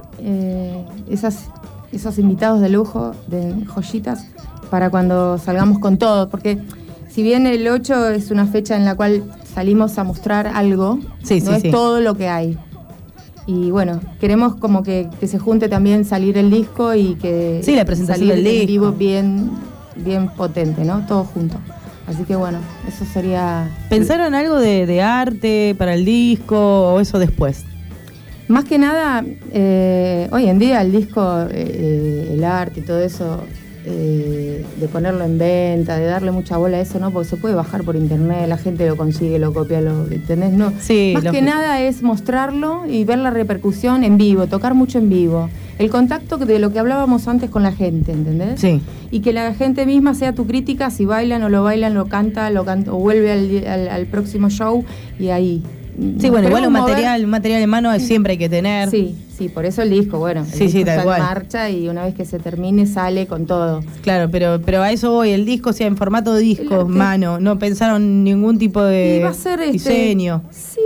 esos invitados de lujo, de joyitas, para cuando salgamos con todo, porque si bien el 8 es una fecha en la cual salimos a mostrar algo, no es todo lo que hay. Y bueno, queremos como que se junte también salir el disco y que Sí, la presentación salir del en disco. vivo bien potente, ¿no? Todo junto. Así que bueno, eso sería... ¿Pensaron algo de arte para el disco o eso después? Más que nada, hoy en día el disco, el arte y todo eso, de ponerlo en venta, de darle mucha bola a eso, ¿no? Porque se puede bajar por internet, la gente lo consigue, lo copia, ¿entendés? No. Sí, Más que nada es mostrarlo y ver la repercusión en vivo, tocar mucho en vivo. El contacto de lo que hablábamos antes con la gente, ¿entendés? Sí. Y que la gente misma sea tu crítica, si bailan o lo bailan, lo canta o vuelve al próximo show y ahí. Sí, bueno, igual un Queremos material en mano siempre hay que tener. Sí, por eso el disco, bueno. El Sí, disco tal está cual. en marcha y una vez que se termine sale con todo. Claro, pero a eso voy, el disco sea en formato disco, mano, no pensaron ningún tipo de Y va a ser diseño.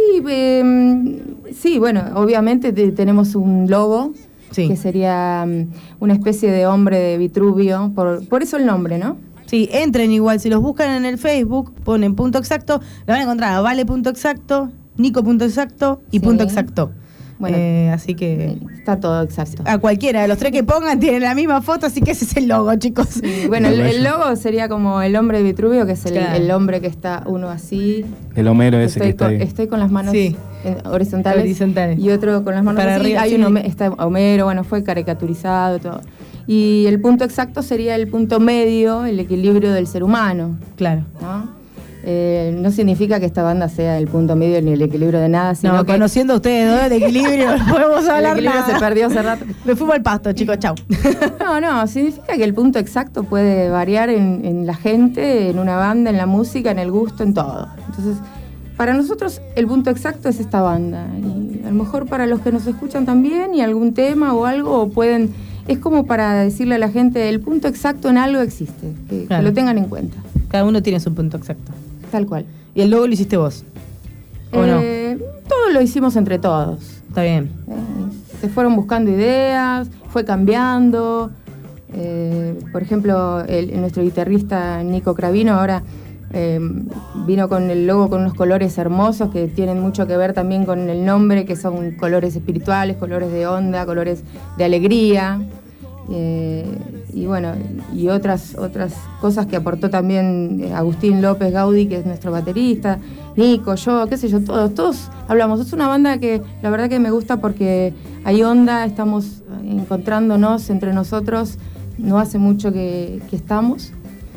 Sí, bueno, obviamente tenemos un logo que sería una especie de hombre de Vitruvio, por eso el nombre, ¿no? Sí, entren igual, si los buscan en el Facebook, ponen punto exacto, lo van a encontrar a Vale punto exacto, Nico punto exacto y punto exacto. Bueno, así que está todo exacto. A cualquiera de los tres que pongan tienen la misma foto, así que ese es el logo, chicos. Sí, bueno, el logo sería como el hombre de Vitruvio, que es el hombre que está uno así. El Homero ese que está ahí. Estoy con las manos horizontales. Y otro con las manos para así. arriba. Hay está Homero, bueno, fue caricaturizado, todo. Y el punto exacto sería el punto medio, el equilibrio del ser humano. Claro. ¿No? No significa que esta banda sea el punto medio ni el equilibrio de nada, sino que conociendo a ustedes, ¿no? El equilibrio, no podemos hablar el equilibrio nada. se perdió hace rato. Me fumo al pasto, chicos, chau. No, significa que el punto exacto puede variar en la gente, en una banda, en la música, en el gusto, en todo. Entonces, para nosotros el punto exacto es esta banda. Y a lo mejor para los que nos escuchan también y algún tema o algo, o pueden... Es como para decirle a la gente, el punto exacto en algo existe, que lo tengan en cuenta. Cada uno tiene su punto exacto. Tal cual. ¿Y el logo lo hiciste vos? ¿O no? Todo lo hicimos entre todos. Está bien. Se fueron buscando ideas, fue cambiando. Por ejemplo, nuestro guitarrista Nico Cravino ahora vino con el logo con unos colores hermosos que tienen mucho que ver también con el nombre, que son colores espirituales, colores de onda, colores de alegría. Y bueno, y otras cosas que aportó también Agustín López Gaudí, que es nuestro baterista, Nico, yo, qué sé yo, todos hablamos. Es una banda que la verdad que me gusta porque hay onda, estamos encontrándonos entre nosotros, no hace mucho que estamos.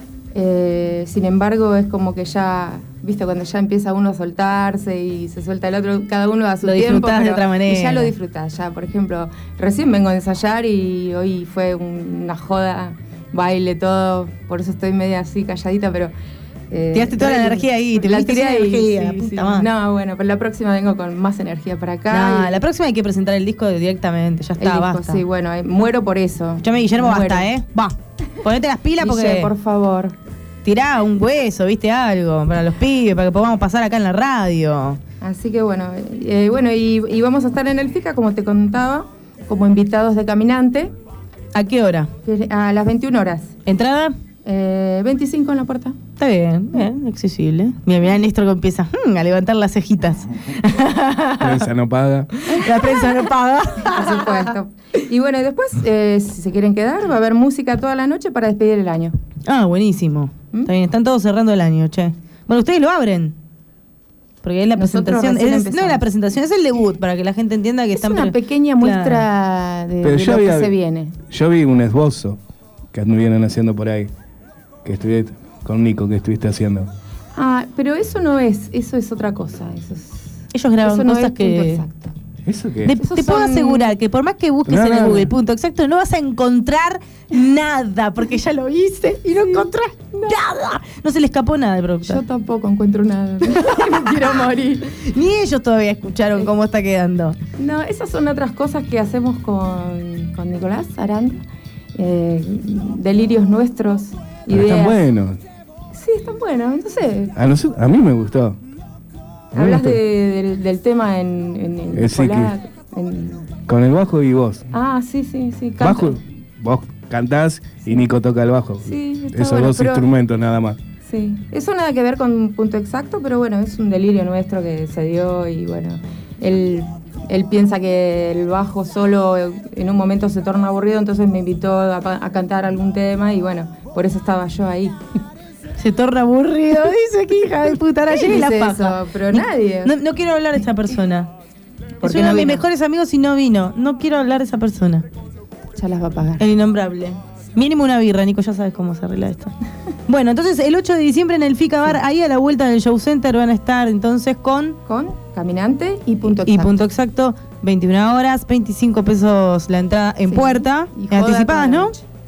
Sin embargo, es como que ya, viste, cuando ya empieza uno a soltarse y se suelta el otro, cada uno a su tiempo. Lo disfrutás de otra manera. Y ya lo disfrutás, ya, por ejemplo, recién vengo a ensayar y hoy fue una joda, baile, todo, por eso estoy media así calladita, pero... tiraste toda la energía ahí, te la tiré energía, puta madre. No, bueno, pero la próxima vengo con más energía para acá. No, la próxima hay que presentar el disco directamente, ya está, basta. Sí, bueno, muero por eso. Llame Guillermo, basta, Va, ponete las pilas porque... Guille, por favor. Tirá un hueso, viste, algo para los pibes, para que podamos pasar acá en la radio. Así que bueno, y vamos a estar en el FICA, como te contaba, como invitados de Caminante. ¿A qué hora? A las 21 horas. ¿Entrada? 25 en la puerta. Está bien, accesible. Mira Néstor que empieza a levantar las cejitas. La prensa no paga. La prensa no paga. Por supuesto. Y bueno, y después, si se quieren quedar, va a haber música toda la noche para despedir el año. Ah, buenísimo. Está bien, están todos cerrando el año, che. Bueno, ustedes lo abren. Porque es la presentación. No es la presentación, es el debut, para que la gente entienda que están... Es una pequeña muestra de lo que se viene. Yo vi un esbozo que anduvieron haciendo por ahí, que estuviste con Nico, que estuviste haciendo. Ah, pero eso no es, eso es otra cosa. Ellos graban eso no cosas es que... punto exacto. ¿Eso qué? Te puedo asegurar que por más que busques en el Google punto exacto, no vas a encontrar nada, porque ya lo hice y no encontrás nada. No se le escapó nada al productor. Yo tampoco encuentro nada. Me quiero morir. Ni ellos todavía escucharon cómo está quedando. No, esas son otras cosas que hacemos con Nicolás Aranda. Delirios nuestros, ideas. Están buenos. Sí, están buenos, entonces... A mí me gustó. Hablas del tema en Polac, con el bajo y vos. Ah, sí. Bajo, vos cantás y Nico toca el bajo. Sí, esos bueno, dos instrumentos nada más. Sí, eso nada que ver con punto exacto, pero bueno, es un delirio nuestro que se dio y bueno, él piensa que el bajo solo en un momento se torna aburrido, entonces me invitó a cantar algún tema y bueno, por eso estaba yo ahí. Se torna aburrido, dice que hija de puta, ahora llega y la paja. Eso, pero nadie. No quiero hablar de esa persona. Es uno de mis mejores amigos y no vino. No quiero hablar de esa persona. Ya las va a pagar. El innombrable. Mínimo una birra, Nico, ya sabes cómo se arregla esto. Bueno, entonces el 8 de diciembre en el FICA Bar, ahí a la vuelta del Show Center van a estar entonces con Caminante y punto exacto. Y punto exacto, 21 horas, 25 pesos la entrada en puerta. Anticipadas, ¿no?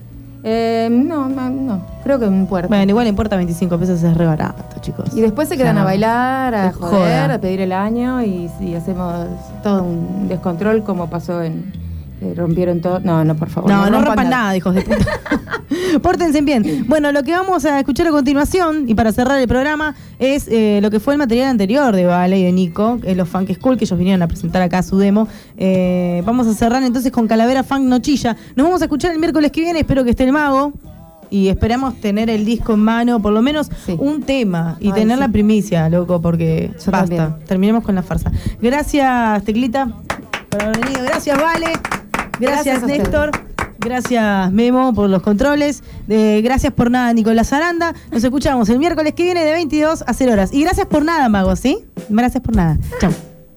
No, creo que en puerta. Bueno, igual en puerta 25 pesos es re barato, chicos. Y después se quedan a bailar, a joder, a pedir el año y hacemos todo un descontrol como pasó rompieron todo. No, por favor. No rompan nada, hijos de puta. Pórtense bien. Bueno, lo que vamos a escuchar a continuación, y para cerrar el programa, es lo que fue el material anterior de Vale y de Nico, los Funk School, que ellos vinieron a presentar acá su demo. Vamos a cerrar entonces con Calavera Funk Nochilla. Nos vamos a escuchar el miércoles que viene, espero que esté el mago. Y esperamos tener el disco en mano, por lo menos un tema, y tener la primicia, loco, porque basta. Terminemos con la farsa. Gracias, Teclita. por haber venido. Gracias, Vale. Gracias, Gracias a Néstor. Gracias, Memo, por los controles. Gracias por nada, Nicolás Aranda. Nos escuchamos el miércoles que viene de 22 a 0 horas. Y gracias por nada, Mago, ¿sí? Gracias por nada. Chau.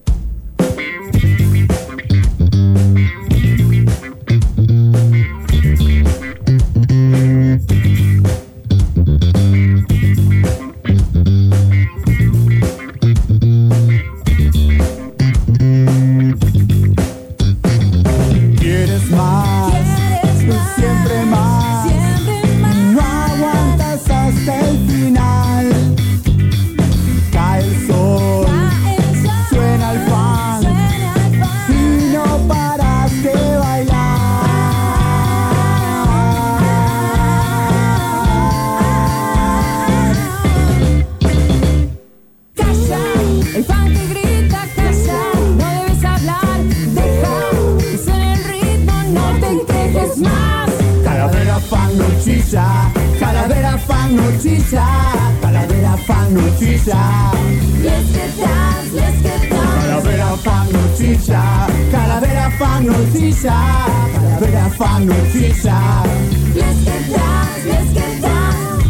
Quieres más, siempre más, no aguantas hasta el final. Cae el sol, suena el funk y no paras de bailar. Calla, el funk te grita, calla, no debes hablar, deja que suene el ritmo, no te quejes más. Calavera fan no chilla, calavera fan no chilla, calavera fan no chilla. Let's get down, let's get down. Calavera fan no chilla, calavera fan no chilla, calavera fan no chilla. Let's get down, let's get down.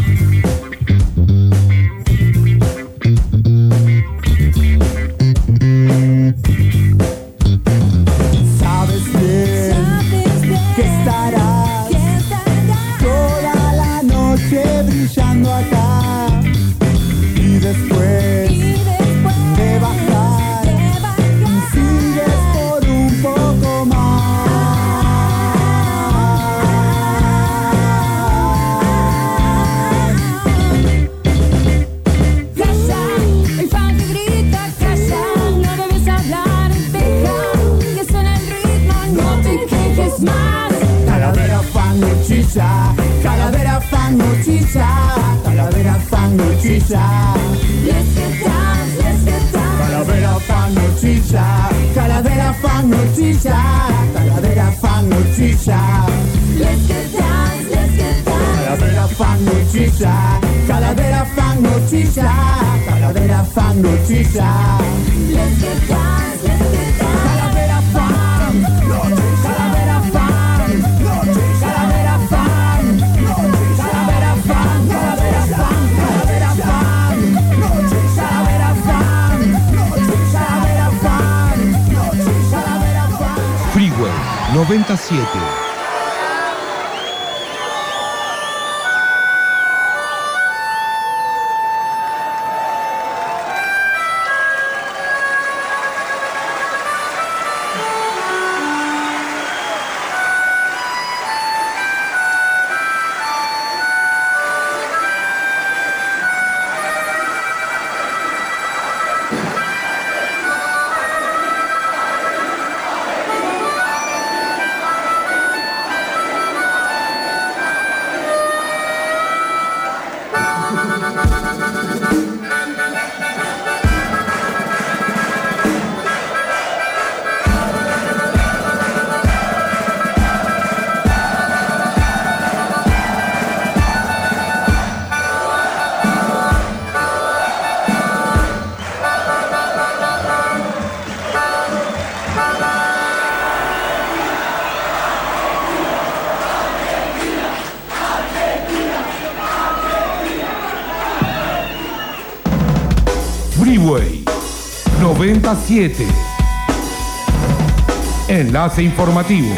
Sabes bien que estarás toda la noche brillando acá y después de bajar sigues por un poco Calla, el funk te grita, calla, no debes hablar, deja que suene el ritmo, no te quejes más. Calavera fan no chilla, calavera fan no chilla, calavera fan no chilla. Let's get down, let's get down. Calavera fan no chilla, calavera fan no chilla, calavera fan no chilla. Let's get down, let's get down. Calavera fan no chilla, calavera fan no chilla, calavera fan no chilla. Let's get down, let's get down. Calavera fan, calavera fan, calavera fan, calavera fan, calavera fan, calavera fan, calavera fan, calavera fan, calavera fan. Freeway 97. Freeway 97. Enlace informativo.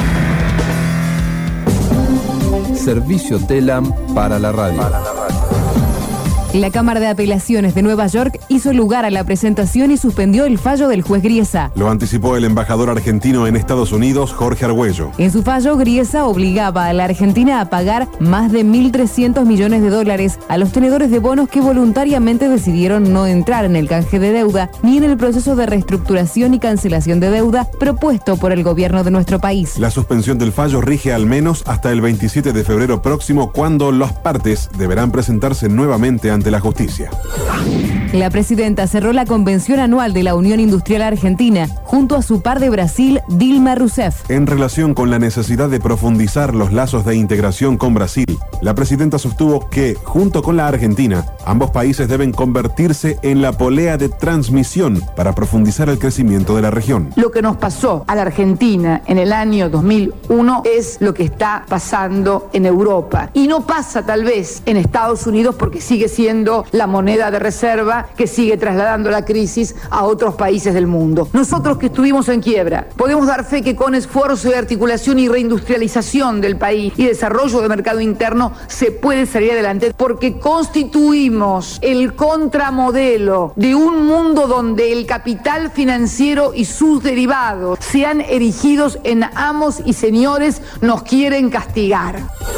Servicio TELAM para la radio. La Cámara de Apelaciones de Nueva York hizo lugar a la presentación y suspendió el fallo del juez Griesa. Lo anticipó el embajador argentino en Estados Unidos, Jorge Argüello. En su fallo, Griesa obligaba a la Argentina a pagar más de 1.300 millones de dólares a los tenedores de bonos que voluntariamente decidieron no entrar en el canje de deuda ni en el proceso de reestructuración y cancelación de deuda propuesto por el gobierno de nuestro país. La suspensión del fallo rige al menos hasta el 27 de febrero próximo, cuando las partes deberán presentarse nuevamente ante la justicia. La presidenta cerró la convención anual de la Unión Industrial Argentina junto a su par de Brasil, Dilma Rousseff. En relación con la necesidad de profundizar los lazos de integración con Brasil, la presidenta sostuvo que, junto con la Argentina, ambos países deben convertirse en la polea de transmisión para profundizar el crecimiento de la región. Lo que nos pasó a la Argentina en el año 2001 es lo que está pasando en Europa. Y no pasa tal vez en Estados Unidos porque sigue siendo la moneda de reserva que sigue trasladando la crisis a otros países del mundo. Nosotros que estuvimos en quiebra, podemos dar fe que con esfuerzo de articulación y reindustrialización del país y desarrollo de mercado interno se puede salir adelante porque constituimos el contramodelo de un mundo donde el capital financiero y sus derivados sean erigidos en amos y señores, nos quieren castigar.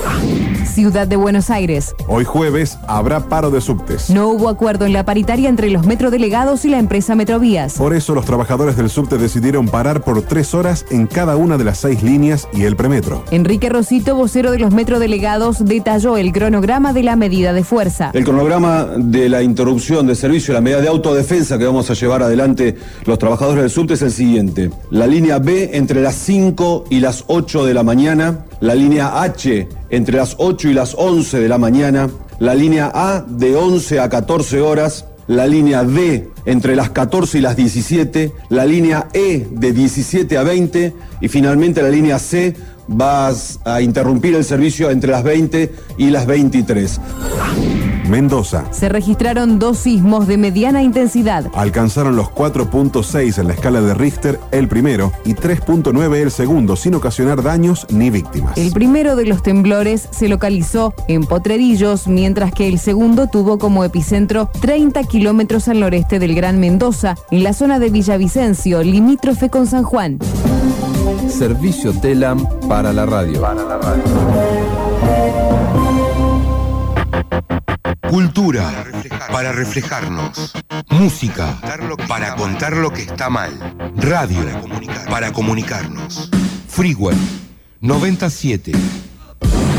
Ciudad de Buenos Aires. Hoy jueves habrá paro de subtes. No hubo acuerdo en la paritaria entre los metrodelegados y la empresa Metrovías. Por eso los trabajadores del subte decidieron parar por 3 horas en cada una de las 6 líneas y el premetro. Enrique Rosito, vocero de los metrodelegados, detalló el cronograma de la medida de fuerza. El cronograma de la interrupción de servicio y la medida de autodefensa que vamos a llevar adelante los trabajadores del subte es el siguiente. La línea B entre las 5 y las 8 de la mañana, la línea H entre las 8 y las 11 de la mañana, la línea A de 11 a 14 horas, la línea D entre las 14 y las 17, la línea E de 17 a 20 y finalmente la línea C va a interrumpir el servicio entre las 20 y las 23. Mendoza. Se registraron 2 sismos de mediana intensidad. Alcanzaron los 4.6 en la escala de Richter el primero y 3.9 el segundo, sin ocasionar daños ni víctimas. El primero de los temblores se localizó en Potrerillos, mientras que el segundo tuvo como epicentro 30 kilómetros al noreste del Gran Mendoza, en la zona de Villavicencio, limítrofe con San Juan. Servicio TELAM para la radio. Cultura para reflejarnos. Música para contar lo que está mal. Radio para comunicarnos. Freeway 97.